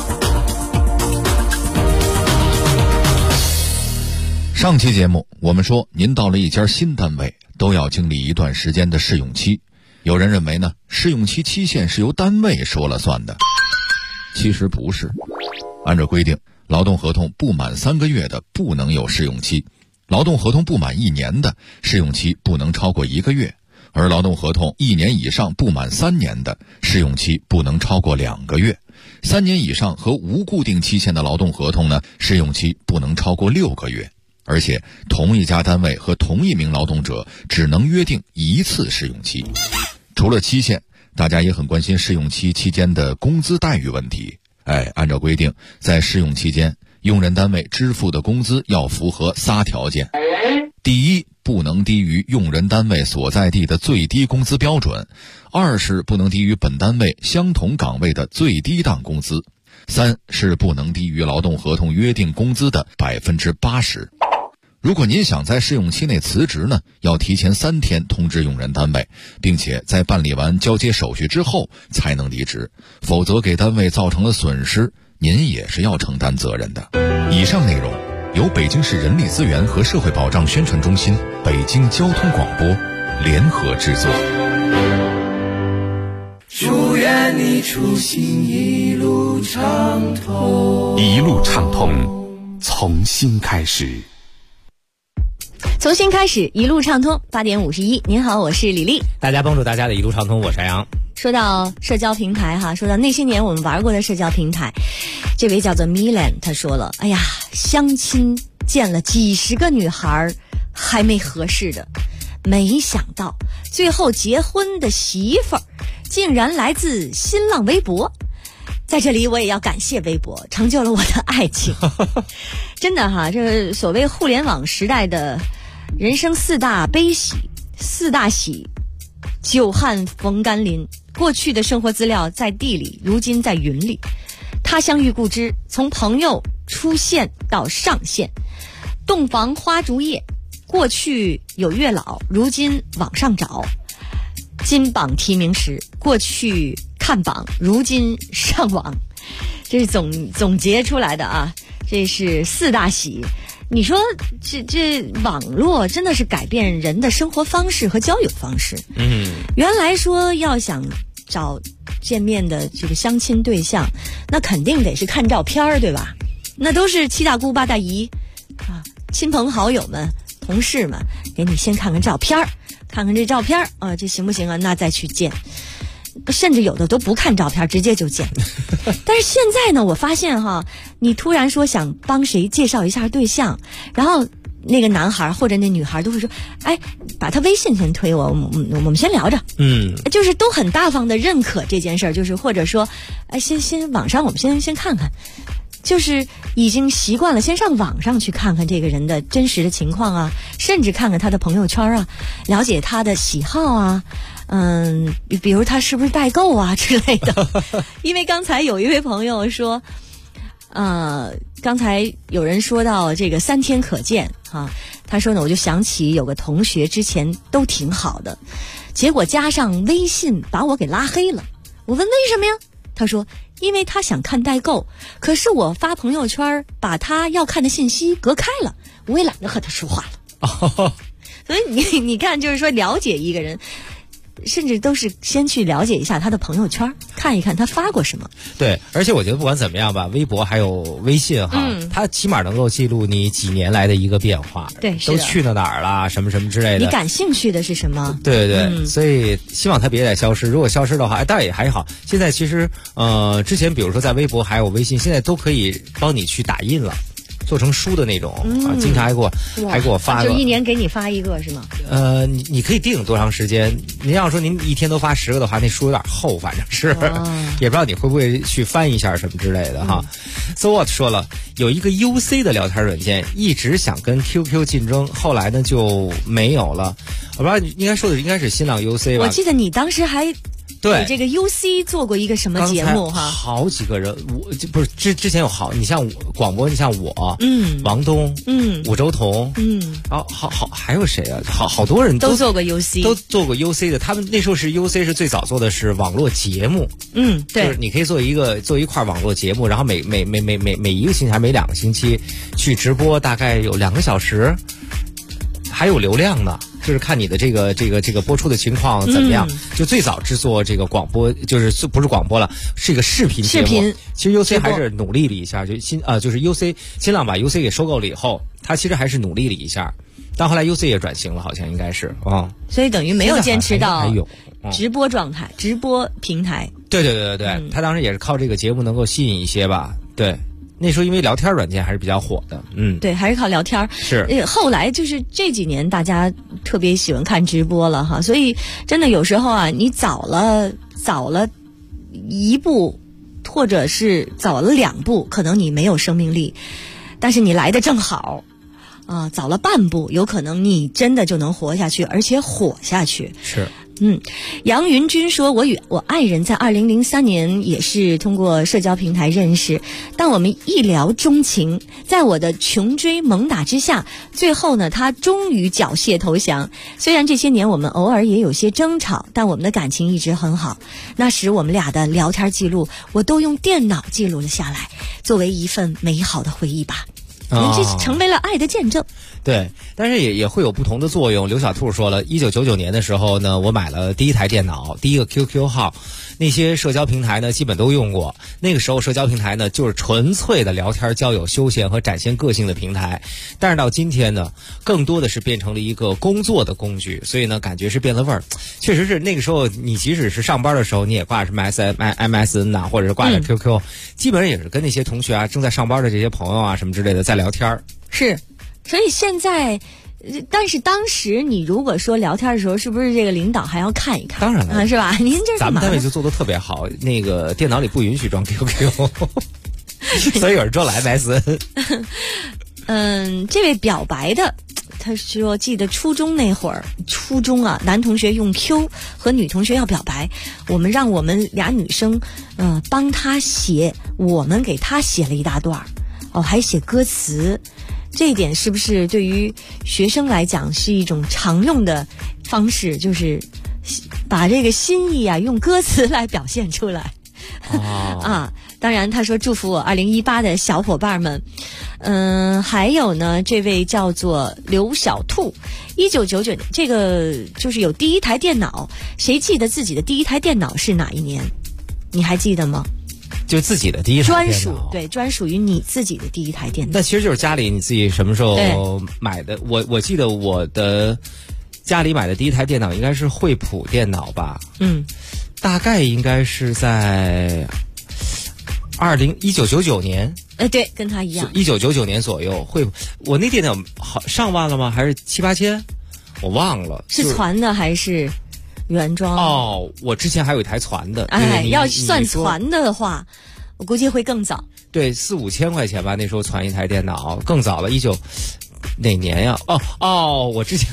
上期节目我们说，您到了一家新单位都要经历一段时间的试用期。有人认为呢，试用期期限是由单位说了算的，其实不是。按照规定，劳动合同不满3个月的不能有试用期，劳动合同不满1年的试用期不能超过1个月，而劳动合同1年以上不满3年的试用期不能超过2个月，3年以上和无固定期限的劳动合同呢，试用期不能超过6个月。而且同一家单位和同一名劳动者只能约定1次试用期。除了期限，大家也很关心试用期期间的工资待遇问题。按照规定，在试用期间，用人单位支付的工资要符合3条件：第一，不能低于用人单位所在地的最低工资标准；二是不能低于本单位相同岗位的最低档工资；三是不能低于劳动合同约定工资的80%。如果您想在试用期内辞职呢，要提前3天通知用人单位，并且在办理完交接手续之后才能离职，否则给单位造成了损失，您也是要承担责任的。以上内容由北京市人力资源和社会保障宣传中心、北京交通广播联合制作。 祝愿你出行一路畅通， 一路畅通，从新开始。 从新开始，一路畅通。8点51，您好，我是李丽。 大家帮助大家的一路畅通，我是杨洋。 说到社交平台哈，说到那些年我们玩过的社交平台，这位叫做 Milan， 他说了，哎呀，相亲见了几十个女孩还没合适的，没想到最后结婚的媳妇儿竟然来自新浪微博。在这里我也要感谢微博，成就了我的爱情。真的哈，这个所谓互联网时代的人生4大悲喜，4大喜，久旱逢甘霖。过去的生活资料在地里，如今在云里。他乡遇故知，从朋友出现到上线。洞房花烛夜，过去有月老，如今网上找。金榜题名时，过去看榜，如今上网。这是总结出来的啊，这是4大喜。你说这网络真的是改变人的生活方式和交友方式。原来说要想找见面的这个相亲对象，那肯定得是看照片，对吧？那都是七大姑八大姨啊，亲朋好友们、同事们，给你先看看照片，看看这照片啊，这行不行啊？那再去见。甚至有的都不看照片，直接就见。但是现在呢，我发现哈，你突然说想帮谁介绍一下对象，然后那个男孩或者那女孩都会说，哎，把他微信先推我们先聊着。就是都很大方的认可这件事儿，就是或者说，哎，先网上我们先看看。就是已经习惯了先上网上去看看这个人的真实的情况啊，甚至看看他的朋友圈啊，了解他的喜好啊，比如他是不是代购啊之类的。因为刚才有一位朋友说，刚才有人说到这个3天可见啊，他说呢，我就想起有个同学之前都挺好的，结果加上微信把我给拉黑了。我问为什么呀？他说因为他想看代购，可是我发朋友圈把他要看的信息隔开了，我也懒得和他说话了。所以你看，就是说了解一个人， 甚至都是先去了解一下他的朋友圈，看一看他发过什么。 对，而且我觉得不管怎么样吧，微博还有微信哈，它起码能够记录你几年来的一个变化， 对， 都去了哪儿啦，什么什么之类的。 你感兴趣的是什么？ 对对对，所以希望它别再消失。如果消失的话，当然也还好。现在其实之前比如说在微博还有微信，现在都可以帮你去打印了。做成书的那种经常还给我发， 就一年给你发一个是吗？ 你可以定多长时间？您要说您一天都发10个的话，那书有点厚，反正是，也不知道你会不会去翻一下什么之类的哈。So What 说了，有一个 UC 的聊天软件一直想跟 QQ 竞争，后来呢就没有了。我不知道应该说的应该是新浪 UC 吧？ 我记得你当时还。对，这个 UC 做过一个什么节目哈？ 好几个人，我不是之前有你像广播，你像我，王东，武周彤，然后好还有谁啊？好多人都做过 UC， 都做过 UC 的。他们那时候是 UC 是最早做的是网络节目， 对， 就是你可以做一块网络节目，然后每一个星期还每2个星期去直播，大概有2个小时，还有流量呢。就是看你的这个播出的情况怎么样。就最早制作这个广播，就是不是广播了，是一个视频节目。其实 UC 还是努力了一下，就是 UC 新浪把 UC 给收购了以后，他其实还是努力了一下。但后来 UC 也转型了，好像应该是所以等于没有坚持到直播状态、直播平台。 对，他当时也是靠这个节目能够吸引一些吧。对。那时候因为聊天软件还是比较火的， 对，还是靠聊天。 是， 后来就是这几年大家特别喜欢看直播了哈，所以真的有时候啊，你早了一步，或者是早了2步，可能你没有生命力，但是你来的正好，早了半步，有可能你真的就能活下去，而且火下去。 是。 杨云军说，我与我爱人在2003年也是通过社交平台认识，但我们一聊钟情，在我的穷追猛打之下，最后呢，他终于缴械投降。虽然这些年我们偶尔也有些争吵，但我们的感情一直很好。那时我们俩的聊天记录，我都用电脑记录了下来，作为一份美好的回忆吧。这成为了爱的见证。 对，但是也会有不同的作用。刘小兔说了，1999年的时候呢，我买了第一台电脑，第一个 QQ 号，那些社交平台呢基本都用过。那个时候社交平台呢就是纯粹的聊天、交友、休闲和展现个性的平台。但是到今天呢，更多的是变成了一个工作的工具，所以呢感觉是变了味儿。确实是那个时候，你即使是上班的时候，你也挂什么 MSN 呐，或者是挂着 QQ，基本上也是跟那些同学啊、正在上班的这些朋友啊什么之类的在聊天。 是。所以现在，但是当时你如果说聊天的时候，是不是这个领导还要看一看？ 当然了， 是吧？您这咱们单位就做得特别好，那个电脑里不允许装 QQ， 所以有人装了 MSN。 这位表白的，他说记得初中那会儿，男同学用 Q 和女同学要表白，让我们俩女生帮他写，我们给他写了一大段还写歌词。这一点是不是对于学生来讲是一种常用的方式，就是把这个心意用歌词来表现出来？当然他说祝福我2018的小伙伴们。还有呢，这位叫做刘小兔，1999年，这个就是有第一台电脑，谁记得自己的第一台电脑是哪一年？你还记得吗？ 就自己的第一台电脑， 专属于你自己的第一台电脑。 那其实就是家里你自己什么时候买的？我记得我的家里买的第一台电脑应该是惠普电脑吧？大概应该是在1999年。 对，跟他一样。 1999年左右，我那电脑上万了吗？还是7、8千？我忘了。 是传的还是原装？ 我之前还有一台传的。 要算传的话，我估计会更早。 对，4、5千块钱吧，那时候传一台电脑，更早了。哪年呀？我之前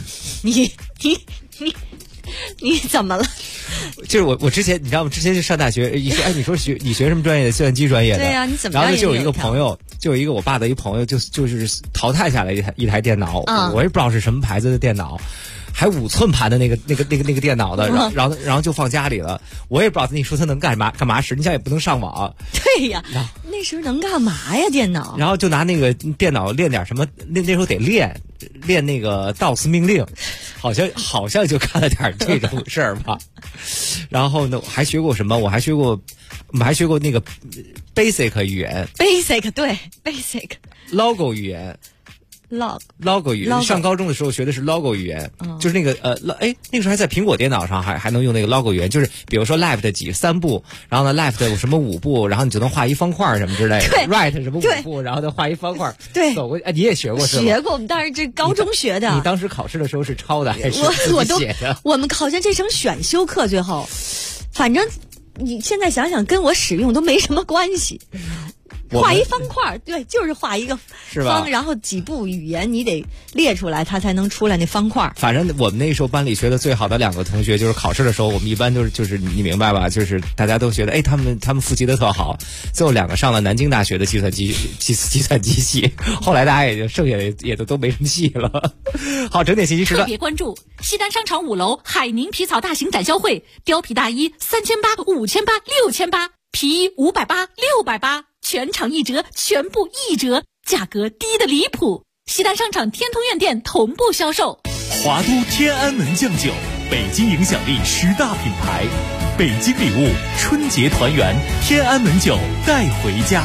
你怎么了？ 就是我之前，你知道吗？之前就上大学，你说你学什么专业的？计算机专业的。 对呀，你怎么？ 然后就有一个朋友，就有一个我爸的一朋友，就是淘汰下来一台电脑，我也不知道是什么牌子的电脑。还5寸盘的那个电脑的，然后就放家里了。我也不知道你说它能干嘛使，你想也不能上网。 对呀，那时候能干嘛呀？电脑。 然后就拿那个电脑练点什么，那时候得练那个 DOS 命令。 好像就干了点这种事儿吧。然后呢，还学过什么？我们还学过那个 basic 语言 ，basic 对 basic logo 语言。logo 语言，上高中的时候学的是 logo 语言，就是那个那个时候还在苹果电脑上还能用那个 logo 语言，就是比如说 left 3步，然后呢 left 什么5步，然后你就能画一方块什么之类的 ，right 什么5步，然后再画一方块， 对， 走过去。你也学过是吧？ 学过，我们当时这高中学的。 你当时考试的时候是抄的还是自己写的？ 我们好像这成选修课，最后，反正你现在想想跟我使用都没什么关系。画一方块，对，就是画一个方，然后几步语言你得列出来，它才能出来那方块。 反正我们那时候班里学的最好的2个同学，就是考试的时候，我们一般就是你明白吧？就是大家都觉得，他们复习的特好。最后2个上了南京大学的计算机系，后来大家也就剩下的也都没什么戏了。好，整点信息时段。 特别关注西单商场5楼海宁皮草大型展销会，貂皮大衣3800、5800、6800，皮衣580、680。全场1折，全部1折，价格低得离谱。西单商场天通苑店同步销售。 华都天安门酱酒，北京影响力10大品牌，北京礼物，春节团圆，天安门酒带回家。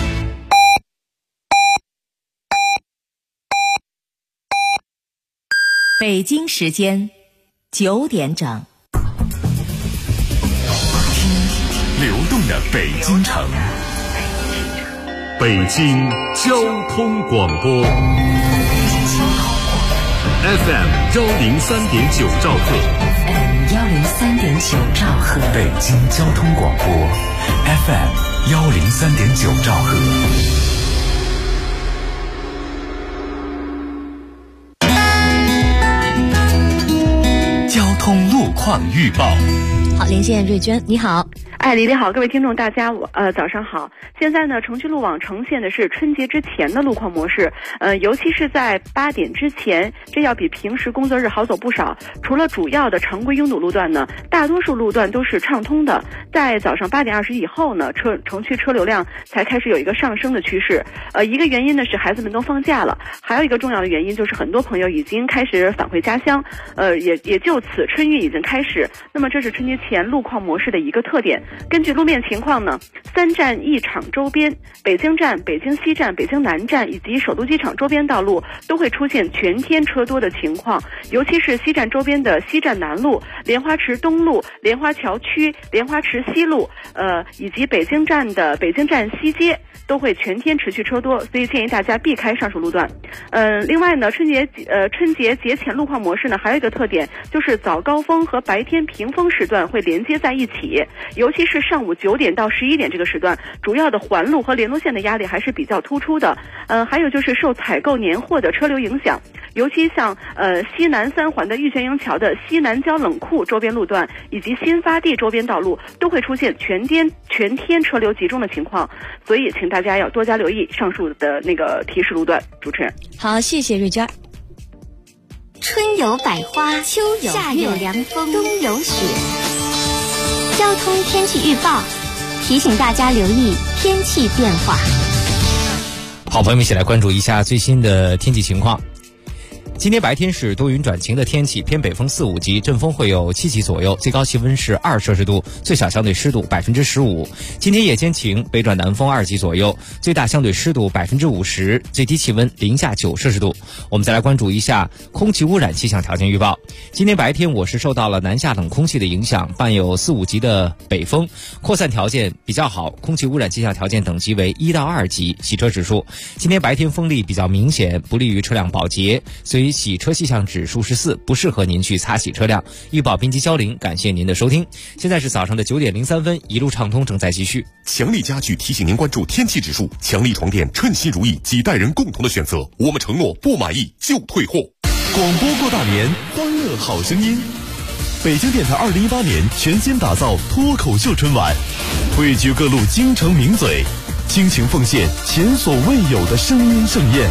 北京时间9点整。 流动的北京城。北京交通广播 FM 103.9兆赫 FM 103.9兆赫， 北京交通广播 FM 103.9兆赫。 交通路况预报。 好，连线瑞娟，你好。 李好，各位听众大家早上好。现在呢，城区路网呈现的是春节之前的路况模式，尤其是在8点之前，这要比平时工作日好走不少。除了主要的常规拥堵路段呢，大多数路段都是畅通的。在早上8点20以后呢，城区车流量才开始有一个上升的趋势。一个原因呢是孩子们都放假了，还有一个重要的原因就是很多朋友已经开始返回家乡，也就此春运已经开始。那么这是春节前路况模式的一个特点。根据路面情况呢，3站1场周边、北京站、北京西站、北京南站以及首都机场周边道路都会出现全天车多的情况，尤其是西站周边的西站南路、莲花池东路、莲花桥区、莲花池西路，以及北京站的北京站西街都会全天持续车多，所以建议大家避开上述路段。另外呢，春节节前路况模式呢还有一个特点，就是早高峰和白天平峰时段会连接在一起，尤其是上午9点到11点这个时段，主要的环路和联络线的压力还是比较突出的。还有就是受采购年货的车流影响，尤其像西南3环的玉泉营桥的西南郊冷库周边路段以及新发地周边道路都会出现全天车流集中的情况，所以请大家要多加留意上述的那个提示路段。主持人， 好，谢谢瑞娟。 春有百花，秋有夏有凉风，冬有雪。交通天气预报提醒大家留意天气变化。 好，朋友们一起来关注一下最新的天气情况。今天白天是多云转晴的天气，偏北风4、5级，阵风会有7级左右，最高气温是2摄氏度，最小相对湿度15%。今天夜间晴，北转南风2级左右，最大相对湿度50%，最低气温零下9摄氏度。我们再来关注一下空气污染气象条件预报。今天白天我市受到了南下冷空气的影响，伴有4、5级的北风，扩散条件比较好，空气污染气象条件等级为1到2级，洗车指数。今天白天风力比较明显，不利于车辆保洁，所以洗车气象指数是4，不适合您去擦洗车辆。预报编辑焦玲，感谢您的收听。现在是早上的9点03分，一路畅通正在继续。 强力家具提醒您关注天气指数，强力床垫称心如意，几代人共同的选择。我们承诺不满意就退货。 广播过大年，欢乐好声音。北京电台2018年全新打造脱口秀春晚，汇聚各路京城名嘴，倾情奉献前所未有的声音盛宴。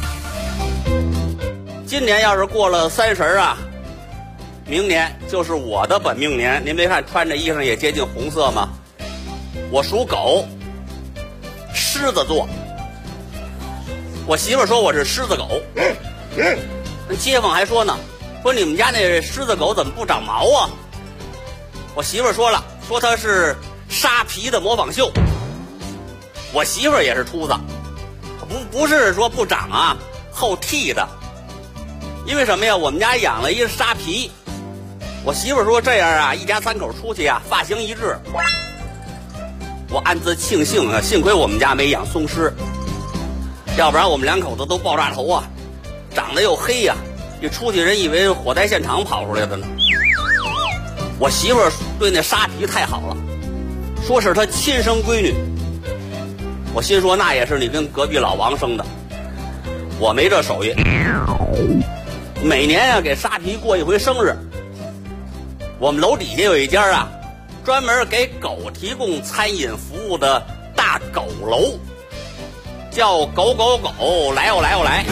今年要是过了30啊，明年就是我的本命年。您别看穿着衣裳也接近红色吗？我属狗，狮子座。我媳妇说我是狮子狗，那街坊还说呢， 说你们家那狮子狗怎么不长毛啊？我媳妇说了，说它是沙皮的模仿秀。我媳妇也是秃子，不是说不长啊，后剃的。因为什么呀？我们家养了一个沙皮。我媳妇说这样啊，一家3口出去啊，发型一致。我暗自庆幸啊，幸亏我们家没养松狮，要不然我们2口子都爆炸头啊，长得又黑呀，一出去人以为火灾现场跑出来的呢。我媳妇对那沙皮太好了，说是她亲生闺女。我心说那也是你跟隔壁老王生的，我没这手艺。每年啊给沙皮过一回生日。我们楼底下有一家啊，专门给狗提供餐饮服务的大狗楼，叫狗狗狗来哦来哦来。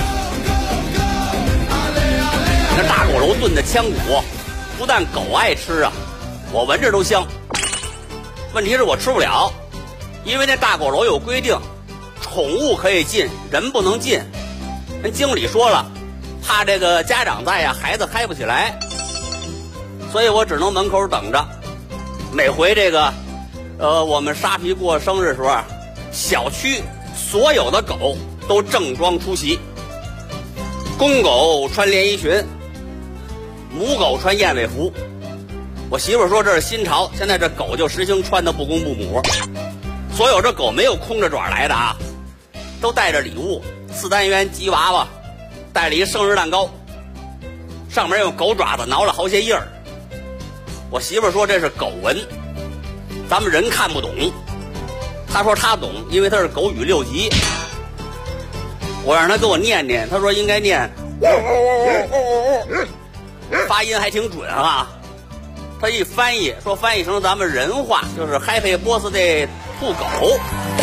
那大狗楼炖的腔骨，不但狗爱吃啊，我闻着都香。问题是我吃不了，因为那大狗楼有规定，宠物可以进，人不能进。人经理说了，怕这个家长在呀，孩子嗨不起来。所以我只能门口等着。每回这个，我们沙皮过生日的时候啊，小区所有的狗都正装出席，公狗穿连衣裙，母狗穿燕尾服。我媳妇说这是新潮，现在这狗就实行穿的不公不母。所有这狗没有空着爪来的啊，都带着礼物，4单元吉娃娃，带了一生日蛋糕，上面用狗爪子挠了好些印儿。我媳妇说这是狗文，咱们人看不懂。她说她懂，因为她是狗语6级。我让她给我念念，她说应该念，发音还挺准啊。她一翻译，说翻译成咱们人话就是 Happy Birthday 兔狗。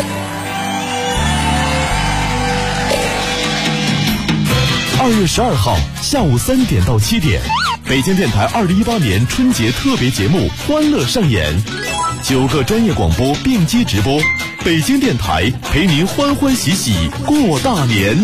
2月12号下午3点到7点，北京电台2018年春节特别节目《欢乐上演》，9个专业广播并机直播，北京电台陪您欢欢喜喜过大年。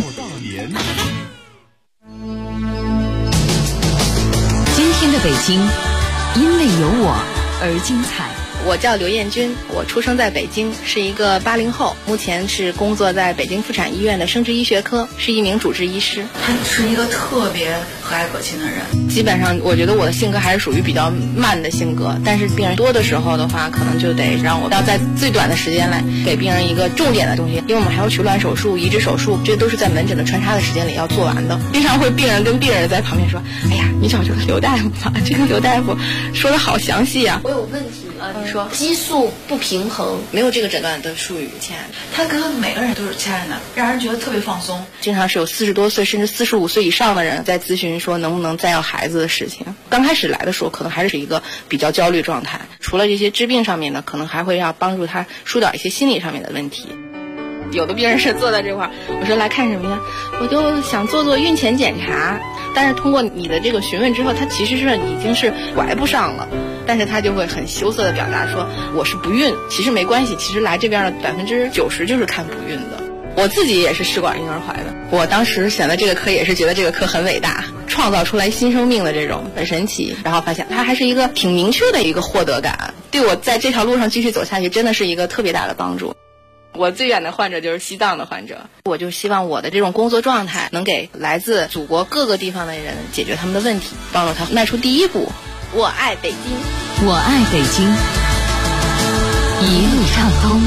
今天的北京，因为有我而精彩。 我叫刘艳君，我出生在北京，是一个80后，目前是工作在北京妇产医院的生殖医学科，是一名主治医师。 他是一个特别和蔼可亲的人。 基本上我觉得我的性格还是属于比较慢的性格，但是病人多的时候的话，可能就得让我要在最短的时间来给病人一个重点的东西，因为我们还有取卵手术、移植手术，这都是在门诊的穿插的时间里要做完的。经常会病人跟病人在旁边说，哎呀，你找这个刘大夫吧，这个刘大夫说的好详细啊。 我有问题你说激素不平衡， 没有这个诊断的术语，亲爱的。 他跟每个人都是亲爱的，让人觉得特别放松。 经常是有40多岁甚至45岁以上的人在咨询说能不能再要孩子的事情。刚开始来的时候可能还是一个比较焦虑状态，除了这些治病上面的，可能还会要帮助他疏导一些心理上面的问题。有的病人是坐在这块儿，我说来看什么呀？我就想做孕前检查，但是通过你的这个询问之后，他其实是已经是怀不上了，但是他就会很羞涩的表达说我是不孕，其实没关系，其实来这边的90%就是看不孕的。我自己也是试管婴儿怀的，我当时选择这个科也是觉得这个科很伟大，创造出来新生命的这种很神奇，然后发现它还是一个挺明确的一个获得感，对我在这条路上继续走下去真的是一个特别大的帮助。我最远的患者就是西藏的患者，我就希望我的这种工作状态能给来自祖国各个地方的人解决他们的问题，帮助他迈出第一步。我爱北京， 我爱北京，一路畅通。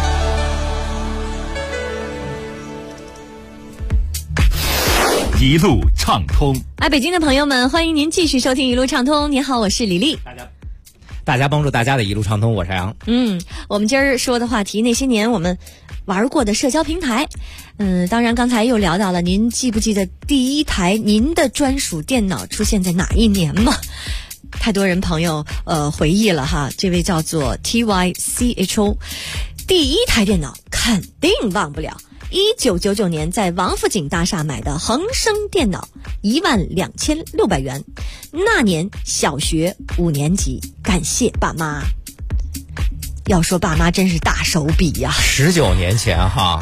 一路畅通。 爱北京的朋友们，欢迎您继续收听一路畅通。您好，我是李丽。 大家帮助大家的一路畅通，我是杨。 我们今儿说的话题，那些年我们玩过的社交平台。当然刚才又聊到了，您记不记得第一台您的专属电脑出现在哪一年吗？太多人朋友回忆了哈，这位叫做 TYCHO， 第一台电脑肯定忘不了。1999年在王府井大厦买的恒生电脑，12600元，那年小学5年级，感谢爸妈。要说爸妈真是大手笔呀 ！19年前哈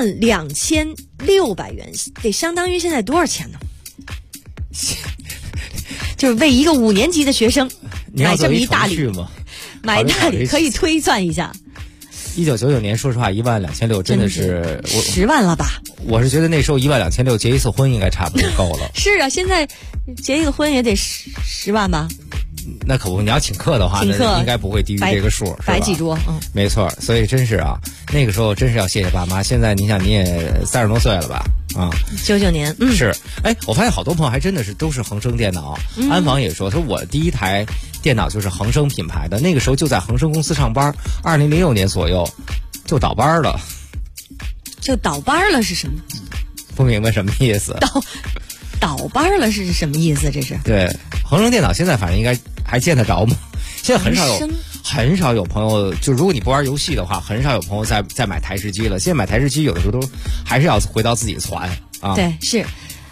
，12600元得相当于现在多少钱呢？ 就是为一个5年级的学生买这么一大礼吗？ 买大礼可以推算一下。 1999年，说实话，12600真的是 10万了吧？ 我是觉得那时候12600结一次婚应该差不多够了。 是啊，现在结一个婚也得10万吧？ 那可不，你要请客的话，那应该不会低于这个数， 摆几桌， 没错。所以真是啊，那个时候真是要谢谢爸妈。现在你想，你也30多岁了吧？啊 ，99年， 是。哎，我发现好多朋友还真的是都是恒生电脑。安防也说我第一台电脑就是恒生品牌的，那个时候就在恒生公司上班，2006年左右就倒班了。 就倒班了是什么？ 不明白什么意思？ 倒班了是什么意思？这是？ 对，恒生电脑现在反正应该还见得着吗？现在很少有朋友，就如果你不玩游戏的话，很少有朋友再买台式机了。现在买台式机有的时候都还是要回到自己攒啊。 对，是，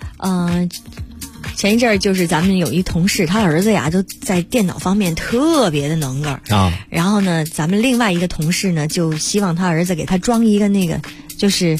前一阵儿就是咱们有一同事，他儿子呀就在电脑方面特别的能个啊。然后呢，咱们另外一个同事呢就希望他儿子给他装一个那个就是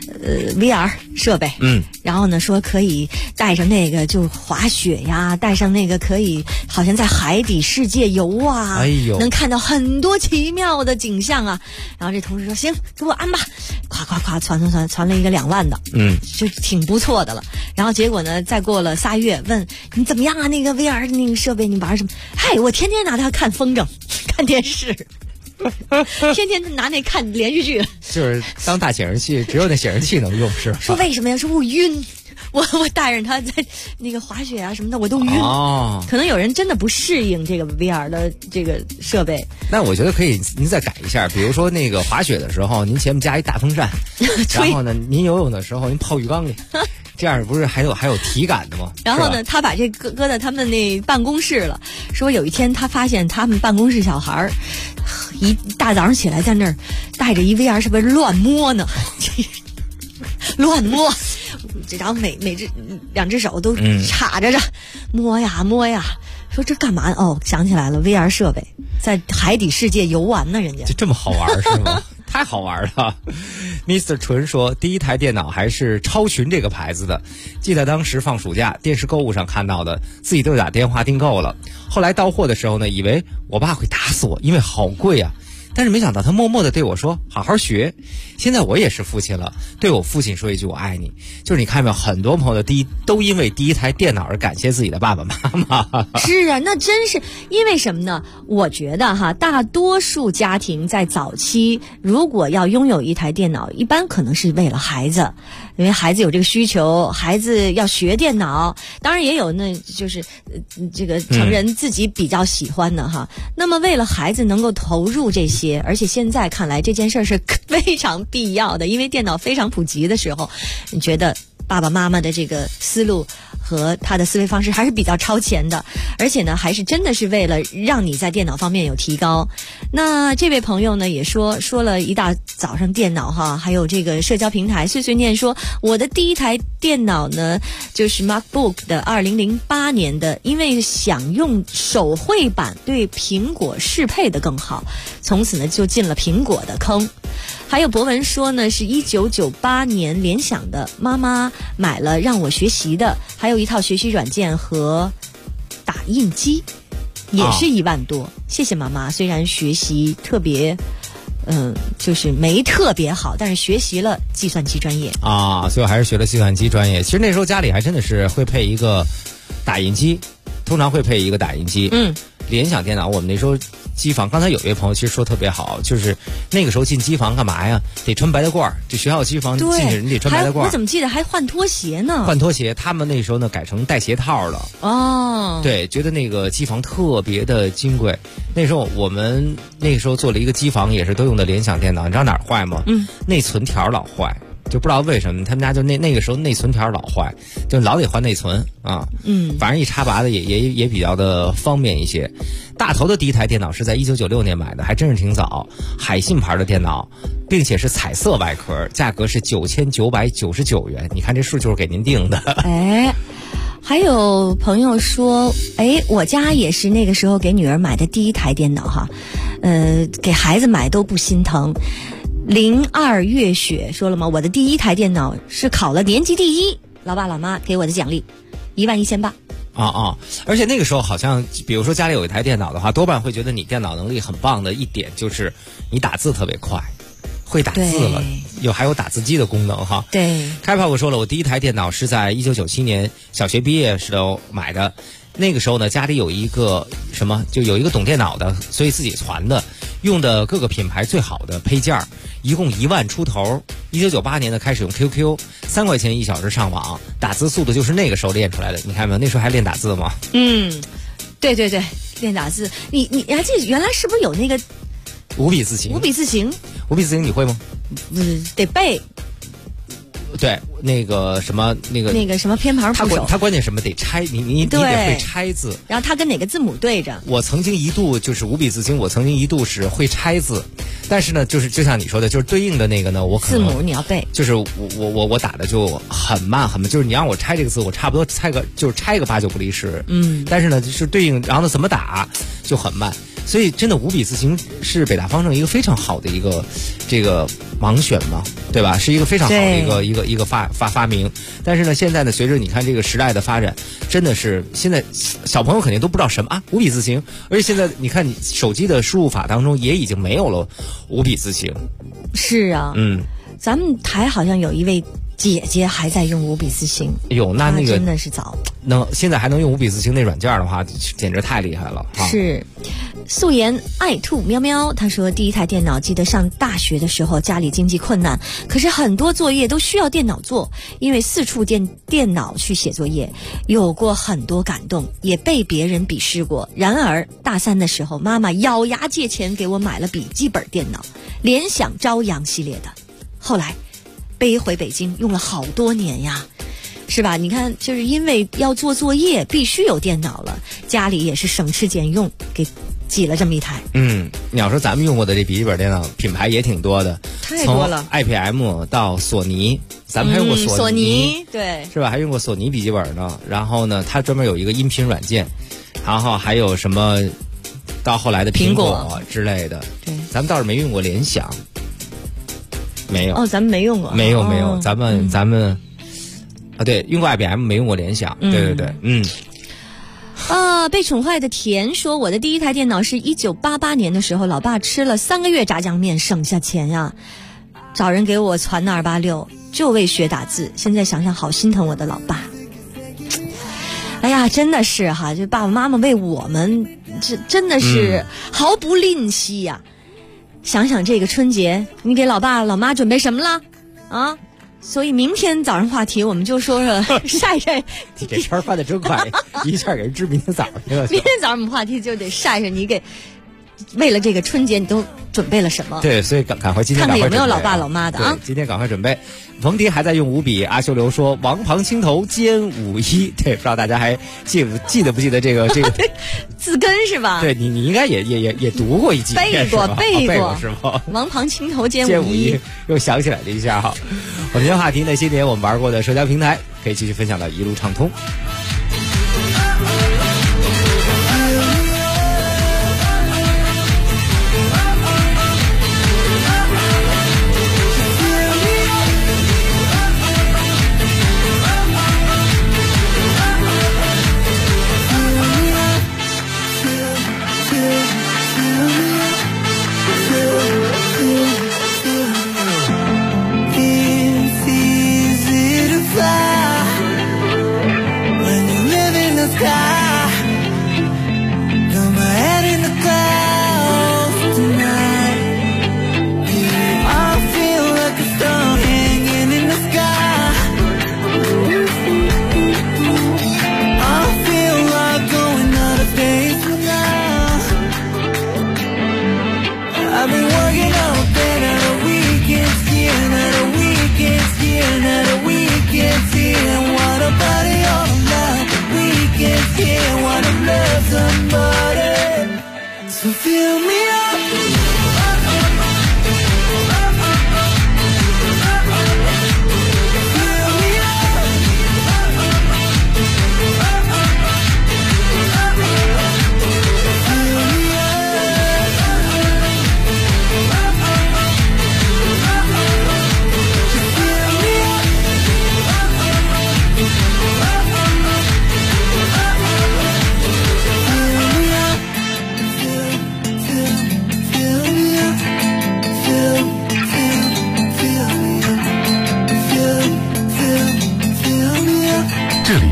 VR 设备，然后呢说可以带上那个就滑雪呀，带上那个可以好像在海底世界游啊，能看到很多奇妙的景象啊。然后这同事说行，给我安吧，夸夸夸传了一个2万的，就挺不错的了。然后结果呢，再过了3月，问你怎么样啊？那个 VR 的那个设备你玩什么？嗨，我天天拿它看风筝，看电视。天天拿那看连续剧， 就是当大显示器，只有那显示器能用，是吧？ 说为什么呀？说我晕，我带着他在那个滑雪啊什么的，我都晕。可能有人真的不适应这个 VR 的这个设备。 那我觉得可以，您再改一下，比如说那个滑雪的时候，您前面加一大风扇，然后呢，您游泳的时候您泡浴缸里。这样不是还有体感的吗？ 然后呢，他把这搁在他们那办公室了。说有一天他发现他们办公室小孩一大早上起来在那儿带着一 VR 是不是乱摸呢？乱摸，然后每只2只手都插着摸呀摸呀。说这干嘛？哦，想起来了 ，VR 设备在海底世界游玩呢，人家就这么好玩是吗？太好玩了。Mr. 纯说第一台电脑还是超群这个牌子的，记得当时放暑假电视购物上看到的，自己都打电话订购了。后来到货的时候呢，以为我爸会打死我，因为好贵啊。但是没想到他默默地对我说好好学。现在我也是父亲了，对我父亲说一句我爱你。就是你看没有，很多朋友都因为第一台电脑而感谢自己的爸爸妈妈。 是啊，那真是因为什么呢？我觉得大多数家庭在早期如果要拥有一台电脑，一般可能是为了孩子，因为孩子有这个需求，孩子要学电脑。当然也有那就是这个成人自己比较喜欢的那么为了孩子能够投入这些，而且现在看来这件事是非常必要的，因为电脑非常普及的时候，你觉得爸爸妈妈的这个思路和他的思维方式还是比较超前的，而且呢还是真的是为了让你在电脑方面有提高。那这位朋友呢也说了一大早上电脑还有这个社交平台碎碎念说，我的第一台电脑呢就是 MacBook 的2008年的，因为想用手绘版对苹果适配的更好，从此呢就进了苹果的坑。还有博文说呢是1998年联想的，妈妈买了让我学习的，还有一套学习软件和打印机，也是1万多。谢谢妈妈，虽然学习特别就是没特别好，但是学习了计算机专业最后还是学了计算机专业。其实那时候家里还真的是会配一个打印机，通常会配一个打印机。联想电脑我们那时候机房，刚才有一位朋友其实说特别好，就是那个时候进机房干嘛呀？得穿白大褂，这学校机房进去你得穿白大褂。 我怎么记得还换拖鞋呢？ 换拖鞋，他们那时候呢改成带鞋套了。对，觉得那个机房特别的金贵。那时候我们那个时候做了一个机房，也是都用的联想电脑，你知道哪儿坏吗？内存条老坏。就不知道为什么他们家就那个时候内存条老坏，就老得换内存反正一插拔的也比较的方便一些。大头的第一台电脑是在1996年买的，还真是挺早，海信牌的电脑，并且是彩色外壳，价格是9999元。你看这数就是给您定的。 还有朋友说，我家也是那个时候给女儿买的第一台电脑给孩子买都不心疼。02月雪说了吗？我的第一台电脑是考了年级第1，老爸老妈给我的奖励，11800。 而且那个时候好像，比如说家里有一台电脑的话，多半会觉得你电脑能力很棒的一点就是你打字特别快，会打字了，还有打字机的功能哈。 对， 开炮我说了，我第一台电脑是在1997年小学毕业时候买的。那个时候呢，家里有一个就有一个懂电脑的，所以自己传的，用的各个品牌最好的配件，一共1万出头。1998年呢开始用 QQ，3块钱1小时上网，打字速度就是那个时候练出来的。你看没有？那时候还练打字吗？ 对，练打字。你还记得原来是不是有那个五笔字形？ 五笔字形你会吗？得背。 对，那个什么偏旁部首， 它关键什么得拆，你得会拆字， 然后它跟哪个字母对着。 我曾经一度就是五笔字形，我曾经一度是会拆字，但是呢，就是就像你说的，就是对应的那个呢，我可能字母你要背， 就是我打的就很慢，就是你让我拆这个字，我差不多拆个8、9不离10，但是呢，就是对应，然后呢怎么打就很慢。所以真的五笔字形是北大方正一个非常好的一个这个盲选嘛，对吧？是一个非常好的一个发明。但是呢，现在呢，随着你看这个时代的发展，真的是现在小朋友肯定都不知道什么五笔字形，而且现在你看你手机的输入法当中也已经没有了五笔字形。 是啊，咱们台好像有一位姐姐还在用五笔字形。 有那个真的是早。 现在还能用五笔字形那软件的话，简直太厉害了。 是。素颜爱兔喵喵，他说第一台电脑记得上大学的时候家里经济困难，可是很多作业都需要电脑做，因为四处电脑去写作业，有过很多感动，也被别人鄙视过。然而大3的时候，妈妈咬牙借钱给我买了笔记本电脑，联想朝阳系列的，后来背回北京用了好多年呀。是吧？你看，就是因为要做作业必须有电脑了，家里也是省吃俭用给挤了这么一台。 你要说咱们用过的这笔记本电脑品牌也挺多的， 太多了， 从 IBM 到索尼，咱们还用过索尼，对， 是吧？还用过索尼笔记本呢。然后呢，它专门有一个音频软件，然后还有什么到后来的苹果之类的。 对， 咱们倒是没用过联想，没有。 咱们没用过。 没有，咱们。对，用过 IBM， 没用过联想。对， 被宠坏的田说，我的第一台电脑是1988年的时候，老爸吃了3个月炸酱面省下钱呀，找人给我传的286，就为学打字。现在想想好心疼我的老爸。哎呀，真的是哈，就爸爸妈妈为我们，这真的是毫不吝惜呀。想想这个春节，你给老爸老妈准备什么了啊？所以明天早上话题我们就说晒晒。 你这圈翻的真快，一下给人知明天早上去了。 明天早上我们话题就得晒晒你给为了这个春节你都准备了什么？ 对，所以赶快今天看看有没有老爸老妈的啊！ 今天赶快准备。冯迪还在用五笔，阿修流说王旁青头兼51，对，不知道大家还记得不记得这个字根是吧？ 对，你应该也读过一集， 背过是吗？ 王旁青头兼51， 又想起来了一下哈。我们今天话题那些年我们玩过的社交平台，可以继续分享到一路畅通。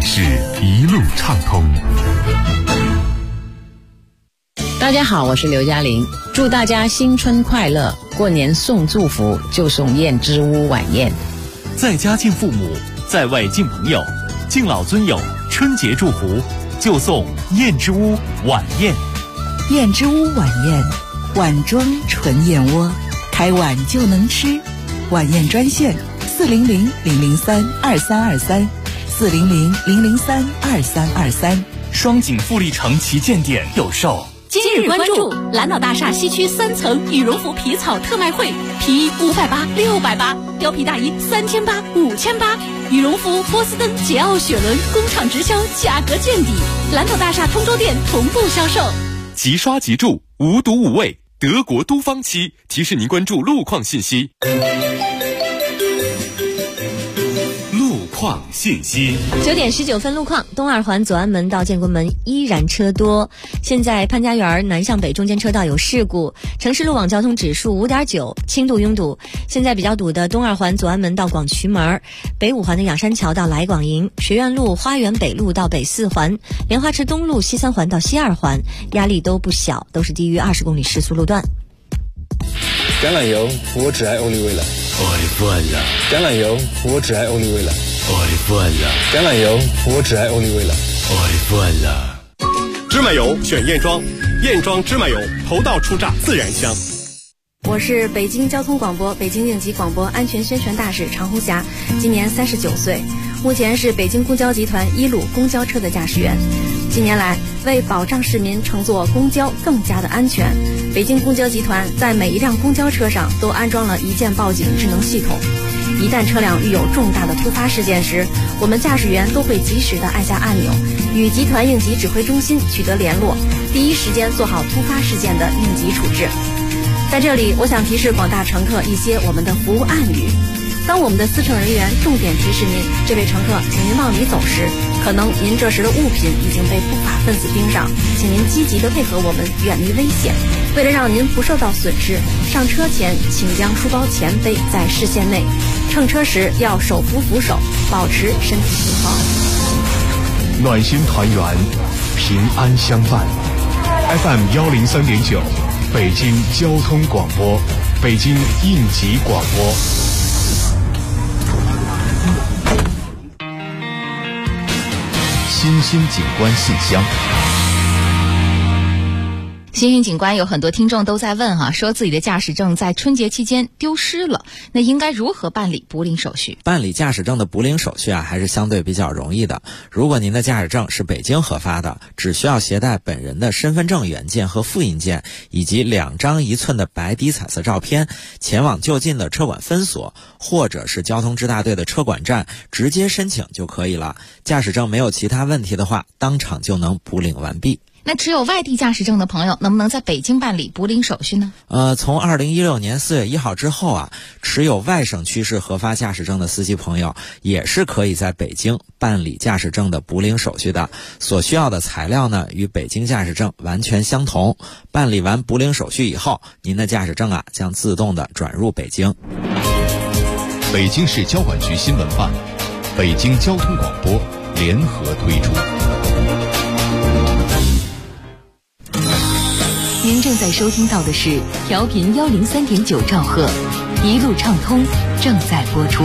是一路畅通。 大家好，我是刘嘉玲，祝大家新春快乐！过年送祝福就送燕之屋晚宴。 在家敬父母，在外敬朋友，敬老尊友，春节祝福就送燕之屋晚宴。 燕之屋晚宴，碗装纯燕窝，开碗就能吃。晚宴专线400-003-2323，400-003-2323。 双井富力城旗舰店有售。 今日关注蓝岛大厦西区3层羽绒服皮草特卖会，皮衣580、680，貂皮大衣3800、5800，羽绒服波司登、捷奥雪伦工厂直销，价格见底。蓝岛大厦通州店同步销售。 即刷即住，无毒无味，德国都芳漆提示您关注路况信息。况信息 9点19分，路况：东二环左安门到建国门依然车多，现在潘家园南向北中间车道有事故，城市路网交通指数5.9，轻度拥堵。现在比较堵的东二环左安门到广渠门，北五环的仰山桥到来广营，学院路花园北路到北4环，莲花池东路西3环到西2环，压力都不小，都是低于20公里时速路段。 橄榄油，我只爱欧丽味了。橄榄油，我只爱欧丽味了。橄榄油，我只爱欧丽味了。 芝麻油选燕庄，燕庄芝麻油，头道出榨自然香。 我是北京交通广播北京应急广播安全宣传大使常红霞，今年39岁，目前是北京公交集团1路公交车的驾驶员。近年来，为保障市民乘坐公交更加的安全，北京公交集团在每一辆公交车上都安装了一键报警智能系统。一旦车辆遇有重大的突发事件时，我们驾驶员都会及时的按下按钮，与集团应急指挥中心取得联络，第一时间做好突发事件的应急处置。在这里，我想提示广大乘客一些我们的服务暗语。当我们的司乘人员重点提示您，这位乘客，请您往里走时，可能您这时的物品已经被不法分子盯上，请您积极的配合我们，远离危险。为了让您不受到损失，上车前请将书包前背在视线内，乘车时要手扶扶手，保持身体平衡。 暖心团圆，平安相伴。FM 103.9，北京交通广播，北京应急广播。 新兴景观信箱。 新兴景观有很多听众都在问说自己的驾驶证在春节期间丢失了，那应该如何办理补领手续？ 办理驾驶证的补领手续还是相对比较容易的。如果您的驾驶证是北京核发的，只需要携带本人的身份证原件和复印件，以及2张1寸的白底彩色照片，前往就近的车管分所或者是交通支大队的车管站直接申请就可以了。驾驶证没有其他问题的话，当场就能补领完毕。 那持有外地驾驶证的朋友能不能在北京办理补领手续呢？ 从2016年4月1号之后持有外省区市核发驾驶证的司机朋友也是可以在北京办理驾驶证的补领手续的。所需要的材料呢，与北京驾驶证完全相同。办理完补领手续以后，您的驾驶证将自动的转入北京。 北京市交管局新闻办、北京交通广播联合推出。 您正在收听到的是调频103.9兆赫，一路畅通正在播出。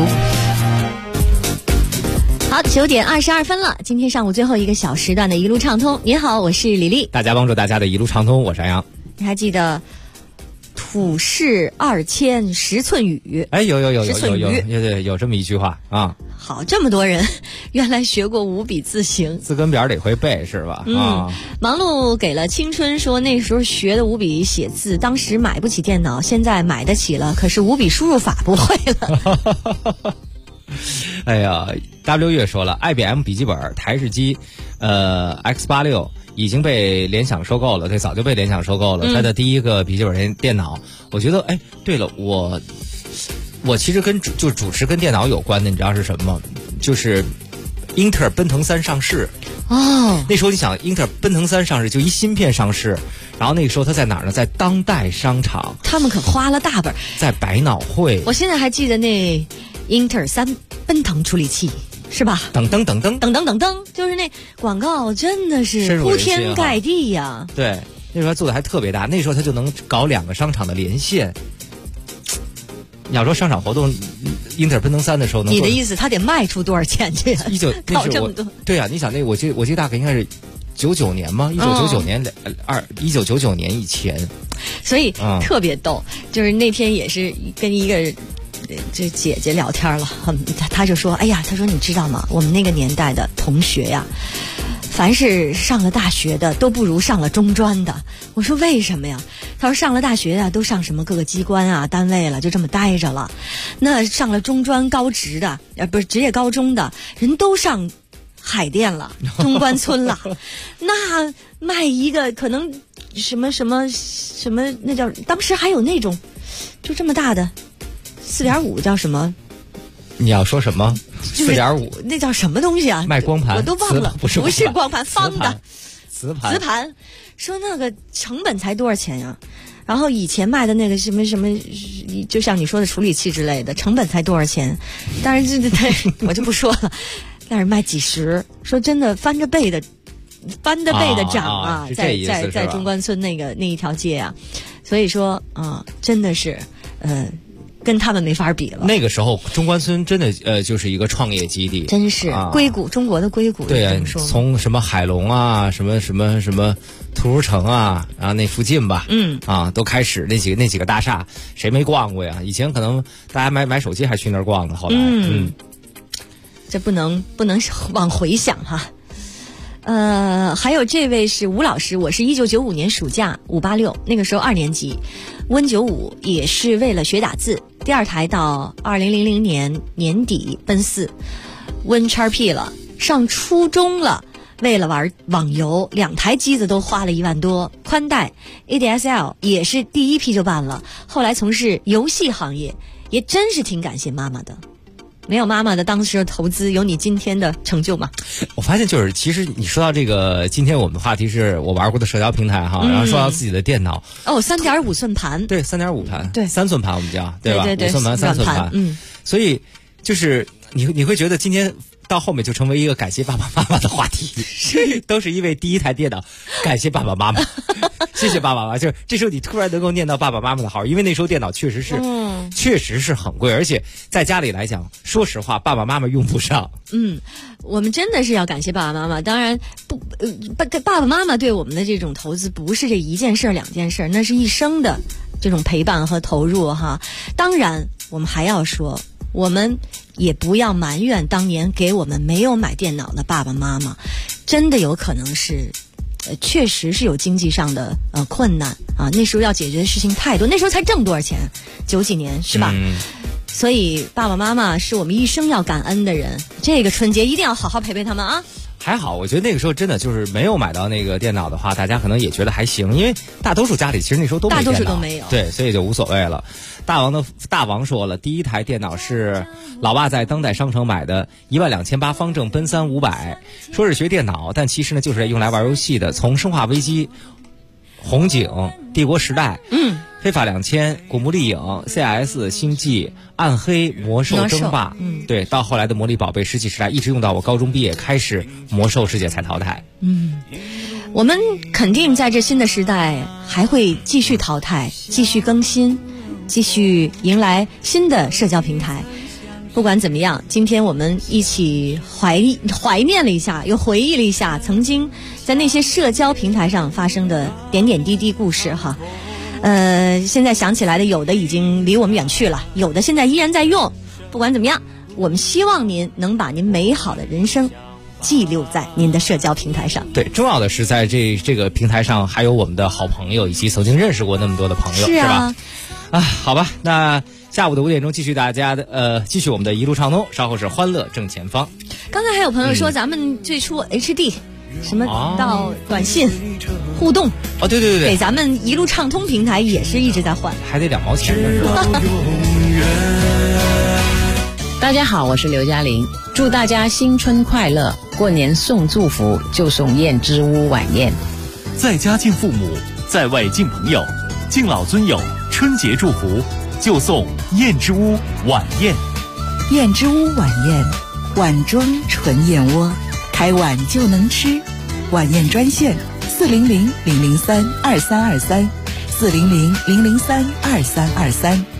好，9点22分了，今天上午最后一个小时段的一路畅通。您好，我是李丽。 大家帮助大家的一路畅通，我是安阳。 你还记得土是2千10寸雨？ 有这么一句话啊。 好，这么多人原来学过5笔字形， 字根表得会背是吧？ 忙碌给了青春说，那时候学的5笔写字，当时买不起电脑，现在买得起了，可是5笔输入法不会了。 哎呀 ，W 月说了 ，IBM 笔记本、台式机，X86 已经被联想收购了，对，早就被联想收购了。它的第一个笔记本电脑，我觉得，对了，我其实跟主持跟电脑有关的，你知道是什么吗？就是英特尔奔腾3上市。那时候你想，英特尔奔腾3上市就一芯片上市，然后那个时候它在哪儿呢？在当代商场。 他们可花了大本， 在百脑汇。 我现在还记得那英特尔3奔腾处理器。 是吧？ 噔噔噔噔噔噔噔噔，就是那广告真的是铺天盖地呀。 对，那时候做的还特别大，那时候他就能搞2个商场的连线。你要说商场活动，英特尔奔腾3的时候能， 你的意思他得卖出多少钱去呀搞这么多？ 对啊，你想那我记得大概应该是99年吗？1999年1999年以前， 所以特别逗。就是那天也是跟一个这姐姐聊天了，她就说：“哎呀，她说你知道吗？我们那个年代的同学呀，凡是上了大学的都不如上了中专的。”我说为什么呀？他说上了大学啊，都上什么各个机关啊、单位了，就这么待着了。那上了中专高职的，不是职业高中的人都上海淀了、中关村了。那卖一个可能什么，那叫当时还有那种就这么大的4.5叫什么？ 你要说什么？4.5 那叫什么东西啊？ 卖光盘， 我都忘了，不是光盘，方的磁盘。说那个成本才多少钱呀？然后以前卖的那个什么，就像你说的处理器之类的，成本才多少钱？当然我就不说了，但是卖几十，说真的翻着倍的涨啊，在中关村那一条街啊，所以说真的是跟他们没法比了。 那个时候中关村真的就是一个创业基地， 真是硅谷，中国的硅谷。 对啊，从什么海龙啊，什么图书城啊，然后那附近吧，都开始那几个大厦，谁没逛过呀？以前可能大家买手机还去那儿逛呢，后来这不能往回想哈。还有这位是吴老师，我是1995年暑假586，那个时候2年级，Win95也是为了学打字，第2台到2000年年底奔4 ，Win XP 了，上初中了，为了玩网游，2台机子都花了1万多，宽带 ADSL 也是第一批就办了，后来从事游戏行业，也真是挺感谢妈妈的。没有妈妈的当时的投资，有你今天的成就吗？ 我发现其实你说到这个，今天我们的话题是我玩过的社交平台哈，然后说到自己的电脑 ，3.5寸盘， 对，3.5盘， 对 ，3寸盘我们叫，对吧 ？5 寸盘、3寸盘，所以就是你会觉得今天到后面就成为一个感谢爸爸妈妈的话题，都是因为第1台电脑，感谢爸爸妈妈，谢谢爸爸妈妈。就是这时候你突然能够念到爸爸妈妈的好，因为那时候电脑确实是很贵，而且在家里来讲，说实话，爸爸妈妈用不上。 我们真的是要感谢爸爸妈妈。当然爸爸妈妈对我们的这种投资不是这1件事2件事，那是一生的这种陪伴和投入哈。当然，我们还要说，我们也不要埋怨当年给我们没有买电脑的爸爸妈妈，真的有可能是确实是有经济上的困难啊。那时候要解决的事情太多，那时候才挣多少钱？90几年是吧？所以爸爸妈妈是我们一生要感恩的人，这个春节一定要好好陪陪他们啊。 还好，我觉得那个时候真的就是没有买到那个电脑的话，大家可能也觉得还行，因为大多数家里其实那时候都没电脑， 大多数都没有， 对，所以就无所谓了。大王说了，第1台电脑是老爸在当代商城买的，12800方正奔3 500，说是学电脑，但其实呢就是用来玩游戏的，从生化危机、红警、帝国时代、非法2000、古墓丽影、CS、星际、暗黑、魔兽争霸，对，到后来的魔力宝贝、石器时代，一直用到我高中毕业，开始魔兽世界才淘汰。 我们肯定在这新的时代还会继续淘汰，继续更新，继续迎来新的社交平台。不管怎么样，今天我们一起怀念了一下，又回忆了一下曾经在那些社交平台上发生的点点滴滴故事哈。现在想起来的有的已经离我们远去了，有的现在依然在用。不管怎么样，我们希望您能把您美好的人生记录在您的社交平台上。 对，重要的是在这个平台上还有我们的好朋友，以及曾经认识过那么多的朋友，是吧？好吧，那下午的5点钟继续继续我们的一路畅通，稍后是欢乐正前方。 刚才还有朋友说咱们最初 HD 什么到短信互动对， 给咱们一路畅通平台也是一直在换， 还得2毛钱呢是吧？ 大家好，我是刘嘉玲，祝大家新春快乐，过年送祝福就送燕之屋晚宴。 在家敬父母，在外敬朋友，敬老尊友，春节祝福就送燕之屋晚宴。 燕之屋晚宴， 碗装纯燕窝，开碗就能吃。晚宴专线400-003-2323，400-003-2323。